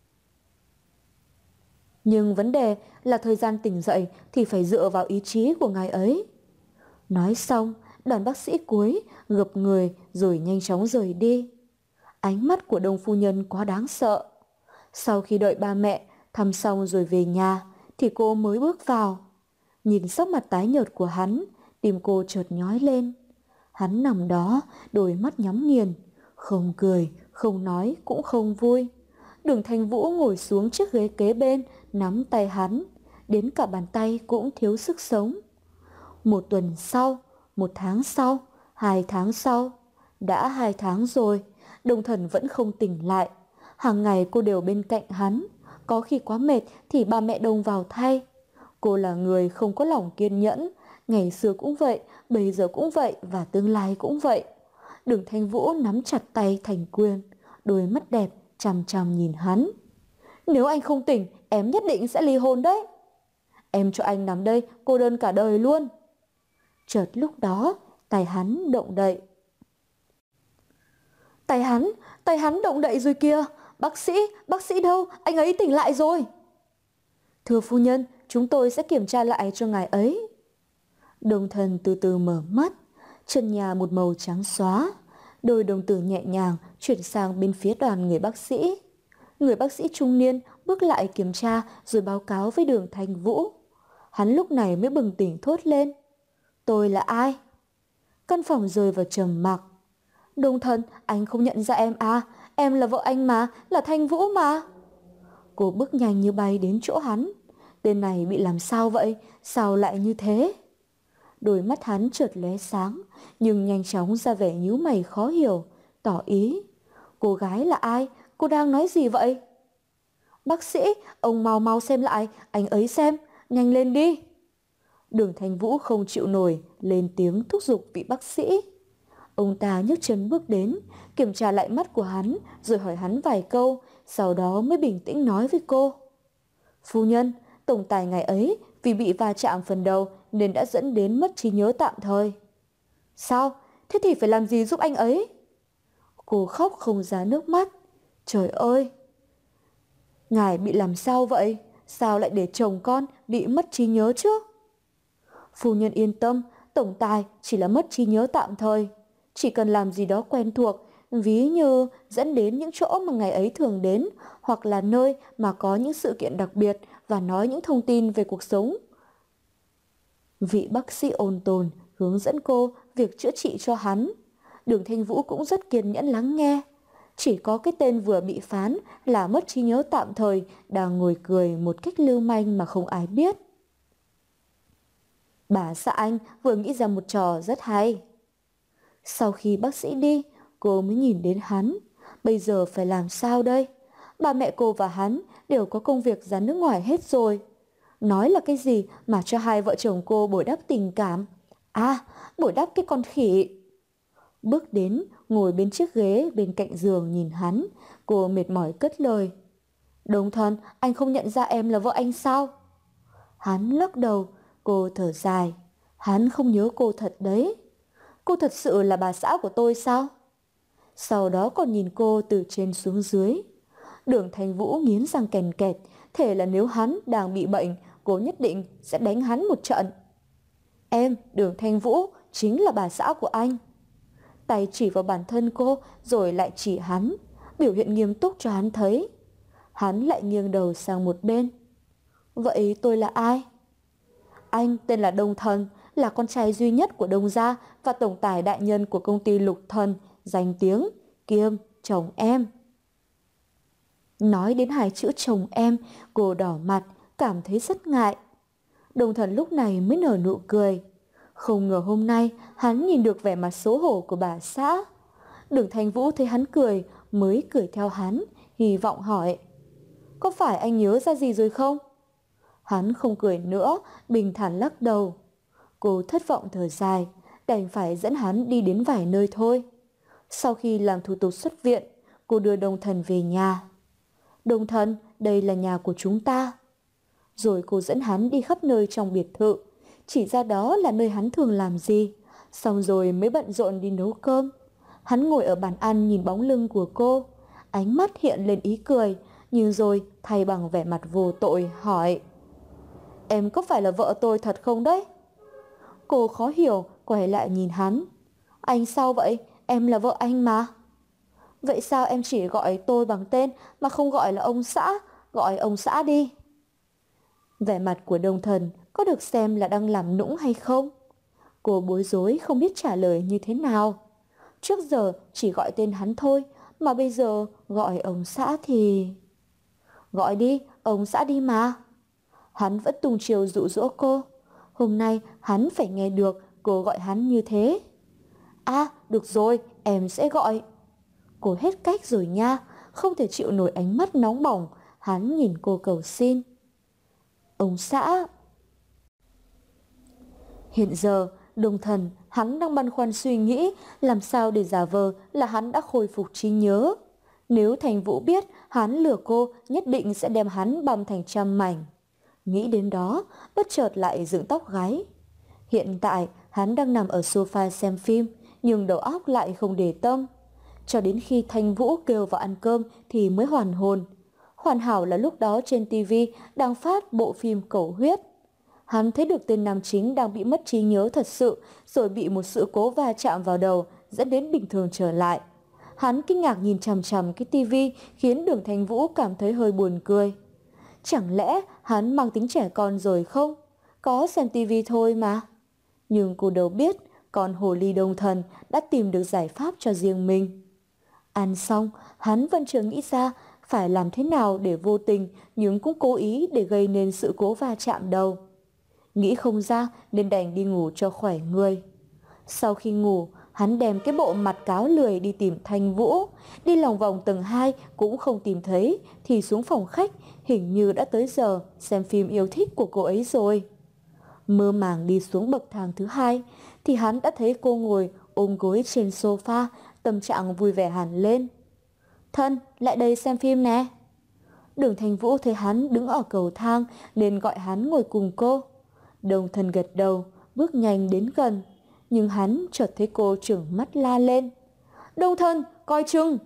S2: Nhưng vấn đề là thời gian tỉnh dậy thì phải dựa vào ý chí của ngài ấy. Nói xong, đoàn bác sĩ cuối gập người rồi nhanh chóng rời đi. Ánh mắt của Đông phu nhân quá đáng sợ. Sau khi đợi ba mẹ thăm xong rồi về nhà thì cô mới bước vào. Nhìn sắc mặt tái nhợt của hắn, tim cô chợt nhói lên. Hắn nằm đó, đôi mắt nhắm nghiền, không cười, không nói, cũng không vui. Đường Thành Vũ ngồi xuống chiếc ghế kế bên, nắm tay hắn, đến cả bàn tay cũng thiếu sức sống. Một tuần sau, 1 tháng sau, 2 tháng sau, đã 2 tháng rồi, Đông Thần vẫn không tỉnh lại. Hàng ngày cô đều bên cạnh hắn, có khi quá mệt thì ba mẹ Đông vào thay. Cô là người không có lòng kiên nhẫn, ngày xưa cũng vậy, bây giờ cũng vậy và tương lai cũng vậy. Đường Thành Vũ nắm chặt tay thành quyền, đôi mắt đẹp chằm chằm nhìn hắn. Nếu anh không tỉnh, em nhất định sẽ ly hôn đấy. Em cho anh nằm đây cô đơn cả đời luôn. Chợt lúc đó, tay hắn động đậy. Tay hắn động đậy rồi kìa. Bác sĩ đâu? Anh ấy tỉnh lại rồi. Thưa phu nhân, chúng tôi sẽ kiểm tra lại cho ngài ấy. Đông Thần từ từ mở mắt, chân nhà một màu trắng xóa. Đôi đồng tử nhẹ nhàng chuyển sang bên phía đoàn người bác sĩ. Người bác sĩ trung niên bước lại kiểm tra rồi báo cáo với Đường Thanh Vũ. Hắn lúc này mới bừng tỉnh thốt lên. Tôi là ai? Căn phòng rơi vào trầm mặc. Đồng Thần, anh không nhận ra em à? Em là vợ anh mà, là Thanh Vũ mà. Cô bước nhanh như bay đến chỗ hắn. Tên này bị làm sao vậy? Sao lại như thế? Đôi mắt hắn chợt lóe sáng, nhưng nhanh chóng ra vẻ nhíu mày khó hiểu, tỏ ý. Cô gái là ai? Cô đang nói gì vậy? Bác sĩ, ông mau mau xem lại, anh ấy xem, nhanh lên đi. Đường Thanh Vũ không chịu nổi, lên tiếng thúc giục vị bác sĩ. Ông ta nhấc chân bước đến, kiểm tra lại mắt của hắn, rồi hỏi hắn vài câu, sau đó mới bình tĩnh nói với cô. Phu nhân, tổng tài ngày ấy vì bị va chạm phần đầu nên đã dẫn đến mất trí nhớ tạm thời. Sao? Thế thì phải làm gì giúp anh ấy? Cô khóc không ra nước mắt. Trời ơi! Ngài bị làm sao vậy? Sao lại để chồng con bị mất trí nhớ chứ? Phu nhân yên tâm, tổng tài chỉ là mất trí nhớ tạm thời. Chỉ cần làm gì đó quen thuộc, ví như dẫn đến những chỗ mà ngày ấy thường đến, hoặc là nơi mà có những sự kiện đặc biệt và nói những thông tin về cuộc sống. Vị bác sĩ ôn tồn hướng dẫn cô việc chữa trị cho hắn. Đường Thanh Vũ cũng rất kiên nhẫn lắng nghe. Chỉ có cái tên vừa bị phán là mất trí nhớ tạm thời đang ngồi cười một cách lưu manh mà không ai biết. Bà xã anh vừa nghĩ ra một trò rất hay. Sau khi bác sĩ đi, cô mới nhìn đến hắn. Bây giờ phải làm sao đây? Bà mẹ cô và hắn đều có công việc ra nước ngoài hết rồi. Nói là cái gì mà cho hai vợ chồng cô bồi đắp tình cảm? À, bồi đắp cái con khỉ. Bước đến, ngồi bên chiếc ghế bên cạnh giường nhìn hắn, cô mệt mỏi cất lời. Đồng Thần, anh không nhận ra em là vợ anh sao? Hắn lắc đầu, cô thở dài. Hắn không nhớ cô thật đấy. Cô thật sự là bà xã của tôi sao? Sau đó còn nhìn cô từ trên xuống dưới. Đường Thanh Vũ nghiến răng kèn kẹt, thể là nếu hắn đang bị bệnh, cô nhất định sẽ đánh hắn một trận. Em, Đường Thanh Vũ, chính là bà xã của anh. Tay chỉ vào bản thân cô rồi lại chỉ hắn, biểu hiện nghiêm túc cho hắn thấy. Hắn lại nghiêng đầu sang một bên. Vậy tôi là ai? Anh tên là Đông Thần, là con trai duy nhất của Đông gia và tổng tài đại nhân của công ty Lục Thần, danh tiếng kiêm chồng em. Nói đến hai chữ chồng em, cô đỏ mặt, cảm thấy rất ngại. Đông Thần lúc này mới nở nụ cười. Không ngờ hôm nay hắn nhìn được vẻ mặt xấu hổ của bà xã. Đường Thanh Vũ thấy hắn cười, mới cười theo hắn, hy vọng hỏi. Có phải anh nhớ ra gì rồi không? Hắn không cười nữa, bình thản lắc đầu. Cô thất vọng thở dài, đành phải dẫn hắn đi đến vài nơi thôi. Sau khi làm thủ tục xuất viện, cô đưa Đông Thần về nhà. Đông Thần, đây là nhà của chúng ta. Rồi cô dẫn hắn đi khắp nơi trong biệt thự, chỉ ra đó là nơi hắn thường làm gì. Xong rồi mới bận rộn đi nấu cơm. Hắn ngồi ở bàn ăn nhìn bóng lưng của cô, ánh mắt hiện lên ý cười, nhưng rồi thay bằng vẻ mặt vô tội hỏi. Em có phải là vợ tôi thật không đấy? Cô khó hiểu, quay lại nhìn hắn. Anh sao vậy? Em là vợ anh mà. Vậy sao em chỉ gọi tôi bằng tên mà không gọi là ông xã? Gọi ông xã đi. Vẻ mặt của Đông Thần có được xem là đang làm nũng hay không? Cô bối rối không biết trả lời như thế nào. Trước giờ chỉ gọi tên hắn thôi, mà bây giờ gọi ông xã thì... Gọi đi, ông xã đi mà. Hắn vẫn tung chiều dụ dỗ cô. Hôm nay hắn phải nghe được cô gọi hắn như thế. À, được rồi, em sẽ gọi. Cô hết cách rồi nha, không thể chịu nổi ánh mắt nóng bỏng. Hắn nhìn cô cầu xin. Ông xã. Hiện giờ, Đông Thần, hắn đang băn khoăn suy nghĩ làm sao để giả vờ là hắn đã khôi phục trí nhớ. Nếu Thành Vũ biết hắn lừa cô, nhất định sẽ đem hắn băm thành trăm mảnh. Nghĩ đến đó, bất chợt lại dựng tóc gáy. Hiện tại, hắn đang nằm ở sofa xem phim, nhưng đầu óc lại không để tâm. Cho đến khi Thành Vũ kêu vào ăn cơm thì mới hoàn hồn. Hoàn hảo là lúc đó trên TV đang phát bộ phim Cầu Huyết. Hắn thấy được tên nam chính đang bị mất trí nhớ thật sự, rồi bị một sự cố va chạm vào đầu dẫn đến bình thường trở lại. Hắn kinh ngạc nhìn chằm chằm cái tivi khiến Đường Thanh Vũ cảm thấy hơi buồn cười. Chẳng lẽ hắn mang tính trẻ con rồi không? Có xem tivi thôi mà. Nhưng cô đâu biết con hồ ly Đông Thần đã tìm được giải pháp cho riêng mình. Ăn xong, hắn vẫn chưa nghĩ ra phải làm thế nào để vô tình nhưng cũng cố ý để gây nên sự cố va chạm đầu. Nghĩ không ra nên đành đi ngủ cho khỏe người. Sau khi ngủ, hắn đem cái bộ mặt cáo lười đi tìm Thanh Vũ. Đi lòng vòng tầng 2 cũng không tìm thấy thì xuống phòng khách, hình như đã tới giờ xem phim yêu thích của cô ấy rồi. Mơ màng đi xuống bậc thang thứ 2 thì hắn đã thấy cô ngồi ôm gối trên sofa, tâm trạng vui vẻ hẳn lên. Thân, lại đây xem phim nè. Đường Thanh Vũ thấy hắn đứng ở cầu thang nên gọi hắn ngồi cùng cô. Đồng Thần gật đầu, bước nhanh đến gần. Nhưng hắn chợt thấy cô trừng mắt la lên. Đồng Thần, coi chừng!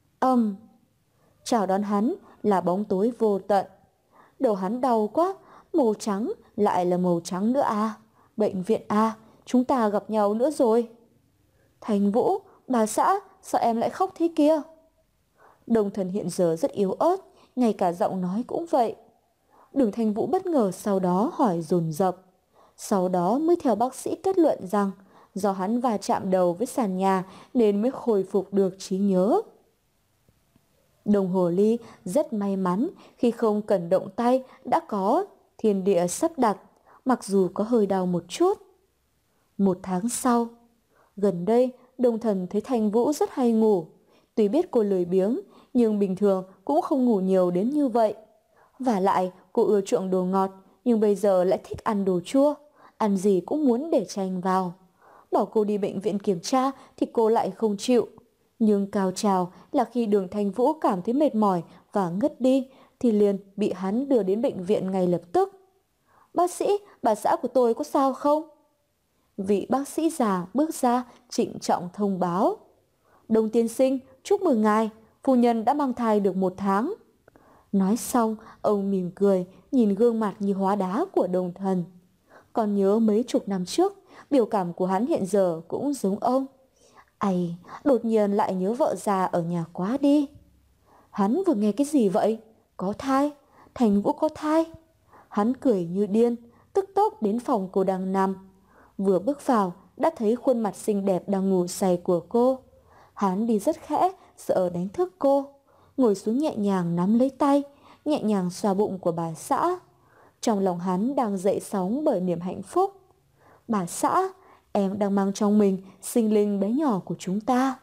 S2: Chào đón hắn là bóng tối vô tận. Đầu hắn đau quá, màu trắng lại là màu trắng nữa à. Bệnh viện à, chúng ta gặp nhau nữa rồi. Thanh Vũ, bà xã, sao em lại khóc thế kia? Đồng Thần hiện giờ rất yếu ớt, ngay cả giọng nói cũng vậy. Đường Thanh Vũ bất ngờ sau đó hỏi dồn dập. Sau đó mới theo bác sĩ kết luận rằng do hắn va chạm đầu với sàn nhà nên mới khôi phục được trí nhớ. Đồng hồ ly rất may mắn khi không cần động tay đã có thiên địa sắp đặt, mặc dù có hơi đau một chút. 1 tháng sau, gần đây Đồng Thần thấy Thanh Vũ rất hay ngủ. Tuy biết cô lười biếng nhưng bình thường cũng không ngủ nhiều đến như vậy. Vả lại cô ưa chuộng đồ ngọt nhưng bây giờ lại thích ăn đồ chua, ăn gì cũng muốn để chanh vào. Bảo cô đi bệnh viện kiểm tra thì cô lại không chịu. Nhưng cao trào là khi Đường Thanh Vũ cảm thấy mệt mỏi và ngất đi thì liền bị hắn đưa đến bệnh viện ngay lập tức. Bác sĩ, bà xã của tôi có sao không? Vị bác sĩ già bước ra trịnh trọng thông báo. Đồng tiên sinh, chúc mừng ngài, phu nhân đã mang thai được 1 tháng. Nói xong, ông mỉm cười, nhìn gương mặt như hóa đá của Đồng Thần. Còn nhớ mấy chục năm trước, biểu cảm của hắn hiện giờ cũng giống ông. Ây, đột nhiên lại nhớ vợ già ở nhà quá đi. Hắn vừa nghe cái gì vậy? Có thai? Thành Vũ có thai? Hắn cười như điên, tức tốc đến phòng cô đang nằm. Vừa bước vào, đã thấy khuôn mặt xinh đẹp đang ngủ say của cô. Hắn đi rất khẽ, sợ đánh thức cô. Ngồi xuống nhẹ nhàng nắm lấy tay, nhẹ nhàng xoa bụng của bà xã. Trong lòng hắn đang dậy sóng bởi niềm hạnh phúc. Bà xã, em đang mang trong mình sinh linh bé nhỏ của chúng ta.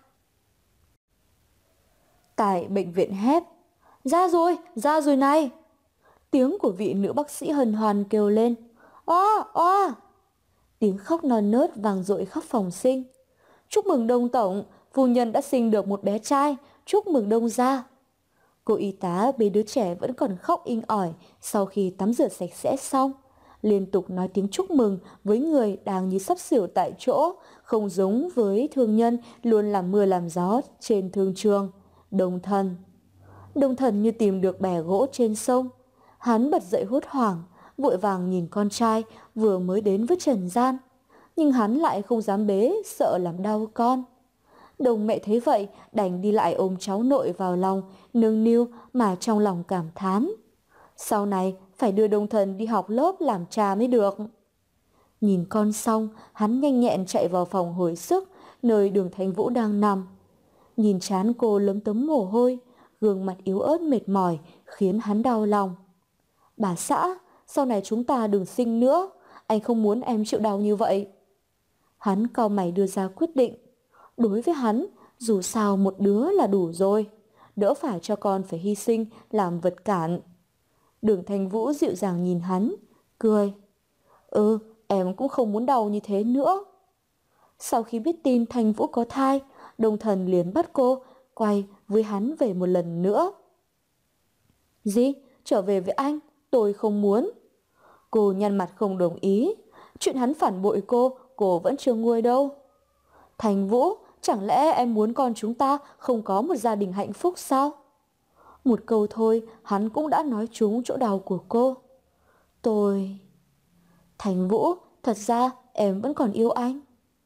S2: Tại bệnh viện Hép, ra rồi này. Tiếng của vị nữ bác sĩ hân hoan kêu lên. Oa, oa. Tiếng khóc non nớt vang dội khắp phòng sinh. Chúc mừng Đông Tổng, phu nhân đã sinh được một bé trai, chúc mừng Đông gia. Cô y tá bế đứa trẻ vẫn còn khóc inh ỏi sau khi tắm rửa sạch sẽ xong. Liên tục nói tiếng chúc mừng với người đang như sắp xỉu tại chỗ, không giống với thương nhân luôn làm mưa làm gió trên thương trường. Đồng Thần. Đồng Thần như tìm được bè gỗ trên sông. Hắn bật dậy hốt hoảng, vội vàng nhìn con trai vừa mới đến với trần gian. Nhưng hắn lại không dám bế, sợ làm đau con. Đồng mẹ thấy vậy đành đi lại ôm cháu nội vào lòng, nâng niu mà trong lòng cảm thán. Sau này phải đưa Đồng Thần đi học lớp làm cha mới được. Nhìn con xong, hắn nhanh nhẹn chạy vào phòng hồi sức, nơi Đường Thanh Vũ đang nằm. Nhìn trán cô lấm tấm mồ hôi, gương mặt yếu ớt mệt mỏi khiến hắn đau lòng. Bà xã, sau này chúng ta đừng sinh nữa, anh không muốn em chịu đau như vậy. Hắn cau mày đưa ra quyết định. Đối với hắn, dù sao một đứa là đủ rồi, đỡ phải cho con phải hy sinh làm vật cản. Đường Thanh Vũ dịu dàng nhìn hắn, cười. Em cũng không muốn đau như thế nữa. Sau khi biết tin Thanh Vũ có thai, Đồng Thần liền bắt cô quay với hắn về một lần nữa. Gì? Trở về với anh? Tôi không muốn. Cô nhăn mặt không đồng ý. Chuyện hắn phản bội cô vẫn chưa nguôi đâu. Thanh Vũ, chẳng lẽ em muốn con chúng ta không có một gia đình hạnh phúc sao? Một câu thôi, hắn cũng đã nói trúng chỗ đau của cô. Thanh Vũ, thật ra em vẫn còn yêu anh.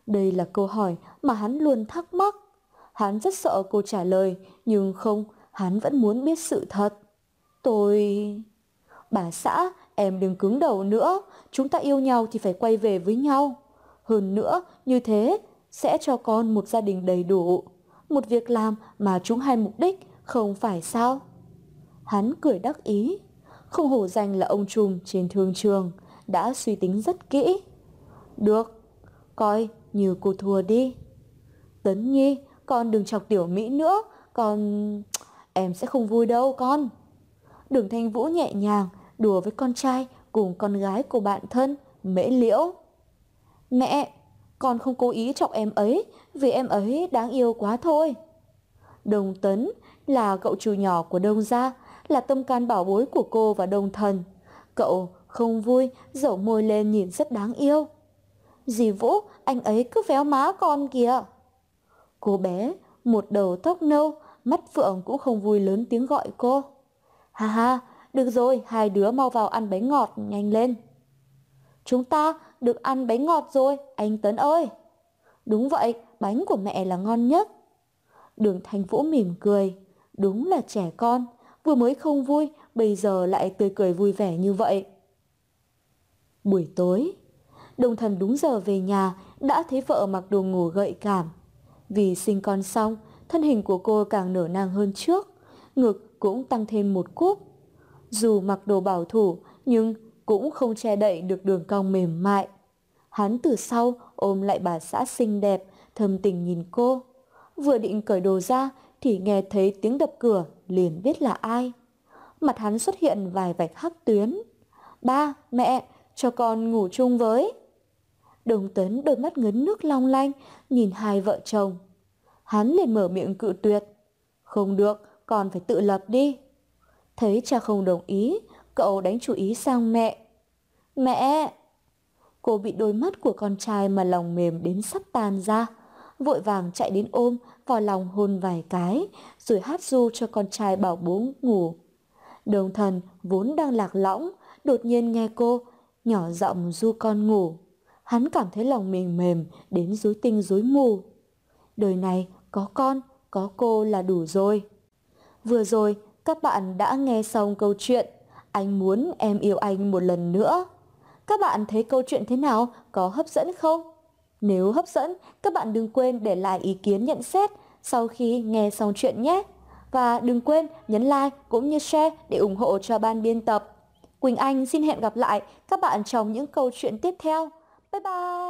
S2: Đây là câu hỏi mà hắn luôn thắc mắc. Hắn rất sợ cô trả lời, nhưng không, hắn vẫn muốn biết sự thật. Tôi... Bà xã, em đừng cứng đầu nữa, chúng ta yêu nhau thì phải quay về với nhau. Hơn nữa, như thế sẽ cho con một gia đình đầy đủ, một việc làm mà chúng hai mục đích, không phải sao? Hắn cười đắc ý, không hổ danh là ông trùm trên thương trường, đã suy tính rất kỹ. Được, coi như cô thua đi. Tấn Nhi, con đừng chọc Tiểu Mỹ nữa, con... Em sẽ không vui đâu con. Đường Thanh Vũ nhẹ nhàng đùa với con trai cùng con gái của bạn thân, Mễ Liễu. Mẹ, con không cố ý chọc em ấy, vì em ấy đáng yêu quá thôi. Đồng Tấn là cậu chủ nhỏ của Đông gia, là tâm can bảo bối của cô và Đông Thần. Cậu không vui, dẩu môi lên nhìn rất đáng yêu. Dì Vũ, anh ấy cứ véo má con kìa. Cô bé, một đầu tóc nâu, mắt phượng cũng không vui lớn tiếng gọi cô. Ha ha, được rồi, hai đứa mau vào ăn bánh ngọt, nhanh lên. Chúng ta được ăn bánh ngọt rồi, anh Tấn ơi. Đúng vậy, bánh của mẹ là ngon nhất. Đường Thanh Vũ mỉm cười. Đúng là trẻ con, vừa mới không vui, bây giờ lại tươi cười vui vẻ như vậy. Buổi tối, Đồng Thần đúng giờ về nhà, đã thấy vợ mặc đồ ngủ gợi cảm. Vì sinh con xong, thân hình của cô càng nở nang hơn trước, ngực cũng tăng thêm một cúp. Dù mặc đồ bảo thủ, nhưng cũng không che đậy được đường cong mềm mại. Hắn từ sau ôm lại bà xã xinh đẹp, thầm tình nhìn cô. Vừa định cởi đồ ra thì nghe thấy tiếng đập cửa, liền biết là ai. Mặt hắn xuất hiện vài vạch hắc tuyến. Ba, mẹ, cho con ngủ chung với. Đồng Tấn đôi mắt ngấn nước long lanh, nhìn hai vợ chồng. Hắn liền mở miệng cự tuyệt. Không được, con phải tự lập đi. Thấy cha không đồng ý, cậu đánh chú ý sang mẹ. Mẹ! Cô bị đôi mắt của con trai mà lòng mềm đến sắp tan ra. Vội vàng chạy đến ôm, vào lòng hôn vài cái, rồi hát ru cho con trai bảo bố ngủ. Đồng Thần vốn đang lạc lõng, đột nhiên nghe cô nhỏ giọng ru con ngủ. Hắn cảm thấy lòng mình mềm đến rối tinh rối mù. Đời này có con, có cô là đủ rồi. Vừa rồi các bạn đã nghe xong câu chuyện Anh muốn em yêu anh một lần nữa. Các bạn thấy câu chuyện thế nào? Có hấp dẫn không? Nếu hấp dẫn, các bạn đừng quên để lại ý kiến nhận xét sau khi nghe xong chuyện nhé. Và đừng quên nhấn like cũng như share để ủng hộ cho ban biên tập. Quỳnh Anh xin hẹn gặp lại các bạn trong những câu chuyện tiếp theo. Bye bye!